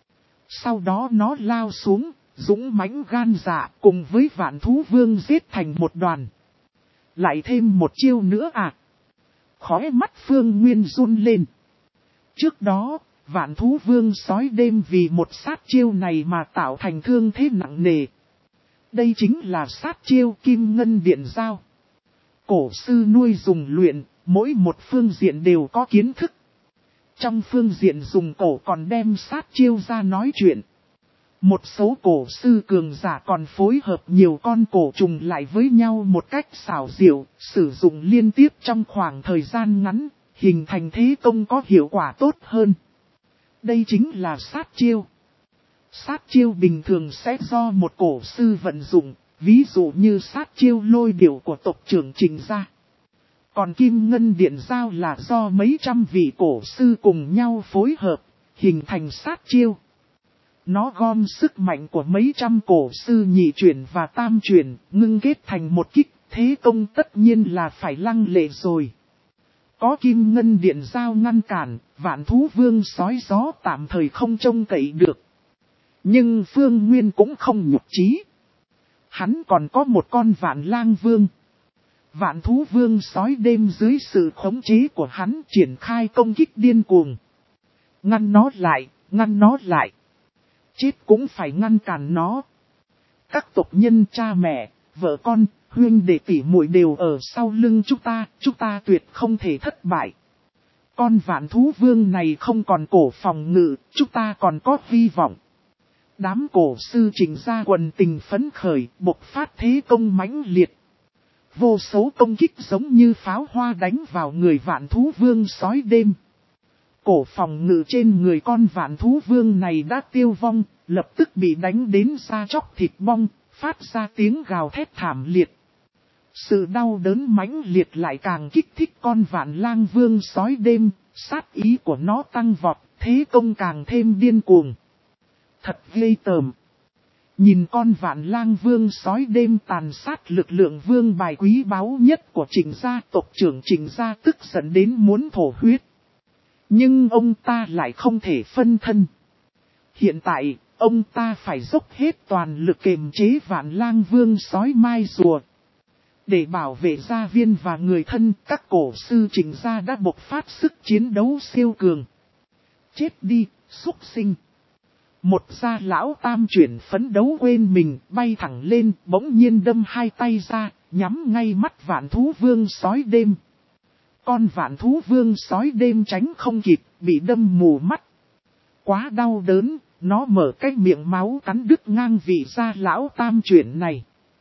Sau đó nó lao xuống, dũng mãnh gan dạ cùng với Vạn Thú Vương giết thành một đoàn. Lại thêm một chiêu nữa à? Khóe mắt Phương Nguyên run lên. Trước đó, Vạn Thú Vương sói đêm vì một sát chiêu này mà tạo thành thương thế nặng nề. Đây chính là sát chiêu Kim Ngân Điện Giao. Cổ sư nuôi dùng luyện, mỗi một phương diện đều có kiến thức. Trong phương diện dùng cổ còn đem sát chiêu ra nói chuyện. Một số cổ sư cường giả còn phối hợp nhiều con cổ trùng lại với nhau một cách xảo diệu, sử dụng liên tiếp trong khoảng thời gian ngắn, hình thành thế công có hiệu quả tốt hơn. Đây chính là sát chiêu. Sát chiêu bình thường sẽ do một cổ sư vận dụng, ví dụ như sát chiêu lôi điểu của tộc trưởng Trịnh Gia. Còn Kim Ngân Điện Giao là do mấy trăm vị cổ sư cùng nhau phối hợp, hình thành sát chiêu. Nó gom sức mạnh của mấy trăm cổ sư nhị chuyển và tam chuyển, ngưng kết thành một kích, thế công tất nhiên là phải lăng lệ rồi. Có Kim Ngân Điện Giao ngăn cản, Vạn Thú Vương sói gió tạm thời không trông cậy được. Nhưng Phương Nguyên cũng không nhục chí. Hắn còn có một con Vạn Lang Vương. Vạn thú vương sói đêm dưới sự khống chế của hắn triển khai công kích điên cuồng. Ngăn nó lại, ngăn nó lại. Chết cũng phải ngăn cản nó. Các tộc nhân cha mẹ, vợ con, huynh đệ tỷ muội đều ở sau lưng chúng ta, chúng ta tuyệt không thể thất bại. Con vạn thú vương này không còn cổ phòng ngự, chúng ta còn có hy vọng. Đám cổ sư chỉnh ra quần tình phấn khởi, bộc phát thế công mãnh liệt. Vô số công kích giống như pháo hoa đánh vào người vạn thú vương sói đêm. Cổ phòng ngự trên người con vạn thú vương này đã tiêu vong, lập tức bị đánh đến da chóc thịt bong, phát ra tiếng gào thét thảm liệt. Sự đau đớn mãnh liệt lại càng kích thích con vạn lang vương sói đêm, sát ý của nó tăng vọt, thế công càng thêm điên cuồng. Thật ghê tởm. Nhìn con vạn lang vương sói đêm tàn sát lực lượng vương bài quý báu nhất của Trịnh gia, tộc trưởng Trịnh gia tức giận đến muốn thổ huyết. Nhưng ông ta lại không thể phân thân. Hiện tại, ông ta phải dốc hết toàn lực kiềm chế vạn lang vương sói mai rùa. Để bảo vệ gia viên và người thân, các cổ sư Trịnh gia đã bộc phát sức chiến đấu siêu cường. Chết đi, súc sinh. Một gia lão tam chuyển phấn đấu quên mình, bay thẳng lên, bỗng nhiên đâm hai tay ra, nhắm ngay mắt vạn thú vương sói đêm. Con vạn thú vương sói đêm tránh không kịp, bị đâm mù mắt. Quá đau đớn, nó mở cái miệng máu cắn đứt ngang vị gia lão tam chuyển này.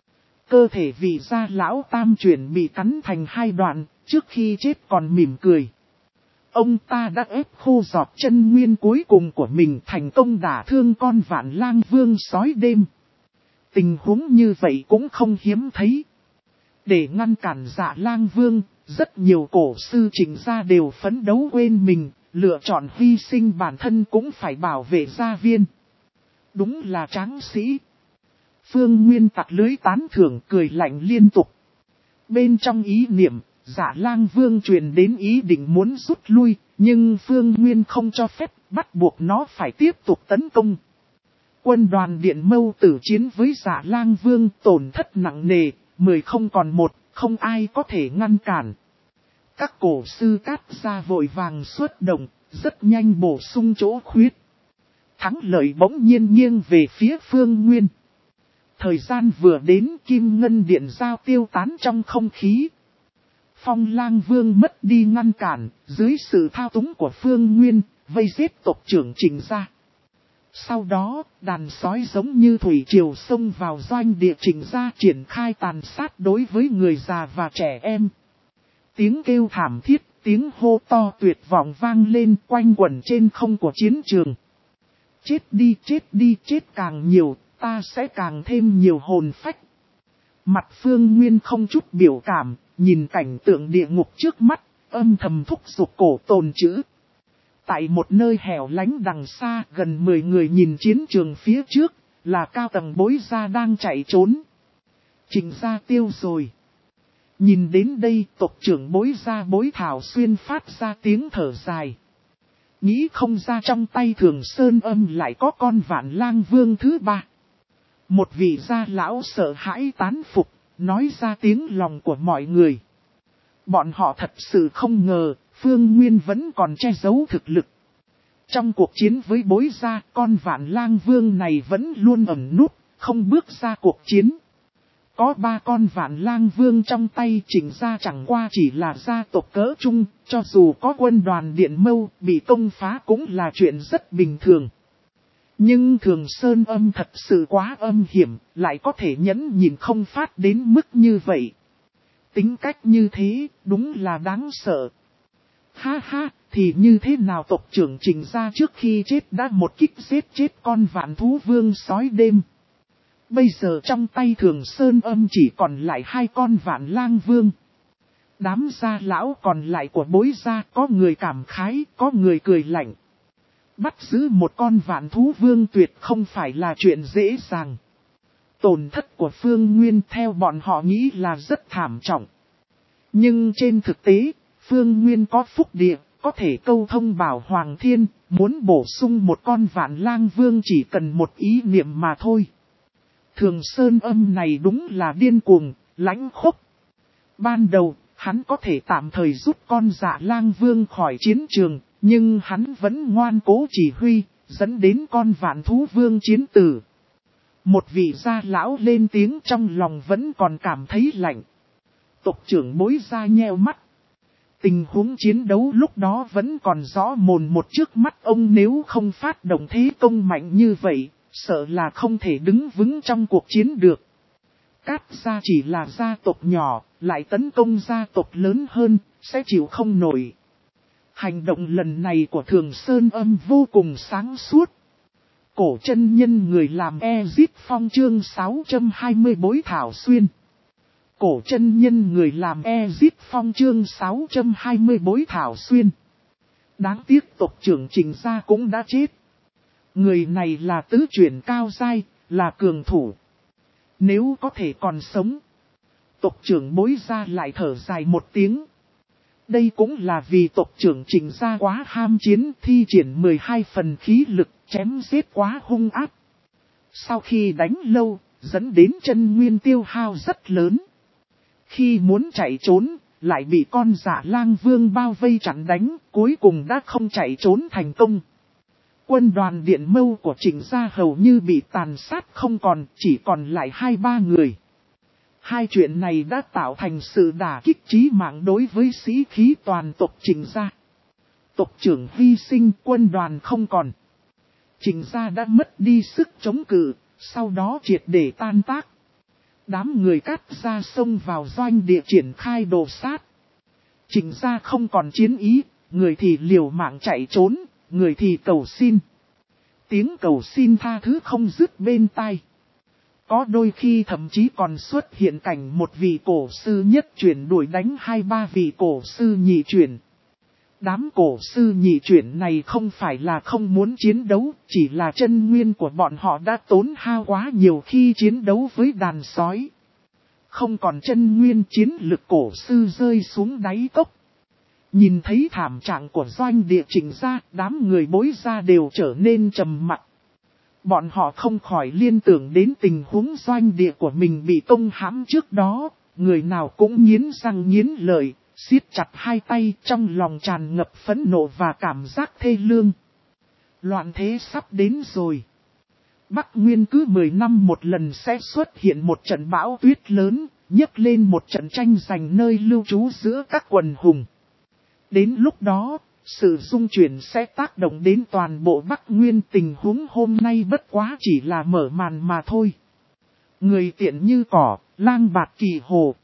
Cơ thể vị gia lão tam chuyển bị cắn thành hai đoạn, trước khi chết còn mỉm cười. Ông ta đã ép khô giọt chân nguyên cuối cùng của mình, thành công đả thương con vạn lang vương sói đêm. Tình huống như vậy cũng không hiếm thấy. Để ngăn cản Dạ Lang Vương, rất nhiều cổ sư Trịnh gia đều phấn đấu quên mình, lựa chọn hy sinh bản thân cũng phải bảo vệ gia viên. Đúng là tráng sĩ. Phương Nguyên tặc lưới tán thưởng cười lạnh liên tục. Bên trong ý niệm, Dạ Lang Vương truyền đến ý định muốn rút lui, nhưng Phương Nguyên không cho phép, bắt buộc nó phải tiếp tục tấn công. Quân đoàn Điện Mâu tử chiến với Dạ Lang Vương tổn thất nặng nề, mười không còn một, không ai có thể ngăn cản. Các cổ sư Cát gia vội vàng xuất động, rất nhanh bổ sung chỗ khuyết. Thắng lợi bỗng nhiên nghiêng về phía Phương Nguyên. Thời gian vừa đến, Kim Ngân Điện giao tiêu tán trong không khí. Phong Lang Vương mất đi ngăn cản, dưới sự thao túng của Phương Nguyên, vây giết tộc trưởng Trịnh gia. Sau đó, đàn sói giống như thủy triều xông vào doanh địa Trịnh gia, triển khai tàn sát đối với người già và trẻ em. Tiếng kêu thảm thiết, tiếng hô to tuyệt vọng vang lên quanh quẩn trên không của chiến trường. Chết đi, chết đi, chết càng nhiều, ta sẽ càng thêm nhiều hồn phách. Mặt Phương Nguyên không chút biểu cảm, nhìn cảnh tượng địa ngục trước mắt, âm thầm thúc giục cổ tồn chữ. Tại một nơi hẻo lánh đằng xa, gần mười người nhìn chiến trường phía trước, là cao tầng bối gia đang chạy trốn. Trịnh gia tiêu rồi. Nhìn đến đây, tộc trưởng bối gia bối Thảo Xuyên phát ra tiếng thở dài. Nghĩ không ra trong tay Thường Sơn Âm lại có con Vạn Lang Vương thứ ba. Một vị gia lão sợ hãi tán phục, nói ra tiếng lòng của mọi người. Bọn họ thật sự không ngờ, Phương Nguyên vẫn còn che giấu thực lực. Trong cuộc chiến với bối gia, con Vạn Lang Vương này vẫn luôn ẩn núp, không bước ra cuộc chiến. Có ba con Vạn Lang Vương trong tay, Trịnh gia chẳng qua chỉ là gia tộc cỡ trung, cho dù có quân đoàn Điện Mâu bị công phá cũng là chuyện rất bình thường. Nhưng Thường Sơn Âm thật sự quá âm hiểm, lại có thể nhẫn nhịn không phát đến mức như vậy. Tính cách như thế, đúng là đáng sợ. Ha ha, thì như thế nào tộc trưởng Trịnh gia trước khi chết đã một kích giết chết con Vạn thú vương sói đêm. Bây giờ trong tay Thường Sơn Âm chỉ còn lại hai con Vạn Lang Vương. Đám gia lão còn lại của bối gia có người cảm khái, có người cười lạnh. Bắt giữ một con Vạn thú vương tuyệt không phải là chuyện dễ dàng. Tổn thất của Phương Nguyên theo bọn họ nghĩ là rất thảm trọng. Nhưng trên thực tế, Phương Nguyên có phúc địa, có thể câu thông Bảo Hoàng Thiên, muốn bổ sung một con Vạn Lang Vương chỉ cần một ý niệm mà thôi. Thường Sơn Âm này đúng là điên cuồng, lãnh khốc. Ban đầu, hắn có thể tạm thời giúp con Dạ Lang Vương khỏi chiến trường, nhưng hắn vẫn ngoan cố chỉ huy, dẫn đến con Vạn Thú Vương chiến tử. Một vị gia lão lên tiếng trong lòng vẫn còn cảm thấy lạnh. Tộc trưởng Bối Gia nheo mắt. Tình huống chiến đấu lúc đó vẫn còn rõ mồn một trước mắt ông, nếu không phát động thế công mạnh như vậy, sợ là không thể đứng vững trong cuộc chiến được. Cát gia chỉ là gia tộc nhỏ, lại tấn công gia tộc lớn hơn, sẽ chịu không nổi. Hành động lần này của Thường Sơn Âm vô cùng sáng suốt. Cổ chân nhân người làm Ezip Phong chương sáu trăm hai mươi Bối Thảo Xuyên. Cổ chân nhân người làm Ezip Phong chương sáu trăm hai mươi Bối Thảo Xuyên. Đáng tiếc tộc trưởng Trình Gia cũng đã chết. Người này là tứ chuyển cao giai, là cường thủ. Nếu có thể còn sống, tộc trưởng Bối Gia lại thở dài một tiếng. Đây cũng là vì tộc trưởng Trình Gia quá ham chiến, thi triển mười hai phần khí lực, chém giết quá hung ác. Sau khi đánh lâu, dẫn đến chân nguyên tiêu hao rất lớn. Khi muốn chạy trốn, lại bị con Dạ Lang Vương bao vây chặn đánh, cuối cùng đã không chạy trốn thành công. Quân đoàn Điện Mâu của Trình Gia hầu như bị tàn sát không còn, chỉ còn lại hai ba người. Hai chuyện này đã tạo thành sự đả kích chí mạng đối với sĩ khí toàn tộc Trình Gia. Tộc trưởng hy sinh, quân đoàn không còn. Trình Gia đã mất đi sức chống cự, sau đó triệt để tan tác. Đám người Cát gia xông vào doanh địa triển khai đồ sát. Trình Gia không còn chiến ý, người thì liều mạng chạy trốn, người thì cầu xin. Tiếng cầu xin tha thứ không dứt bên tai. Có đôi khi thậm chí còn xuất hiện cảnh một vị cổ sư nhất chuyển đuổi đánh hai ba vị cổ sư nhị chuyển. Đám cổ sư nhị chuyển này không phải là không muốn chiến đấu, chỉ là chân nguyên của bọn họ đã tốn hao quá nhiều khi chiến đấu với đàn sói. Không còn chân nguyên, chiến lực cổ sư rơi xuống đáy cốc. Nhìn thấy thảm trạng của doanh địa Trình Gia, đám người Bối Gia đều trở nên trầm mặc. Bọn họ không khỏi liên tưởng đến tình huống doanh địa của mình bị công hãm trước đó, người nào cũng nghiến răng nghiến lợi, siết chặt hai tay, trong lòng tràn ngập phẫn nộ và cảm giác thê lương. Loạn thế sắp đến rồi. Bắc Nguyên cứ mười năm một lần sẽ xuất hiện một trận bão tuyết lớn, nhấc lên một trận tranh giành nơi lưu trú giữa các quần hùng. Đến lúc đó, sự rung chuyển sẽ tác động đến toàn bộ Bắc Nguyên, tình huống hôm nay bất quá chỉ là mở màn mà thôi. Người tiện như cỏ, lang bạt kỳ hồ.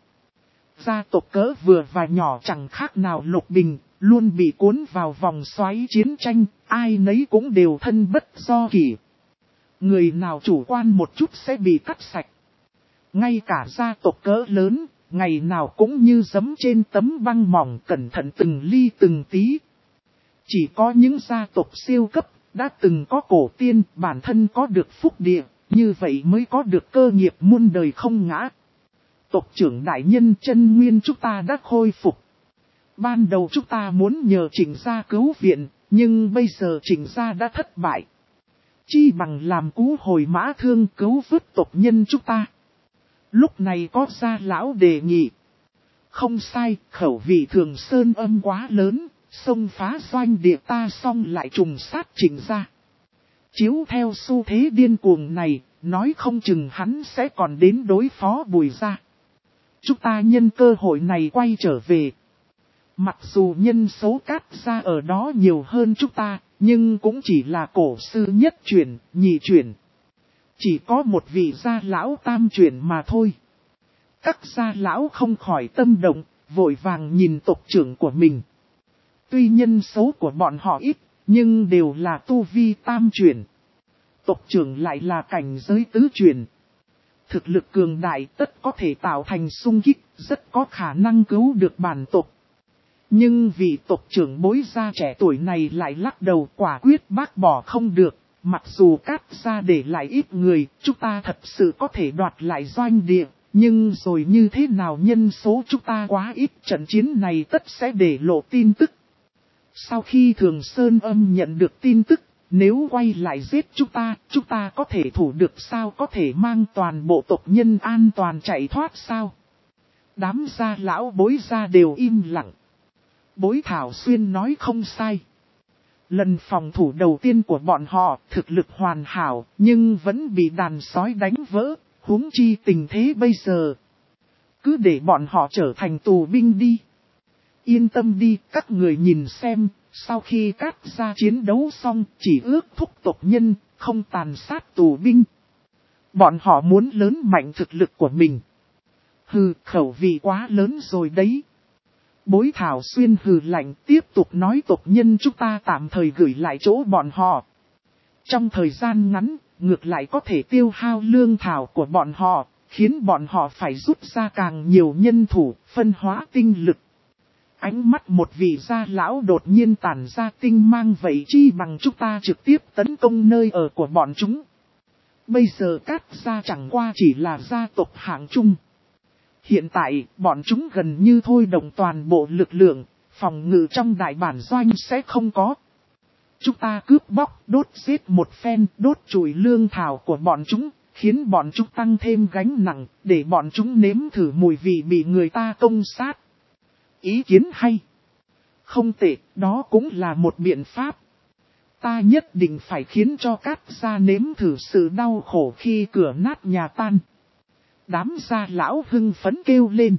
Gia tộc cỡ vừa và nhỏ chẳng khác nào Lục Bình, luôn bị cuốn vào vòng xoáy chiến tranh, ai nấy cũng đều thân bất do kỷ. Người nào chủ quan một chút sẽ bị cắt sạch. Ngay cả gia tộc cỡ lớn, ngày nào cũng như giẫm trên tấm băng mỏng, cẩn thận từng ly từng tí. Chỉ có những gia tộc siêu cấp, đã từng có cổ tiên, bản thân có được phúc địa, như vậy mới có được cơ nghiệp muôn đời không ngã. Tộc trưởng đại nhân, chân nguyên chúng ta đã khôi phục. Ban đầu chúng ta muốn nhờ Trình Gia cứu viện, nhưng bây giờ Trình Gia đã thất bại. Chi bằng làm cú hồi mã thương cứu vớt tộc nhân chúng ta. Lúc này có gia lão đề nghị. Không sai, khẩu vị Thường Sơn Âm quá lớn, xông phá doanh địa ta xong lại trùng sát Trình Gia. Chiếu theo xu thế điên cuồng này, nói không chừng hắn sẽ còn đến đối phó Bùi Gia. Chúng ta nhân cơ hội này quay trở về. Mặc dù nhân số Cát Gia ở đó nhiều hơn chúng ta, nhưng cũng chỉ là cổ sư nhất chuyển, nhị chuyển. Chỉ có một vị gia lão tam chuyển mà thôi. Các gia lão không khỏi tâm động, vội vàng nhìn tộc trưởng của mình. Tuy nhân số của bọn họ ít, nhưng đều là tu vi tam chuyển. Tộc trưởng lại là cảnh giới tứ chuyển. Thực lực cường đại tất có thể tạo thành xung kích, rất có khả năng cứu được bản tộc. Nhưng vị tộc trưởng Bối Gia trẻ tuổi này lại lắc đầu, quả quyết bác bỏ không được. Mặc dù Cát Gia để lại ít người, chúng ta thật sự có thể đoạt lại doanh địa. Nhưng rồi như thế nào, nhân số chúng ta quá ít, trận chiến này tất sẽ để lộ tin tức. Sau khi Thường Sơn Âm nhận được tin tức, nếu quay lại giết chúng ta, chúng ta có thể thủ được sao, có thể mang toàn bộ tộc nhân an toàn chạy thoát sao? Đám gia lão bối gia đều im lặng. Bối Thảo Xuyên nói không sai. Lần phòng thủ đầu tiên của bọn họ thực lực hoàn hảo nhưng vẫn bị đàn sói đánh vỡ, huống chi tình thế bây giờ. Cứ để bọn họ trở thành tù binh đi. Yên tâm đi, các người nhìn xem, sau khi Cát gia chiến đấu xong chỉ ước thúc tộc nhân, không tàn sát tù binh. Bọn họ muốn lớn mạnh thực lực của mình. Hừ, khẩu vị quá lớn rồi đấy. Bối Thảo Xuyên hừ lạnh tiếp tục nói tộc nhân chúng ta tạm thời gửi lại chỗ bọn họ. Trong thời gian ngắn, ngược lại có thể tiêu hao lương thảo của bọn họ, khiến bọn họ phải rút ra càng nhiều nhân thủ, phân hóa tinh lực. Ánh mắt một vị gia lão đột nhiên tản ra tinh mang, vậy chi bằng chúng ta trực tiếp tấn công nơi ở của bọn chúng. Bây giờ Cát gia chẳng qua chỉ là gia tộc hạng trung. Hiện tại, bọn chúng gần như thôi động toàn bộ lực lượng, phòng ngự trong đại bản doanh sẽ không có. Chúng ta cướp bóc, đốt giết một phen, đốt chùi lương thảo của bọn chúng, khiến bọn chúng tăng thêm gánh nặng, để bọn chúng nếm thử mùi vị bị người ta công sát. Ý kiến hay. Không tệ, đó cũng là một biện pháp. Ta nhất định phải khiến cho Cát gia nếm thử sự đau khổ khi cửa nát nhà tan. Đám gia lão hưng phấn kêu lên.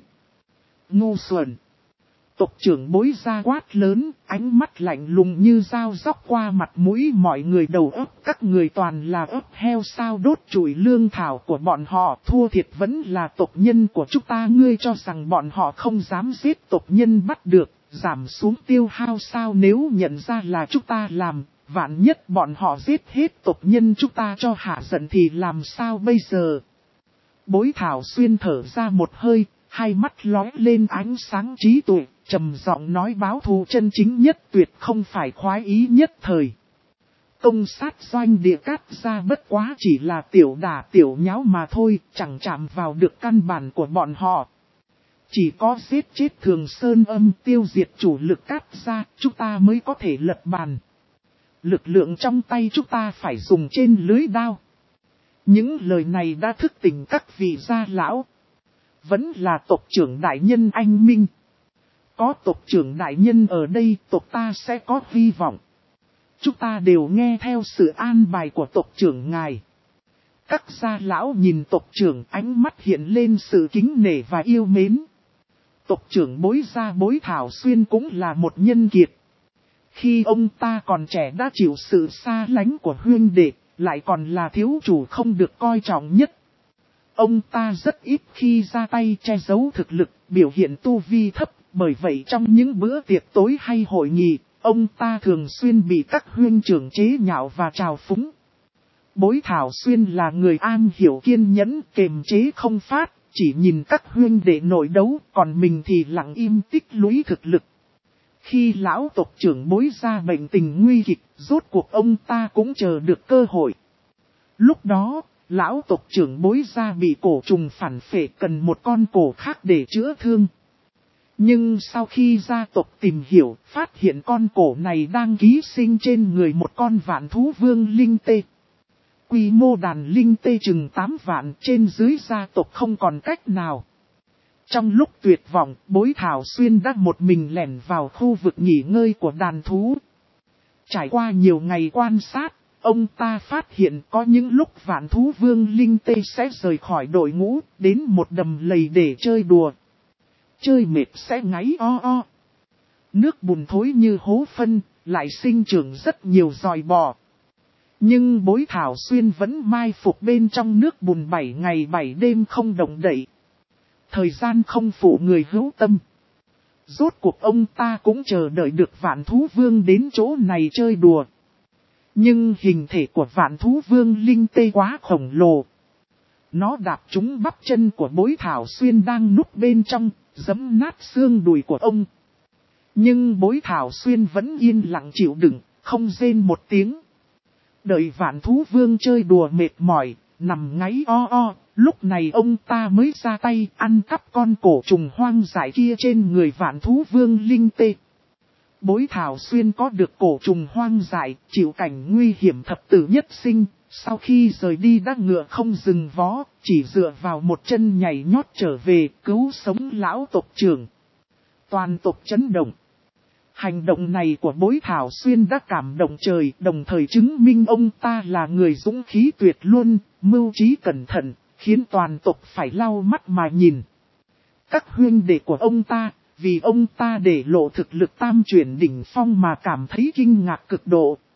Ngu xuẩn. Tộc trưởng Bối gia quát lớn, ánh mắt lạnh lùng như dao róc qua mặt mũi mọi người đầu óc. Các người toàn là ấp heo sao, đốt chùi lương thảo của bọn họ, thua thiệt vẫn là tộc nhân của chúng ta. Ngươi cho rằng bọn họ không dám giết tộc nhân bắt được, giảm xuống tiêu hao sao? Nếu nhận ra là chúng ta làm, vạn nhất bọn họ giết hết tộc nhân chúng ta cho hạ giận thì làm sao bây giờ? Bối Thảo Xuyên thở ra một hơi, hai mắt lóe lên ánh sáng trí tuệ, trầm giọng nói báo thù chân chính nhất tuyệt không phải khoái ý nhất thời. Công sát doanh địa Cát gia bất quá chỉ là tiểu đả tiểu nháo mà thôi, chẳng chạm vào được căn bản của bọn họ. Chỉ có giết chết Thường Sơn Âm, tiêu diệt chủ lực Cát gia, chúng ta mới có thể lật bàn. Lực lượng trong tay chúng ta phải dùng trên lưới đao. Những lời này đã thức tỉnh các vị gia lão. Vẫn là tộc trưởng đại nhân anh minh. Có tộc trưởng đại nhân ở đây, tộc ta sẽ có hy vọng. Chúng ta đều nghe theo sự an bài của tộc trưởng ngài. Các gia lão nhìn tộc trưởng, ánh mắt hiện lên sự kính nể và yêu mến. Tộc trưởng Bối gia Bối Thảo Xuyên cũng là một nhân kiệt. Khi ông ta còn trẻ đã chịu sự xa lánh của huynh đệ, lại còn là thiếu chủ không được coi trọng nhất. Ông ta rất ít khi ra tay che giấu thực lực, biểu hiện tu vi thấp, bởi vậy trong những bữa tiệc tối hay hội nghị, ông ta thường xuyên bị các huynh trưởng chế nhạo và trào phúng. Bối Thảo Xuyên là người an hiểu kiên nhẫn, kềm chế không phát, chỉ nhìn các huynh đệ nội đấu, còn mình thì lặng im tích lũy thực lực. Khi lão tộc trưởng Bối gia bệnh tình nguy kịch, rốt cuộc ông ta cũng chờ được cơ hội. Lúc đó, lão tộc trưởng Bối gia bị cổ trùng phản phệ, cần một con cổ khác để chữa thương. Nhưng sau khi gia tộc tìm hiểu, phát hiện con cổ này đang ký sinh trên người một con vạn thú vương linh tê. Quy mô đàn linh tê chừng tám vạn, trên dưới gia tộc không còn cách nào. Trong lúc tuyệt vọng, Bối Thảo Xuyên đã một mình lẻn vào khu vực nghỉ ngơi của đàn thú. Trải qua nhiều ngày quan sát, ông ta phát hiện có những lúc vạn thú vương linh tê sẽ rời khỏi đội ngũ, đến một đầm lầy để chơi đùa. Chơi mệt sẽ ngáy o o. Nước bùn thối như hố phân, lại sinh trưởng rất nhiều giòi bò. Nhưng Bối Thảo Xuyên vẫn mai phục bên trong nước bùn bảy ngày bảy đêm không động đậy. Thời gian không phụ người hữu tâm. Rốt cuộc ông ta cũng chờ đợi được vạn thú vương đến chỗ này chơi đùa. Nhưng hình thể của vạn thú vương linh tê quá khổng lồ. Nó đạp trúng bắp chân của Bối Thảo Xuyên đang núp bên trong, giẫm nát xương đùi của ông. Nhưng Bối Thảo Xuyên vẫn yên lặng chịu đựng, không rên một tiếng. Đợi vạn thú vương chơi đùa mệt mỏi, nằm ngáy o o, lúc này ông ta mới ra tay ăn cắp con cổ trùng hoang dại kia trên người vạn thú vương linh tê. Bối Thảo Xuyên có được cổ trùng hoang dại, chịu cảnh nguy hiểm thập tử nhất sinh, Sau khi rời đi đã ngựa không dừng vó, chỉ dựa vào một chân nhảy nhót trở về cứu sống lão tộc trưởng. Toàn tộc chấn động. Hành động này của Bối Thảo Xuyên đã cảm động trời, đồng thời chứng minh ông ta là người dũng khí tuyệt luân, mưu trí cẩn thận, khiến toàn tộc phải lau mắt mà nhìn. Các huynh đệ của ông ta, vì ông ta để lộ thực lực tam chuyển đỉnh phong mà cảm thấy kinh ngạc cực độ.